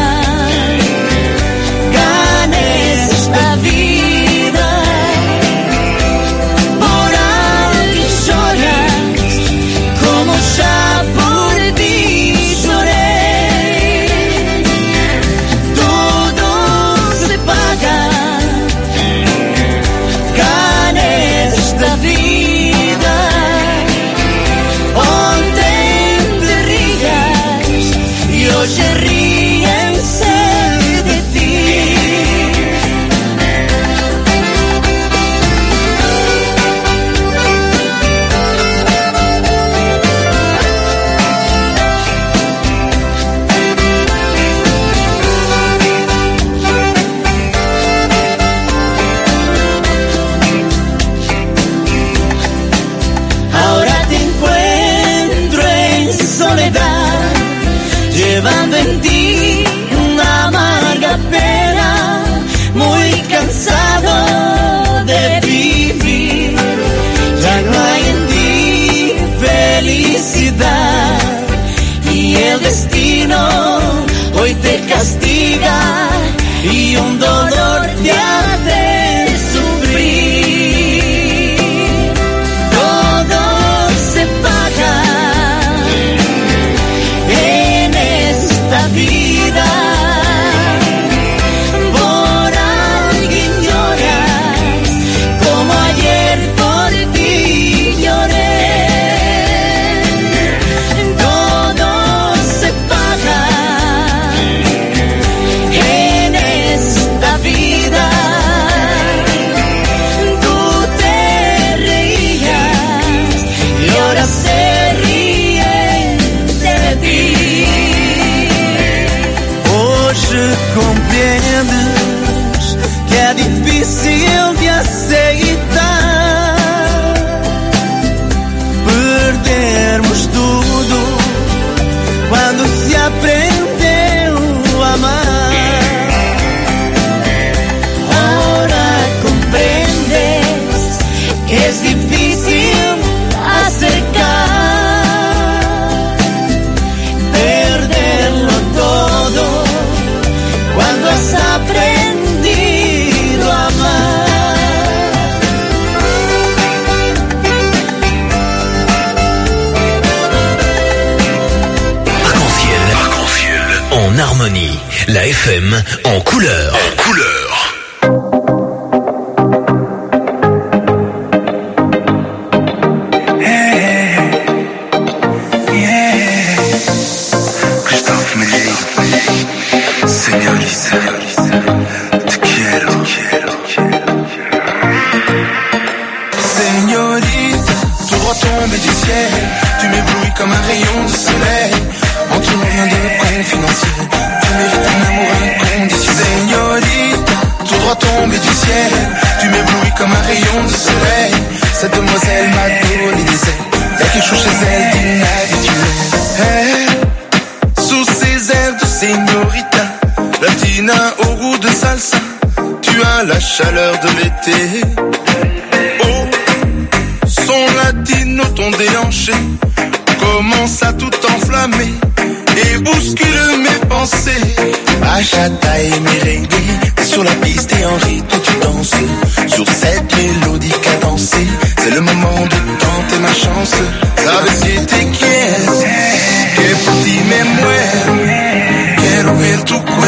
gana esta vida. Por alguien lloras como ya por ti lloré. Todo se paga, gana esta vida. Ontem te rías y hoy ríense de ti. Ahora te encuentro en soledad, llevando en ti una amarga pena, muy cansado de vivir. Ya no hay en ti felicidad y el destino hoy te castiga y un dolor te hace sufrir. Todo se paga en esta vida. Por alguien lloras como ayer por ti lloré. Todo se paga en esta vida. Tú te reías y ahora se ríen de ti. Hoje compreendes que é difícil de aceitar perdermos tudo quando se aprendeu a amar. Ahora comprendes que es difícil acercar, perderlo todo cuando has aprendido a amar. Arc-en-ciel, arc-en-ciel, en harmonie. La F M en couleur. En couleur. Gustavo Malheiro, señorita, te quiero. Señorita, tu droit tombé du ciel, tu m'éblouis comme un rayon de soleil. En tout rien de confidentiel, tu mérites un amour inconditionnel. Señorita, tu droit tombé du ciel, tu m'éblouis comme un rayon de soleil. Cette demoiselle m'a donné des ailes, y'a quelque chose chez elle d'inhabituel. Hey, sous ses airs de señorita, latina au goût de salsa, tu as la chaleur de l'été. Oh, son latino, ton déhanché commence à tout enflammer et bouscule mes pensées. Bachata et merengue, sur la piste et en rythme tu danses. Sur cette mélodie cadencée, c'est le moment de tenter ma chance. Sabes si te quieres, que por ti me muero. Quiero ver tu cuerpo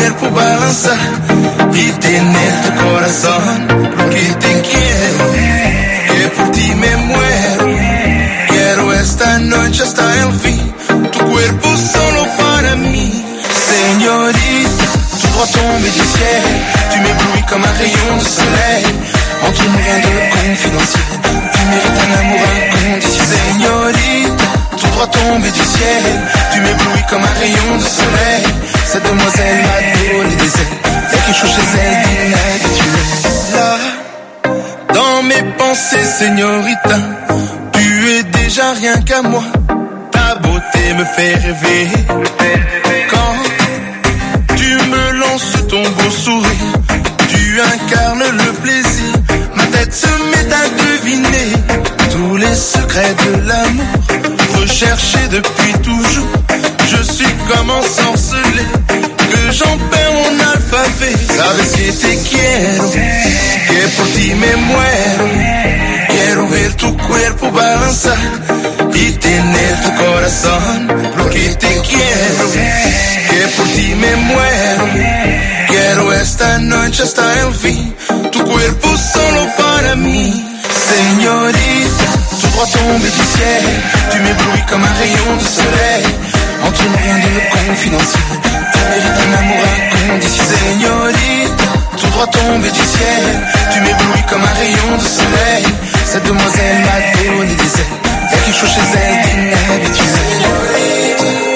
cuerpo balanza y tener tu corazón, porque te quiero, que por ti me muero. Quiero esta noche hasta el fin, tu cuerpo solo para mí. Señorita, tu dois tomber du ciel, tu m'éblouis comme un rayon de soleil. Entre nous rien de confidentiel, tu mérites un amour inconditionnel. Señorita, tu dois tomber du ciel, tu m'éblouis comme un rayon de soleil. Cette demoiselle m'a donné des ailes, y'a quelque chose chez elle d'inhabituel. Là, dans mes pensées, señorita, tu es déjà rien qu'à moi. Ta beauté me fait rêver. Quand tu me lances ton beau sourire, tu incarnes le plaisir. Ma tête se met à deviner tous les secrets de l'amour, recherchés depuis toujours. Je suis comme ensorcelé, que j'en perds mon alphabet. Sabes que te quiero, que por ti me muero. Quiero ver tu cuerpo balanzar y tener tu corazón, porque te quiero, que por ti me muero. Quiero esta noche hasta el fin, tu cuerpo solo para mí. Señorita, tu dois tomber du ciel, tu m'éblouis comme un rayon de soleil. Entre nous rien de confidentiel, tu mérites un amour inconditionnel. Señorita, tu dois tomber du ciel, tu m'éblouis comme un rayon de soleil. Cette demoiselle m'a donné des ailes, y'a quelque chose chez elle d'inhabituel.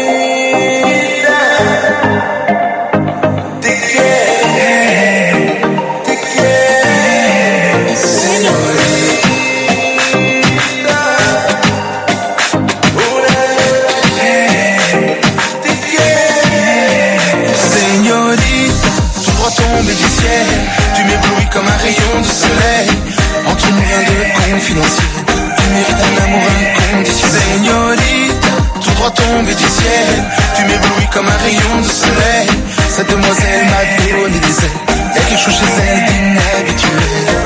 Te quiero, te quiero, señorita. Te quiero, señorita, tu dois tomber du ciel, tu m'éblouis comme un rayon de soleil. Entre nous rien de confidentiel, tu mérites un amour inconditionnel. Señorita, tu dois tomber du ciel, tu m'éblouis comme un rayon de soleil. Cette demoiselle m'a donné des ailes, y'a quelque chose chez elle d'inhabituel.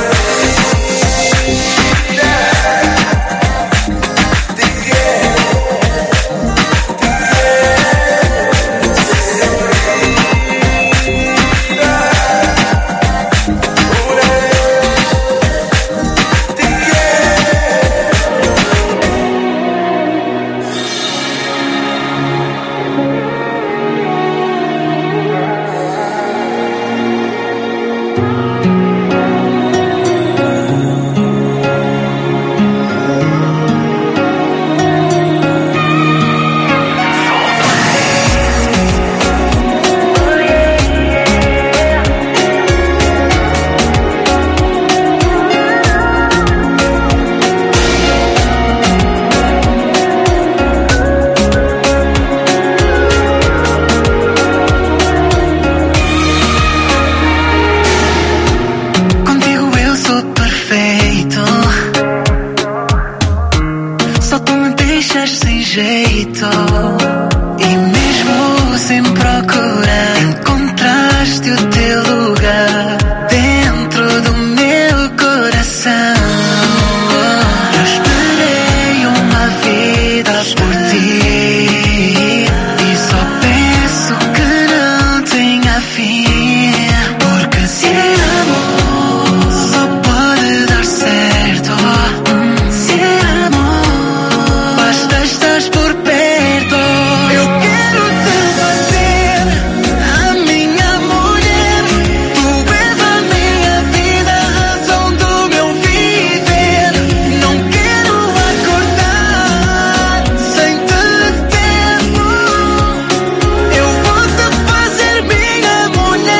Mulher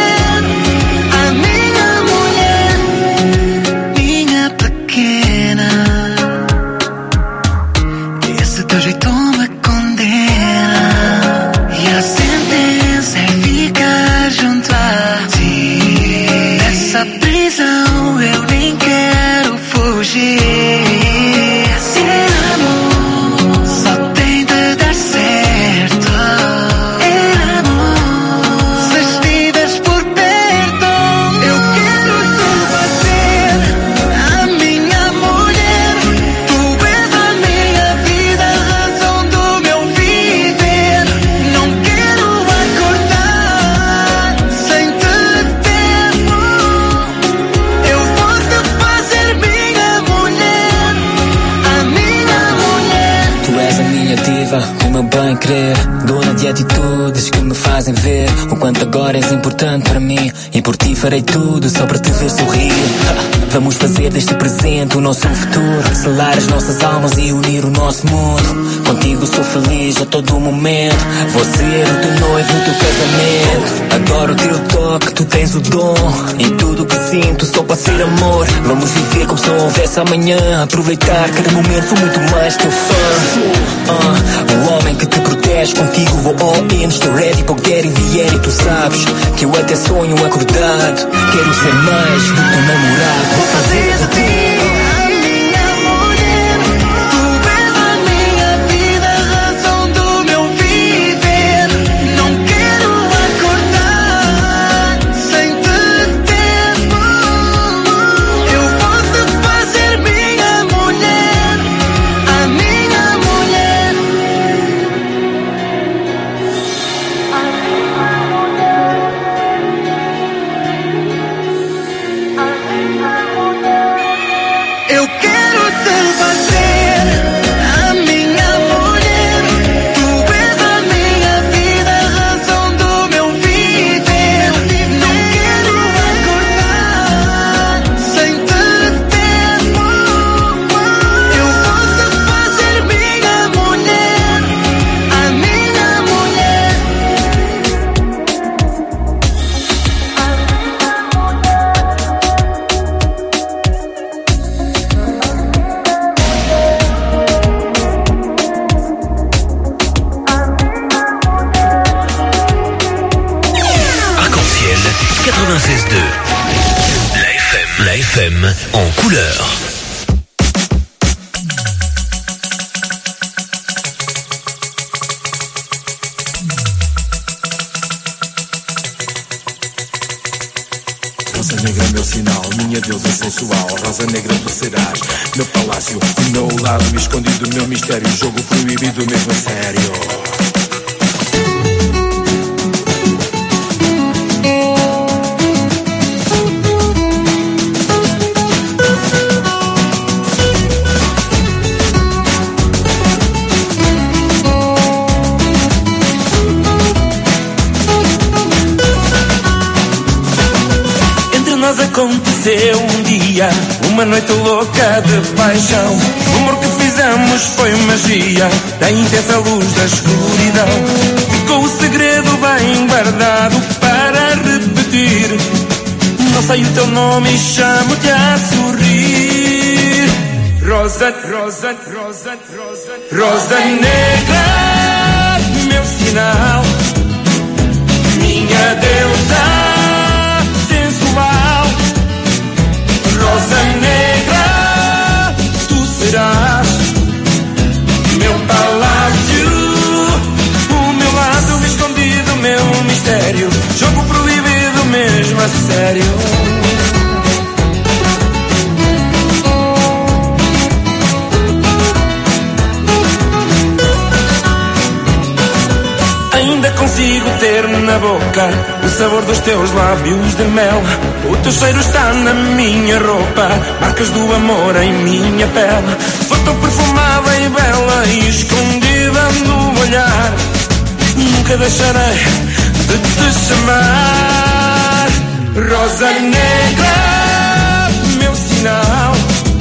crer, dona de atitudes que me fazem ver o quanto agora és importante para mim. E por ti farei tudo só para te ver sorrir. Vamos fazer deste presente o nosso futuro, selar as nossas almas e unir o nosso mundo. Contigo sou feliz a todo momento, vou ser o teu noivo no teu casamento. Adoro o teu toque, tu tens o dom, e tudo o que sinto só pode ser amor. Vamos viver como se não houvesse amanhã, aproveitar cada momento, sou muito mais teu fã. uh, O homem que te protege, contigo vou all in. Estou ready para o que der e vier, e tu sabes que eu até sonho acordado. Quero ser mais do que teu namorado. Vou fazer de ti en couleur. Rosa negra, meu sinal, minha deusa sensual. Rosa negra, tu serás meu palácio, o meu lado escondido, meu mistério. Jogo proibido mesmo a sério. Aconteceu um dia, uma noite louca de paixão. O amor que fizemos foi magia da intensa luz da escuridão. Ficou o segredo bem guardado para repetir. Não sei o teu nome e chamo-te a sorrir. Rosa, rosa, rosa, rosa, rosa negra, meu sinal, minha deusa sensual. Rosa negra, tu serás meu palácio, o meu lado escondido, meu mistério. Jogo proibido mesmo a sério. Ainda consigo ter na boca o sabor dos teus lábios de mel. O teu cheiro está na minha roupa, marcas do amor em minha pele. Foi tão perfumada e bela e escondida no olhar. Nunca deixarei de te chamar Rosa negra, meu sinal,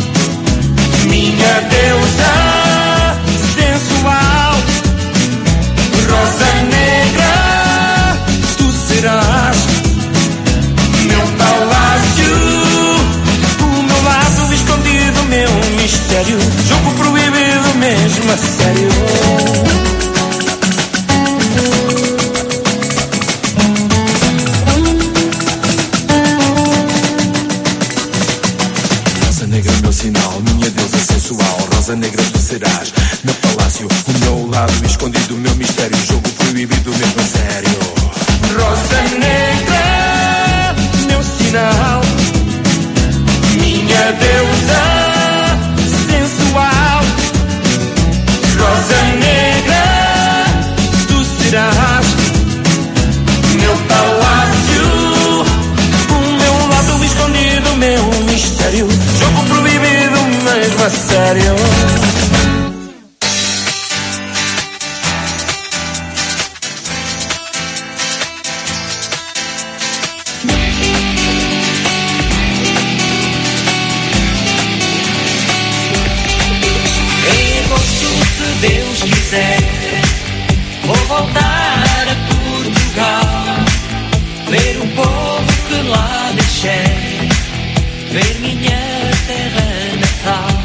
minha deusa sensual. Rosa negra, tu serás meu palácio, o meu lado escondido, meu mistério. Jogo proibido mesmo a sério. Rosa negra, meu sinal, minha deusa sensual. Rosa negra, tu serás meu palácio, o meu lado escondido, meu mistério. Jogo proibido mesmo a sério. Rosa negra, meu sinal, minha deusa sensual. Rosa negra, tu serás meu palácio, o meu lado escondido, meu mistério. Jogo proibido mesmo a sério. voltar a Portugal, ver o povo que lá deixei, ver minha terra natal.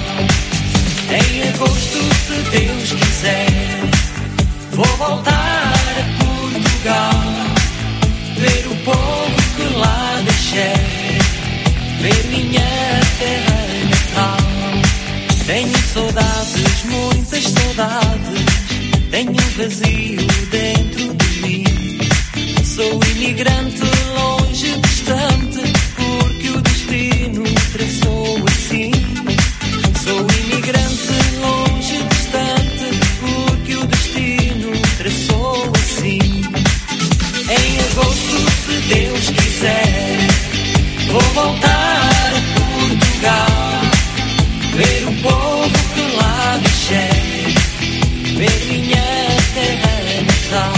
Em agosto, se Deus quiser, vou voltar a Portugal, ver o povo que lá deixei, ver minha terra natal. Tenho saudades, muitas saudades, tenho um vazio dentro de mim. Sou imigrante longe, distante, porque o destino traçou assim. Sou imigrante longe, distante, porque o destino traçou assim. Em agosto, se Deus quiser, vou voltar a Portugal, ver o povo que lá deixei, ver minha terra natal.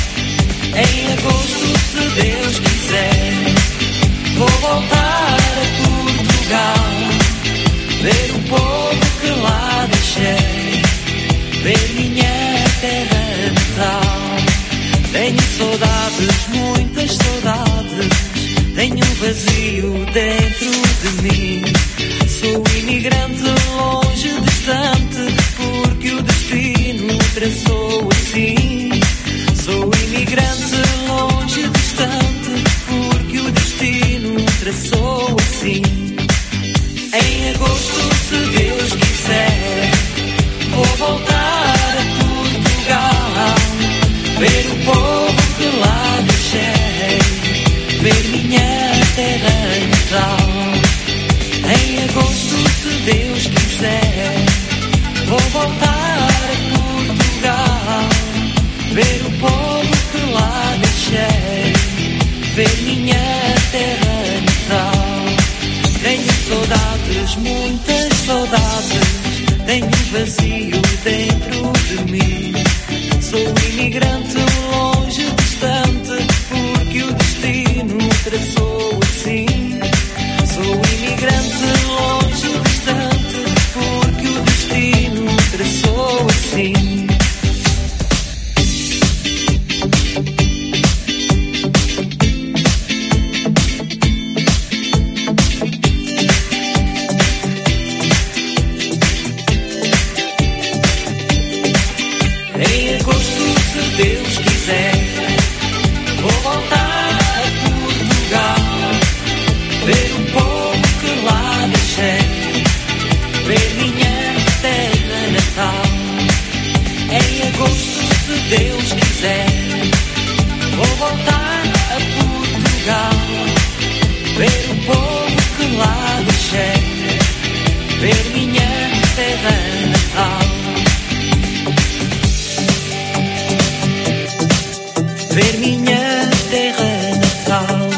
Em agosto, se Deus quiser, vou voltar a Portugal, ver o povo que lá deixei, ver minha terra natal. Tenho saudades, muitas saudades, tenho um vazio dentro de mim. Sou imigrante longe, distante, porque o destino traçou assim. Sou imigrante longe, distante, porque o destino traçou assim. Em agosto, se Deus quiser, vou voltar a Portugal, ver o povo que lá deixei, ver minha terra natal. Em agosto, se Deus quiser, vou voltar a Portugal, ver o povo que lá deixei, ver minha terra natal. Tenho saudades, muitas saudades, tenho um vazio dentro de mim. Sou imigrante longe, distante, porque o destino traçou assim. Sou imigrante longe, distante, porque o destino traçou assim. Em agosto, se Deus quiser, vou voltar a Portugal, ver o povo que lá deixei, ver minha terra natal. Em agosto, se Deus quiser, vou voltar a Portugal, ver o povo que lá deixei, ver minha terra natal. Ver minha terra natal.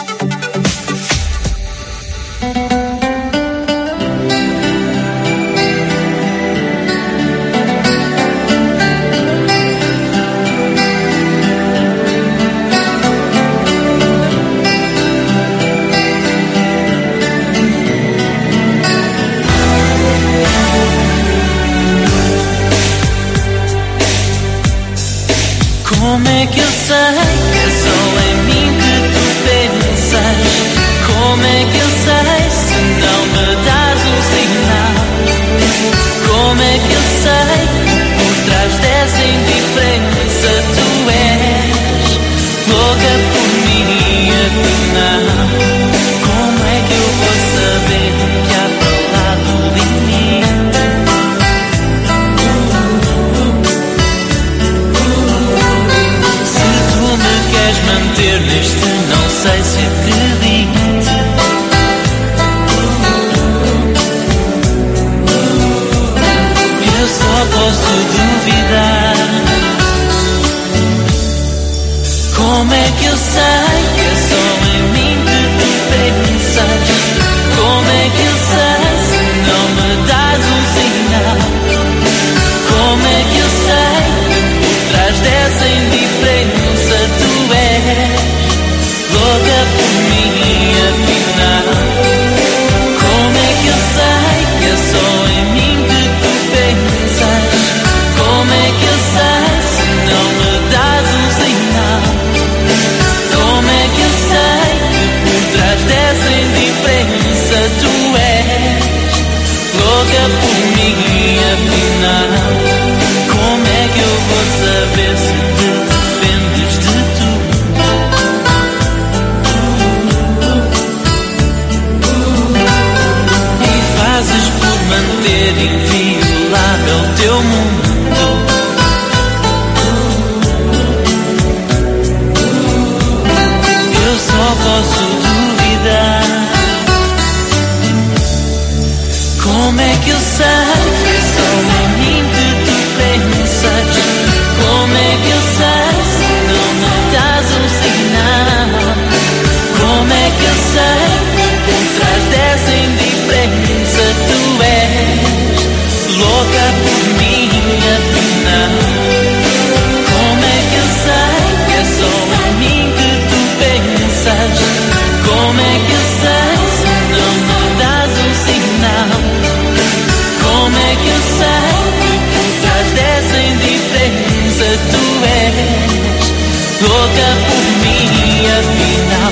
Como é que eu sei que é só em mim que tu pensas? Como é que eu sei se não me dás um sinal? Como é que eu sei que por trás dessa indiferença tu és louca por mim afinal? Como é que eu vou saber que há para lá do limite? Queres manter neste não sei se acredito. Eu só posso duvidar. Como é que eu sei que é só em mim que tu pensas? Como é que eu sei se não me dás um sinal? Como é que eu sei que por trás dessa indiferença tu és louca por mim afinal? Como é que eu vou saber se te defendes de tudo? E fazes por manter inviolável teu mundo. Eu só posso duvidar. Como é que eu sei que é só em mim que tu pensas? Como é que eu sei se não me dás um sinal? Como é que eu sei que por trás dessa indiferença tu és louca por mim afinal? Como é que eu sei que é só em mim que tu pensas? Como é que eu sei se não me dás um sinal? Como é que eu sei que por trás dessa indiferença tu és louca por mim afinal?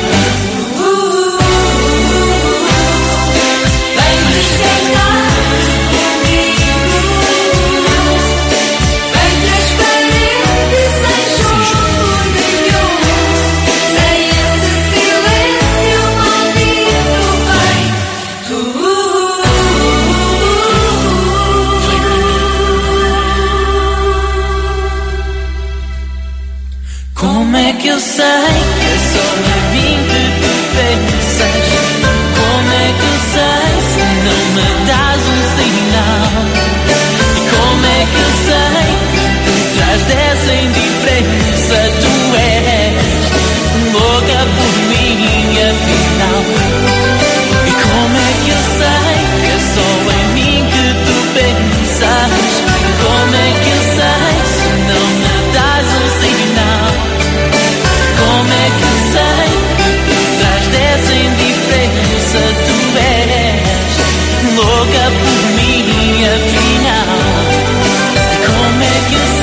Como é que eu sei que é só em mim que tu pensas? Como é que eu sei se não me dás um sinal? E como é que eu sei que por trás dessa indiferença tu és louca por mim afinal? E como é que eu sei que é só em mim que tu pensas? Como é que eu sei se não me dás um sinal? Como é que eu sei que por trás dessa indiferença tu és louca por mim afinal? E como é que eu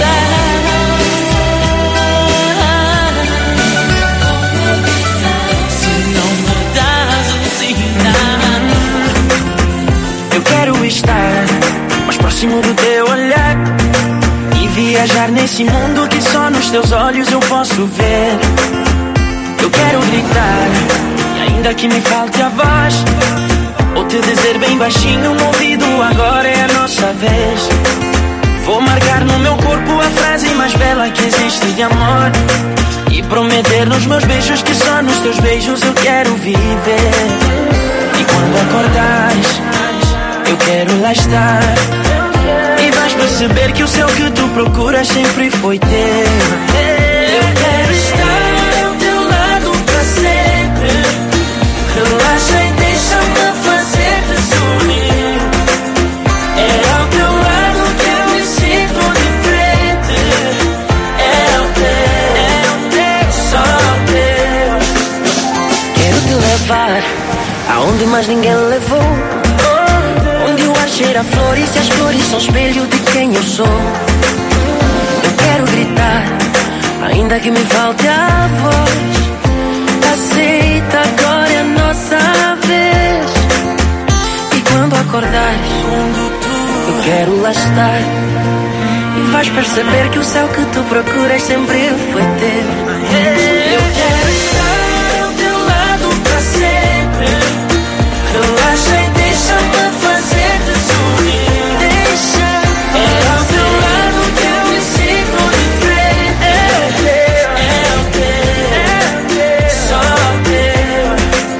sei se não me dás um sinal? Eu quero estar mais próximo do teu olhar e viajar nesse mundo que só nos teus olhos eu posso ver. Eu quero gritar, e ainda que me falte a voz, ou te dizer bem baixinho no ouvido, agora é a nossa vez. Vou marcar no meu corpo a frase mais bela que existe de amor e prometer nos meus beijos que só nos teus beijos eu quero viver. E quando acordares, eu quero lá estar, e vais perceber que o céu que tu procuras sempre foi teu. Eu quero estar ao teu lado pra sempre. Relaxa e deixa-me fazer-te sorrir. É ao teu lado que eu me sinto diferente. É ao teu, é ao teu, só ao teu. Quero te levar aonde mais ninguém levou, onde o ar cheira a flores e as flores são espelho de quem eu sou. Eu quero gritar, ainda que me falte a voz. Aceita, agora é a nossa vez. E quando acordares, eu quero lá estar, e vais perceber que o céu que tu procuras sempre foi teu. Eu quero estar ao teu lado pra sempre. Relaxa e deixa-me fazer-te sorrir. Deixa, é ao teu lado que eu me sinto diferente. É teu, é teu, é teu, só teu.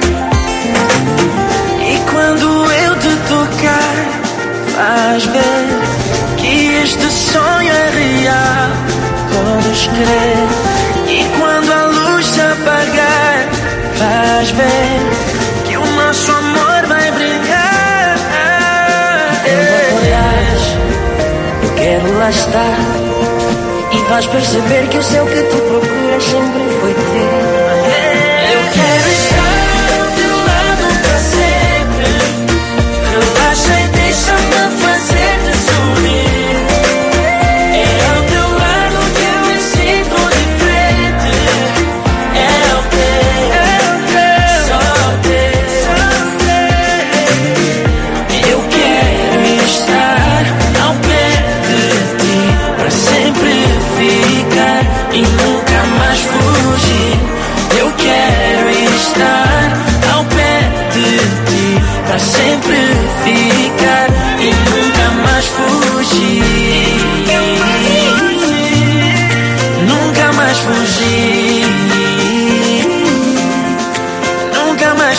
E quando eu te tocar, vais ver que este sonho é real. Podes crer. E quando a luz se apagar, vais ver que o nosso amor vai brilhar. Quando acordares, eu quero lá estar, e vais perceber que o céu que tu procuras sempre foi teu. Eu quero estar ao teu lado pra sempre. Relaxa e deixa-me fazer-te sorrir. É ao teu lado que eu me sinto diferente. É ao teu, é ao teu, só teu. Eu quero estar ao pé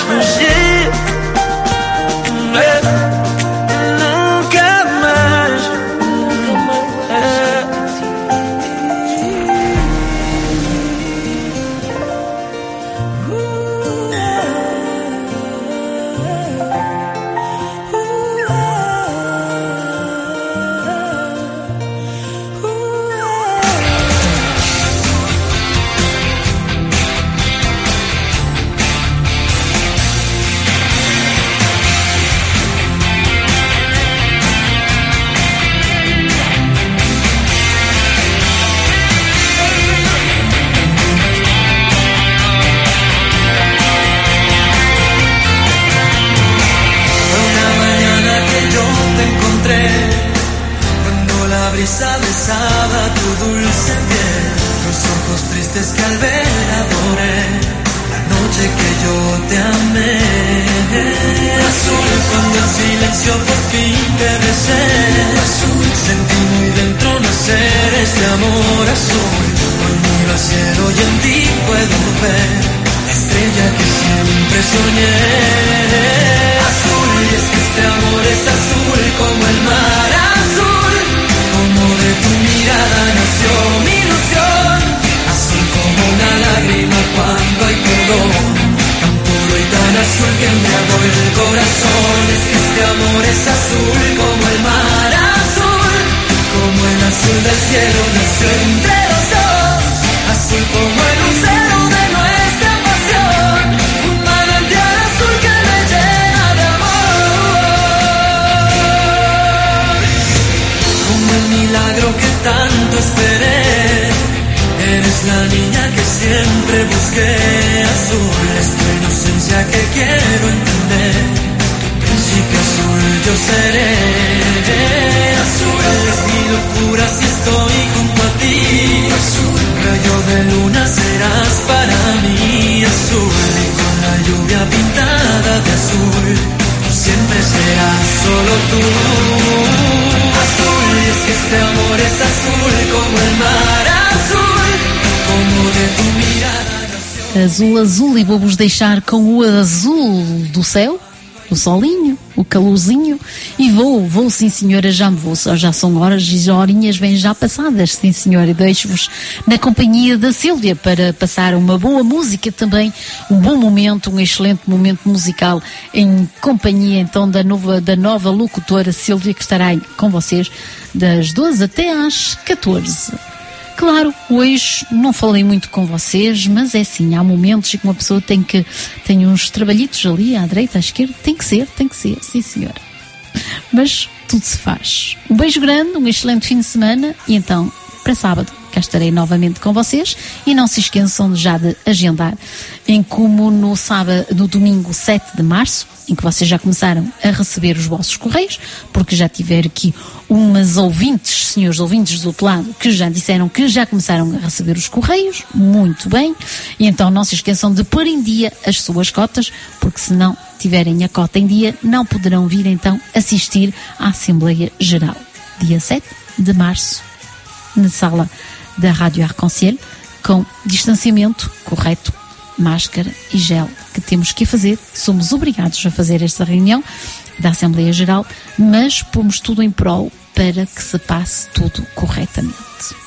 fugir. É. Nunca mais. É. Cuando la brisa besaba tu dulce piel, tus ojos tristes que al ver adoré, la noche que yo te amé. Azul, cuando en silencio por fin te besé, azul, sentí muy dentro nacer este amor azul. Hoy miro al cielo y en ti puedo ver la estrella que siempre soñé. Azul, y es que este amor es azul como el mar azul, como de tu mirada nació mi ilusión, azul como una lágrima cuando hay perdón, tan puro y tan azul que embriagó el corazón. Es que este amor es azul como el mar azul, como el azul del cielo nació entre los dos, azul como el lucero de nuestra pasión, un manantial azul que me llena de amor, como el milagro que tanto esperé. Eres la niña que siempre busqué, azul es tu inocencia que quiero entender, tu príncipe azul yo seré. Azul es mi locura si estoy junto a ti, azul rayo de luna serás para mí, azul y con la lluvia pintada de azul, tú siempre serás solo tú. Azul, y es que este amor es azul como el mar azul, como de tu mirada nació. Azul, azul, e vou-vos deixar com o azul do céu, o solinho, o calorzinho, e vou, vou sim senhora, já me vou, já são horas e horinhas bem já passadas, sim senhora, e deixo-vos na companhia da Sílvia para passar uma boa música também, um bom momento, um excelente momento musical em companhia então da nova, da nova locutora Sílvia, que estará aí com vocês das doze até às catorze. Claro, hoje não falei muito com vocês, mas é assim, há momentos em que uma pessoa tem que, tem uns trabalhitos ali, à direita, à esquerda, tem que ser, tem que ser, sim senhora. Mas tudo se faz. Um beijo grande, um excelente fim de semana e então, para sábado, cá estarei novamente com vocês e não se esqueçam já de agendar, em como no sábado, no domingo sete de março, em que vocês já começaram a receber os vossos correios, porque já tiver aqui umas ouvintes, senhores ouvintes do outro lado, que já disseram que já começaram a receber os correios, muito bem, e então não se esqueçam de pôr em dia as suas cotas, porque se não tiverem a cota em dia, não poderão vir então assistir à Assembleia Geral, dia sete de março, na sala da Rádio Arc-en-Ciel, com distanciamento correto, máscara e gel, que temos que fazer, somos obrigados a fazer esta reunião da Assembleia Geral, mas pomos tudo em prol para que se passe tudo corretamente.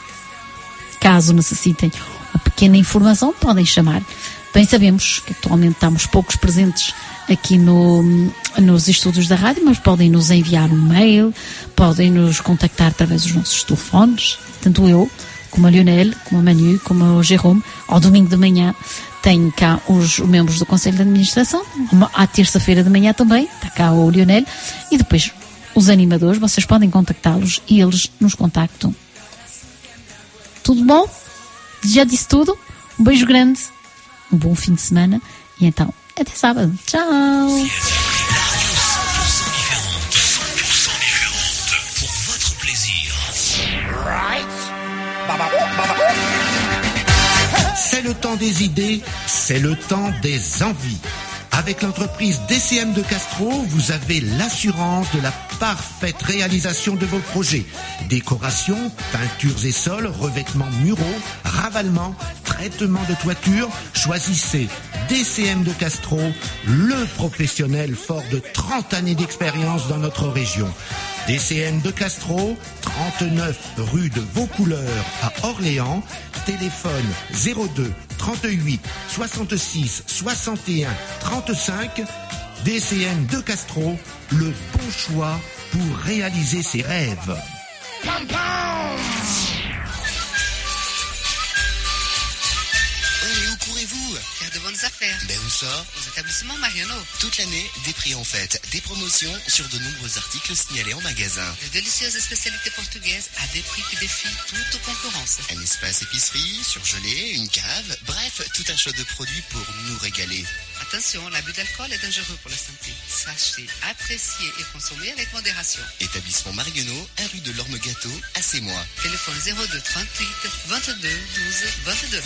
Caso necessitem uma pequena informação, podem chamar. Bem sabemos que atualmente estamos poucos presentes aqui no, nos estúdios da rádio, mas podem nos enviar um mail, podem nos contactar através dos nossos telefones, tanto eu, como a Lionel, como a Manu, como o Jérôme. Ao domingo de manhã tenho cá os membros do Conselho de Administração, à terça-feira de manhã também, está cá o Lionel, e depois os animadores, vocês podem contactá-los e eles nos contactam. Tudo bom? Já disse tudo? Um beijo grande, um bom fim de semana e então, até sábado. Tchau! C'est le temps des idées, c'est le temps des envies. Avec l'entreprise D C M de Castro, vous avez l'assurance de la parfaite réalisation de vos projets. Décoration, peintures et sols, revêtements muraux, ravalement, traitement de toiture, choisissez D C M de Castro, le professionnel fort de trente années d'expérience dans notre région. D C M de Castro, trente-neuf rue de Vaucouleurs à Orléans, téléphone zéro deux trente-huit soixante-six soixante et un trente-cinq. D C M de Castro, le bon choix pour réaliser ses rêves. Pam, pam. Oh, et où courez-vous? Faire de bonnes affaires. Ben où ça? Aux établissements Mariano. Toute l'année, des prix en fête, des promotions sur de nombreux articles signalés en magasin. De délicieuses spécialités portugaises à des prix qui défient toute concurrence. Un espace épicerie, surgelé, une cave, bref, tout un choix de produits pour nous régaler. Attention, l'abus d'alcool est dangereux pour la santé. Sachez apprécier et consommer avec modération. Établissement Marionneau, un rue de l'Orme-Gâteau, à Sémois. Téléphone zéro deux trente-huit vingt-deux douze vingt-deux.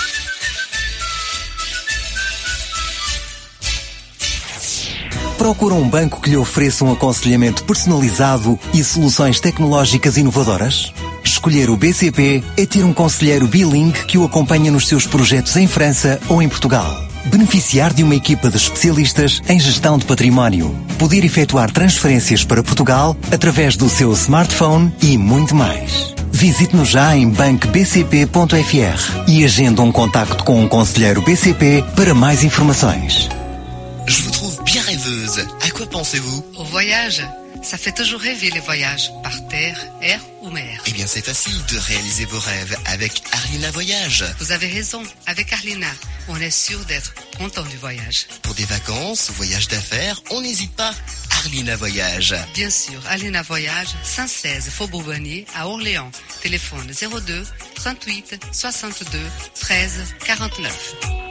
Procura um banco que lhe ofereça um aconselhamento personalizado e soluções tecnológicas inovadoras? Escolher o B C P é ter um conselheiro bilingue que o acompanha nos seus projetos em França ou em Portugal. Beneficiar de uma equipa de especialistas em gestão de património. Poder efetuar transferências para Portugal através do seu smartphone e muito mais. Visite-nos já em banco b c p ponto f r e agenda um contacto com um conselheiro B C P para mais informações. Je vous trouve bien rêveuse. À quoi pensez-vous? Au voyage. Ça fait toujours rêver les voyages, par terre, air ou mer. Eh bien, c'est facile de réaliser vos rêves avec Arlina Voyage. Vous avez raison, avec Arlina, on est sûr d'être content du voyage. Pour des vacances, voyages d'affaires, on n'hésite pas. Arlina Voyage. Bien sûr, Arlina Voyage, cent seize Faubourg Bonnier à Orléans. Téléphone zéro deux trente-huit soixante-deux treize quarante-neuf.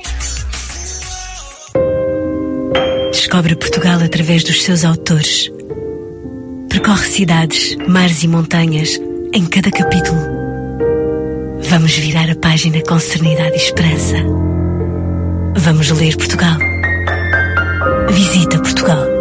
Descobre Portugal através dos seus autores. Percorre cidades, mares e montanhas em cada capítulo. Vamos virar a página com serenidade e esperança. Vamos ler Portugal. Visita Portugal.